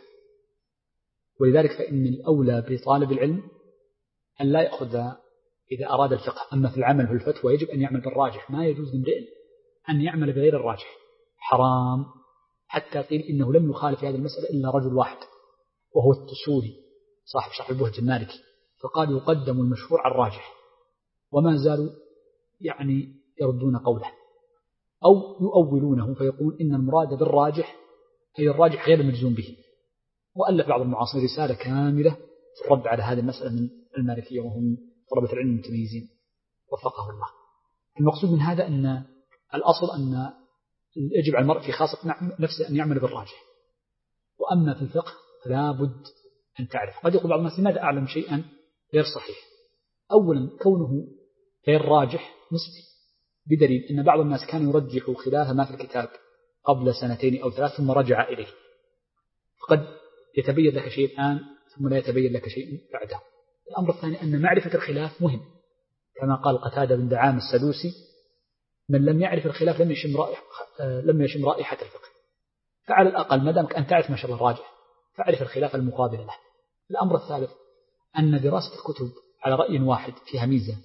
ولذلك فإن الأولى بطالب العلم أن لا يأخذ إذا أراد الفقه. أما في العمل والفتوى يجب أن يعمل بالراجح. ما يجوز لامرئ أن يعمل بغير الراجح، حرام. حتى قيل إنه لم يخالف هذه المسألة إلا رجل واحد، وهو التسوري صاحب شرح البهج المالكي، فقال يقدم المشهور على الراجح، وما زالوا يعني يردون قوله أو يؤولونه، فيقول إن المراد بالراجح أي الراجح غير المجزوم به. وألف بعض المعاصرين رسالة كاملة في الرد على هذه المسألة من المالكية، وهم طلبة العلم المتميزين وفقه الله. المقصود من هذا أن الأصل أن يجب على المرء في خاصة نفسه أن يعمل بالراجح. وأما في الفقه فلا بد أن تعرف. قد يقول بعض الناس لماذا أعلم شيئا غير صحيح؟ أولا كونه غير راجح نسبي، بدليل أن بعض الناس كان يرجح خلاف ما في الكتاب قبل 2 أو 3 ثم رجع إليه، فقد يتبين لك شيء الآن ثم لا يتبين لك شيء بعده. الأمر الثاني أن معرفة الخلاف مهم، كما قال قتادة بن دعام السدوسي من لم يعرف الخلاف لم يشم رائحة الفقه. فعلى الأقل ما دامك أن تعرف ما شاء الله الراجح فاعرف الخلاف المقابل له. الأمر الثالث أن دراسة الكتب على رأي واحد فيها ميزة،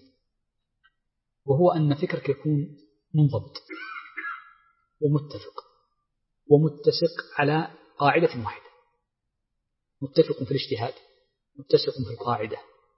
وهو أن فكرك يكون منضبط ومتفق ومتسق على قاعدة واحدة، متفق في الاجتهاد متسق في القاعدة.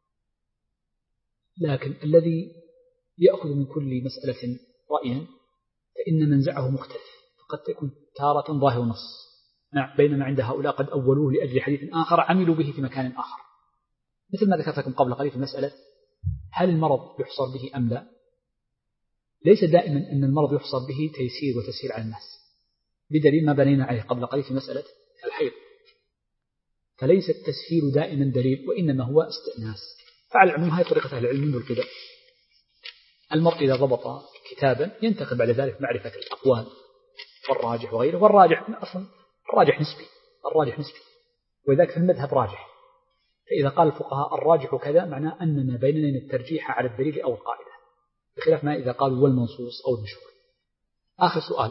لكن الذي يأخذ من كل مسألة رأيا فإن منزعه مختلف، فقد تكون تارة ظاهر نص، بينما عند هؤلاء قد أولوه لأجل حديث آخر عملوا به في مكان آخر. مثل ما ذكرت لكم قبل قليل في مسألة هل المرض يحصر به أم لا؟ ليس دائما أن المرض يحصر به تيسير وتسهيل على الناس، بدليل ما بنينا عليه قبل قليل في مسألة الحيض. فليس التسهيل دائما دليل، وإنما هو استئناس. فعلى العموم هذه طريقة أهل العلم والكذا. المرء إذا ضبط كتابا ينتقل بعد ذلك معرفة الأقوال والراجح وغيره. والراجح أصلا الراجح نسبي، ولذلك في المذهب راجح. فإذا قال الفقهاء الراجح كذا معناه أننا بيننا الترجيح على الدليل أو القاعدة، بخلاف ما إذا قالوا والمنصوص أو المشهور. آخر سؤال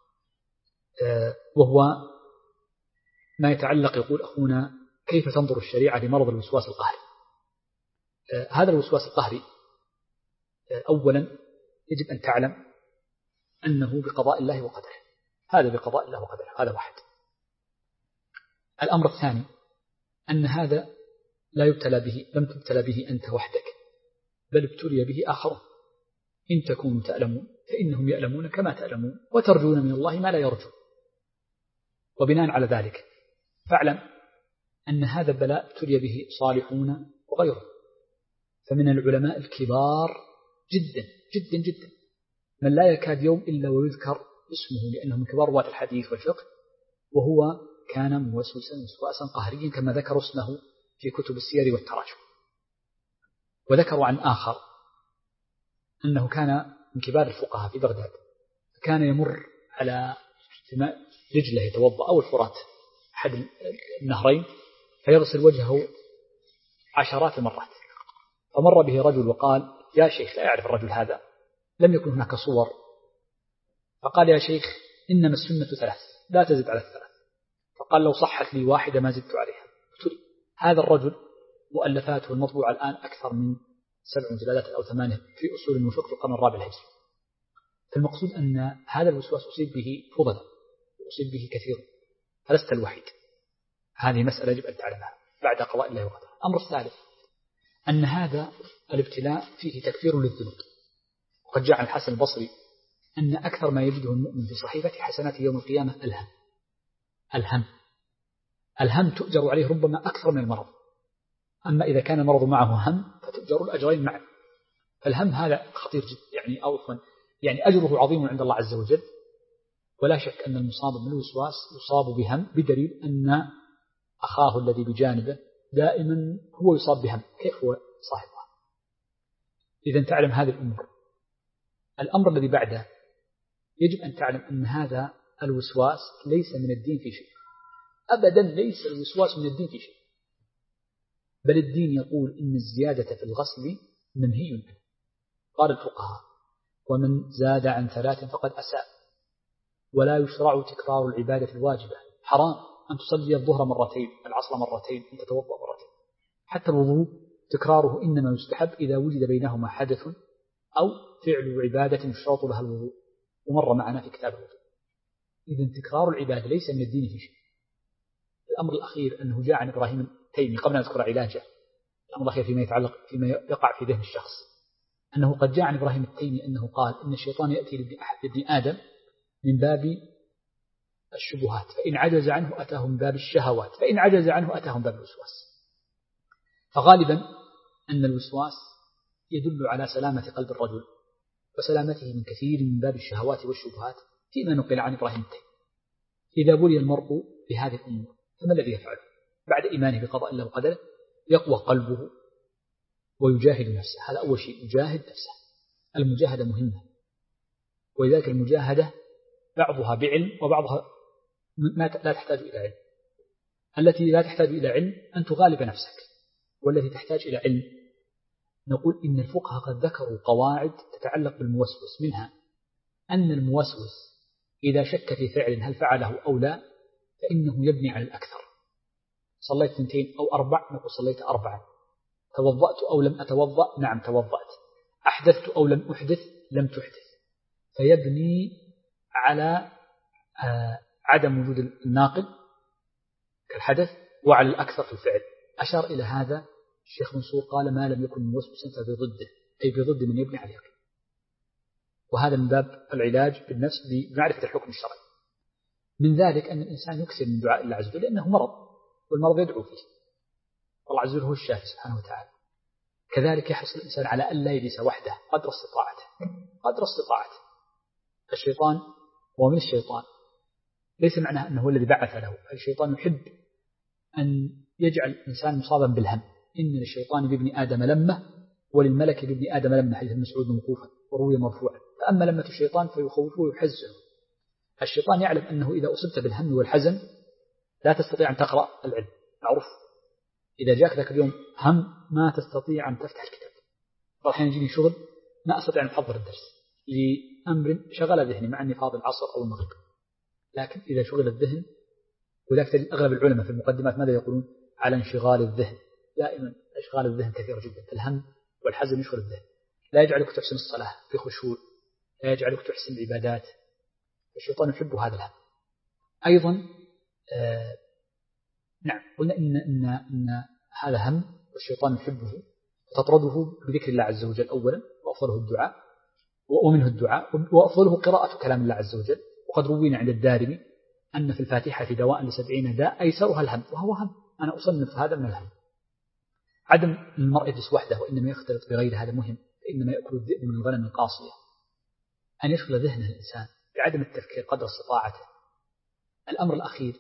وهو ما يتعلق، يقول أخونا كيف تنظر الشريعة لمرض الوسواس القهري؟ هذا الوسواس القهري أولا يجب أن تعلم أنه بقضاء الله وقدره، هذا بقضاء الله وقدره، هذا واحد. الأمر الثاني أن هذا لا يبتلى به، لم تبتلى به أنت وحدك، بل ابتلي به آخرون. إن تكونوا تألمون فإنهم يألمون كما تألمون وترجون من الله ما لا يرجون. وبناء على ذلك فاعلم أن هذا البلاء ابتلي به صالحون وغيرهم. فمن العلماء الكبار جدا جدا جدا من لا يكاد يوم إلا ويذكر اسمه لأنه من كبار رواة الحديث والفقه، وهو كان موسوسا وسواسا قهريا كما ذكروا اسمه في كتب السير والتراجم. وذكروا عن آخر أنه كان من كبار الفقهاء في بغداد، كان يمر على رجله يتوضأ أو الفرات أحد النهرين فيغسل وجهه عشرات المرات، فمر به رجل وقال: يا شيخ، لا يعرف الرجل هذا، لم يكن هناك صور، فقال: يا شيخ، إنما السنة 3 لا تزد على 3. فقال: لو صحت لي واحدة ما زدت عليها. هذا الرجل مؤلفاته المطبوعة الآن أكثر من 7 مجلدات أو 8 في أصول الوفق في القرن الرابع الهجري. فالمقصود أن هذا الوسواس أصيب به فضلا وأصيب به كثير، فلست الوحيد. هذه مسألة يجب أن تعلمها بعد قضاء الله وقدره. الأمر الثالث أن هذا الابتلاء فيه تكفير للذنوب. وقد جاء عن الحسن البصري أن أكثر ما يجده المؤمن في صحيفة حسناته يوم القيامة الهم تؤجر عليه ربما أكثر من المرض. أما إذا كان المرض معه هم فتؤجر الأجرين معا. فالهم هذا خطير جدا، يعني أجره عظيم عند الله عز وجل. ولا شك أن المصاب من الوسواس يصاب بهم، بدليل أن أخاه الذي بجانبه دائما هو يصاب بهم، كيف هو صاحبه؟ إذا تعلم هذه الأمور. الأمر الذي بعده يجب أن تعلم أن هذا الوسواس ليس من الدين في شيء أبدا، ليس الوسواس من الدين في شيء، بل الدين يقول إن الزيادة في الغسل منهي عنه. قال الفقهاء: ومن زاد عن 3 فقد أساء. ولا يشرع تكرار العبادة الواجبة، حرام أن تصلي الظهر مرتين، العصر مرتين، أن تتوضأ مرتين. حتى الوضوء تكراره إنما يستحب إذا وجد بينهما حدث أو فعل عبادة يشترط لها الوضوء، ومر معنا في كتاب الوضوء. إذن تكرار العبادة ليس من الدين في شيء. الأمر الأخير أنه جاء عن إبراهيم التيمي قبل أن نذكر علاجه. الأمر الأخير فيما يقع في ذهن الشخص، أنه قد جاء عن إبراهيم التيمي أنه قال إن الشيطان يأتي لابن آدم من باب الشبهات، فإن عجز عنه أتاه من باب الشهوات، فإن عجز عنه أتاه من باب الوسواس. فغالبا أن الوسواس يدل على سلامة قلب الرجل وسلامته من كثير من باب الشهوات والشبهات فيما نقل عن إبراهيم التيمي. إذا بلي المرء بهذه الأمور فما الذي يفعله؟ بعد إيمانه بقضاء الله وقدره يقوى قلبه ويجاهد نفسه. هذا أول شيء، يجاهد نفسه. المجاهدة مهمة، ولذلك المجاهدة بعضها بعلم وبعضها لا تحتاج إلى علم. التي لا تحتاج إلى علم أن تغالب نفسك، والتي تحتاج إلى علم نقول إن الفقهاء قد ذكروا قواعد تتعلق بالموسوس، منها أن الموسوس إذا شك في فعل هل فعله أو لا فإنه يبني على الأكثر. صليت 2 أو 4 نقول صليت 4. توضأت أو لم أتوضأ؟ نعم توضأت. أحدثت أو لم أحدث؟ لم تحدث. فيبني على عدم وجود الناقض كالحدث وعلى الأكثر في الفعل. أشار إلى هذا الشيخ منصور، قال: ما لم يكن موسوسا فبضده، أي بضد من يبني عليه. وهذا من باب العلاج بالنفس بمعرفة الحكم الشرعي. من ذلك أن الإنسان يكثر من دعاء الله عز وجل، لأنه مرض والمرض يدعو فيه، والله عز وجل هو الشافي سبحانه وتعالى. كذلك يحرص الإنسان على أن لا يجلس وحده قدر استطاعته. الشيطان هو من الشيطان، ليس معناه أنه هو الذي بعث له. الشيطان يحب أن يجعل الإنسان مصابا بالهم. إن للشيطان بابن آدم لمة وللملك بابن آدم لمة، حديث مسعود موقوفا وروي مرفوعا. فأما لمة الشيطان فيخوفه ويحزنه. الشيطان يعلم أنه إذا أصبت بالهم والحزن لا تستطيع أن تقرأ العلم، معروف. إذا جاءك ذاك اليوم هم ما تستطيع أن تفتح الكتاب. الحين يجيني شغل ما أستطيع أن أحضر الدرس لأمر شغل ذهني، مع أني فاضل العصر أو المغرب. لكن إذا شغل الذهن، وذلك تجد أغلب العلماء في المقدمات ماذا يقولون؟ على انشغال الذهن. دائما إشغال الذهن كثير جدا. الهم والحزن يشغل الذهن، لا يجعلك تحسن الصلاة في خشوع لا يجعلك تحسن العبادات. الشيطان يحب هذا الهم. أيضا نعم قلنا إن هذا هم والشيطان يحبه وتطرده بذكر الله عز وجل أولا، وأفضله الدعاء، ومنه الدعاء، وأفضله قراءة كلام الله عز وجل. وقد روينا عند الدارمي أن في الفاتحة دواء ل70 داء أيسرها الهم، وهو هم. أنا أصنف هذا من الهم. عدم المرء يجلس وحده وإنما يختلط بغير هذا مهم، فإنما يأكل الذئب من الغنم القاصية. أن يشغل ذهنه الإنسان بعدم التفكير قدر استطاعته. الأمر الأخير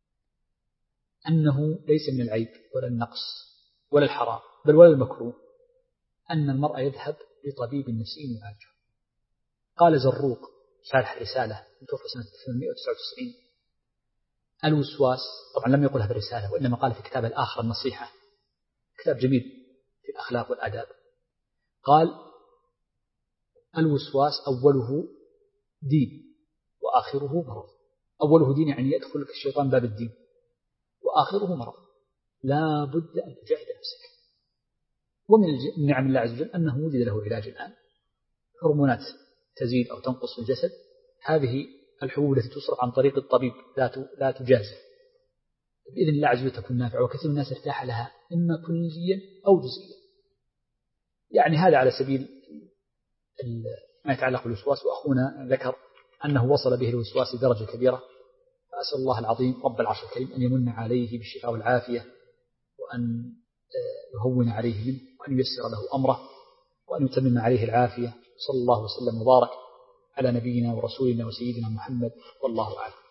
أنه ليس من العيب ولا النقص ولا الحرام بل ولا المكروه أن المرء يذهب لطبيب نفسي يعالجه. قال زروق شارح الرسالة توفى سنة 899: الوسواس، طبعا لم يقل هذه الرسالة وإنما قال في كتاب الآخر النصيحة، كتاب جميل في الأخلاق والآداب، قال الوسواس أوله دين وآخره مرض. أوله دين يعني يدخلك الشيطان باب الدين، وآخره مرض، لا بد أن تجاهد نفسك. ومن نعم الله عز وجل أنه وجد له علاج الآن، هرمونات تزيد أو تنقص في الجسد، هذه الحبوب التي تصرف عن طريق الطبيب لا تجازف، بإذن الله عز وجل تكون نافعة، وكثير من الناس ارتاح لها إما كليا أو جزئيا. يعني هذا على سبيل ما يتعلق بالوسواس. وأخونا ذكر أنه وصل به الوسواس درجة كبيرة، فأسأل الله العظيم رب العرش الكريم أن يمن عليه بالشفاء والعافية، وأن يهون عليه منه، وأن ييسر له أمره، وأن يتمم عليه العافية. صلى الله وسلم وبارك على نبينا ورسولنا وسيدنا محمد، والله أعلم.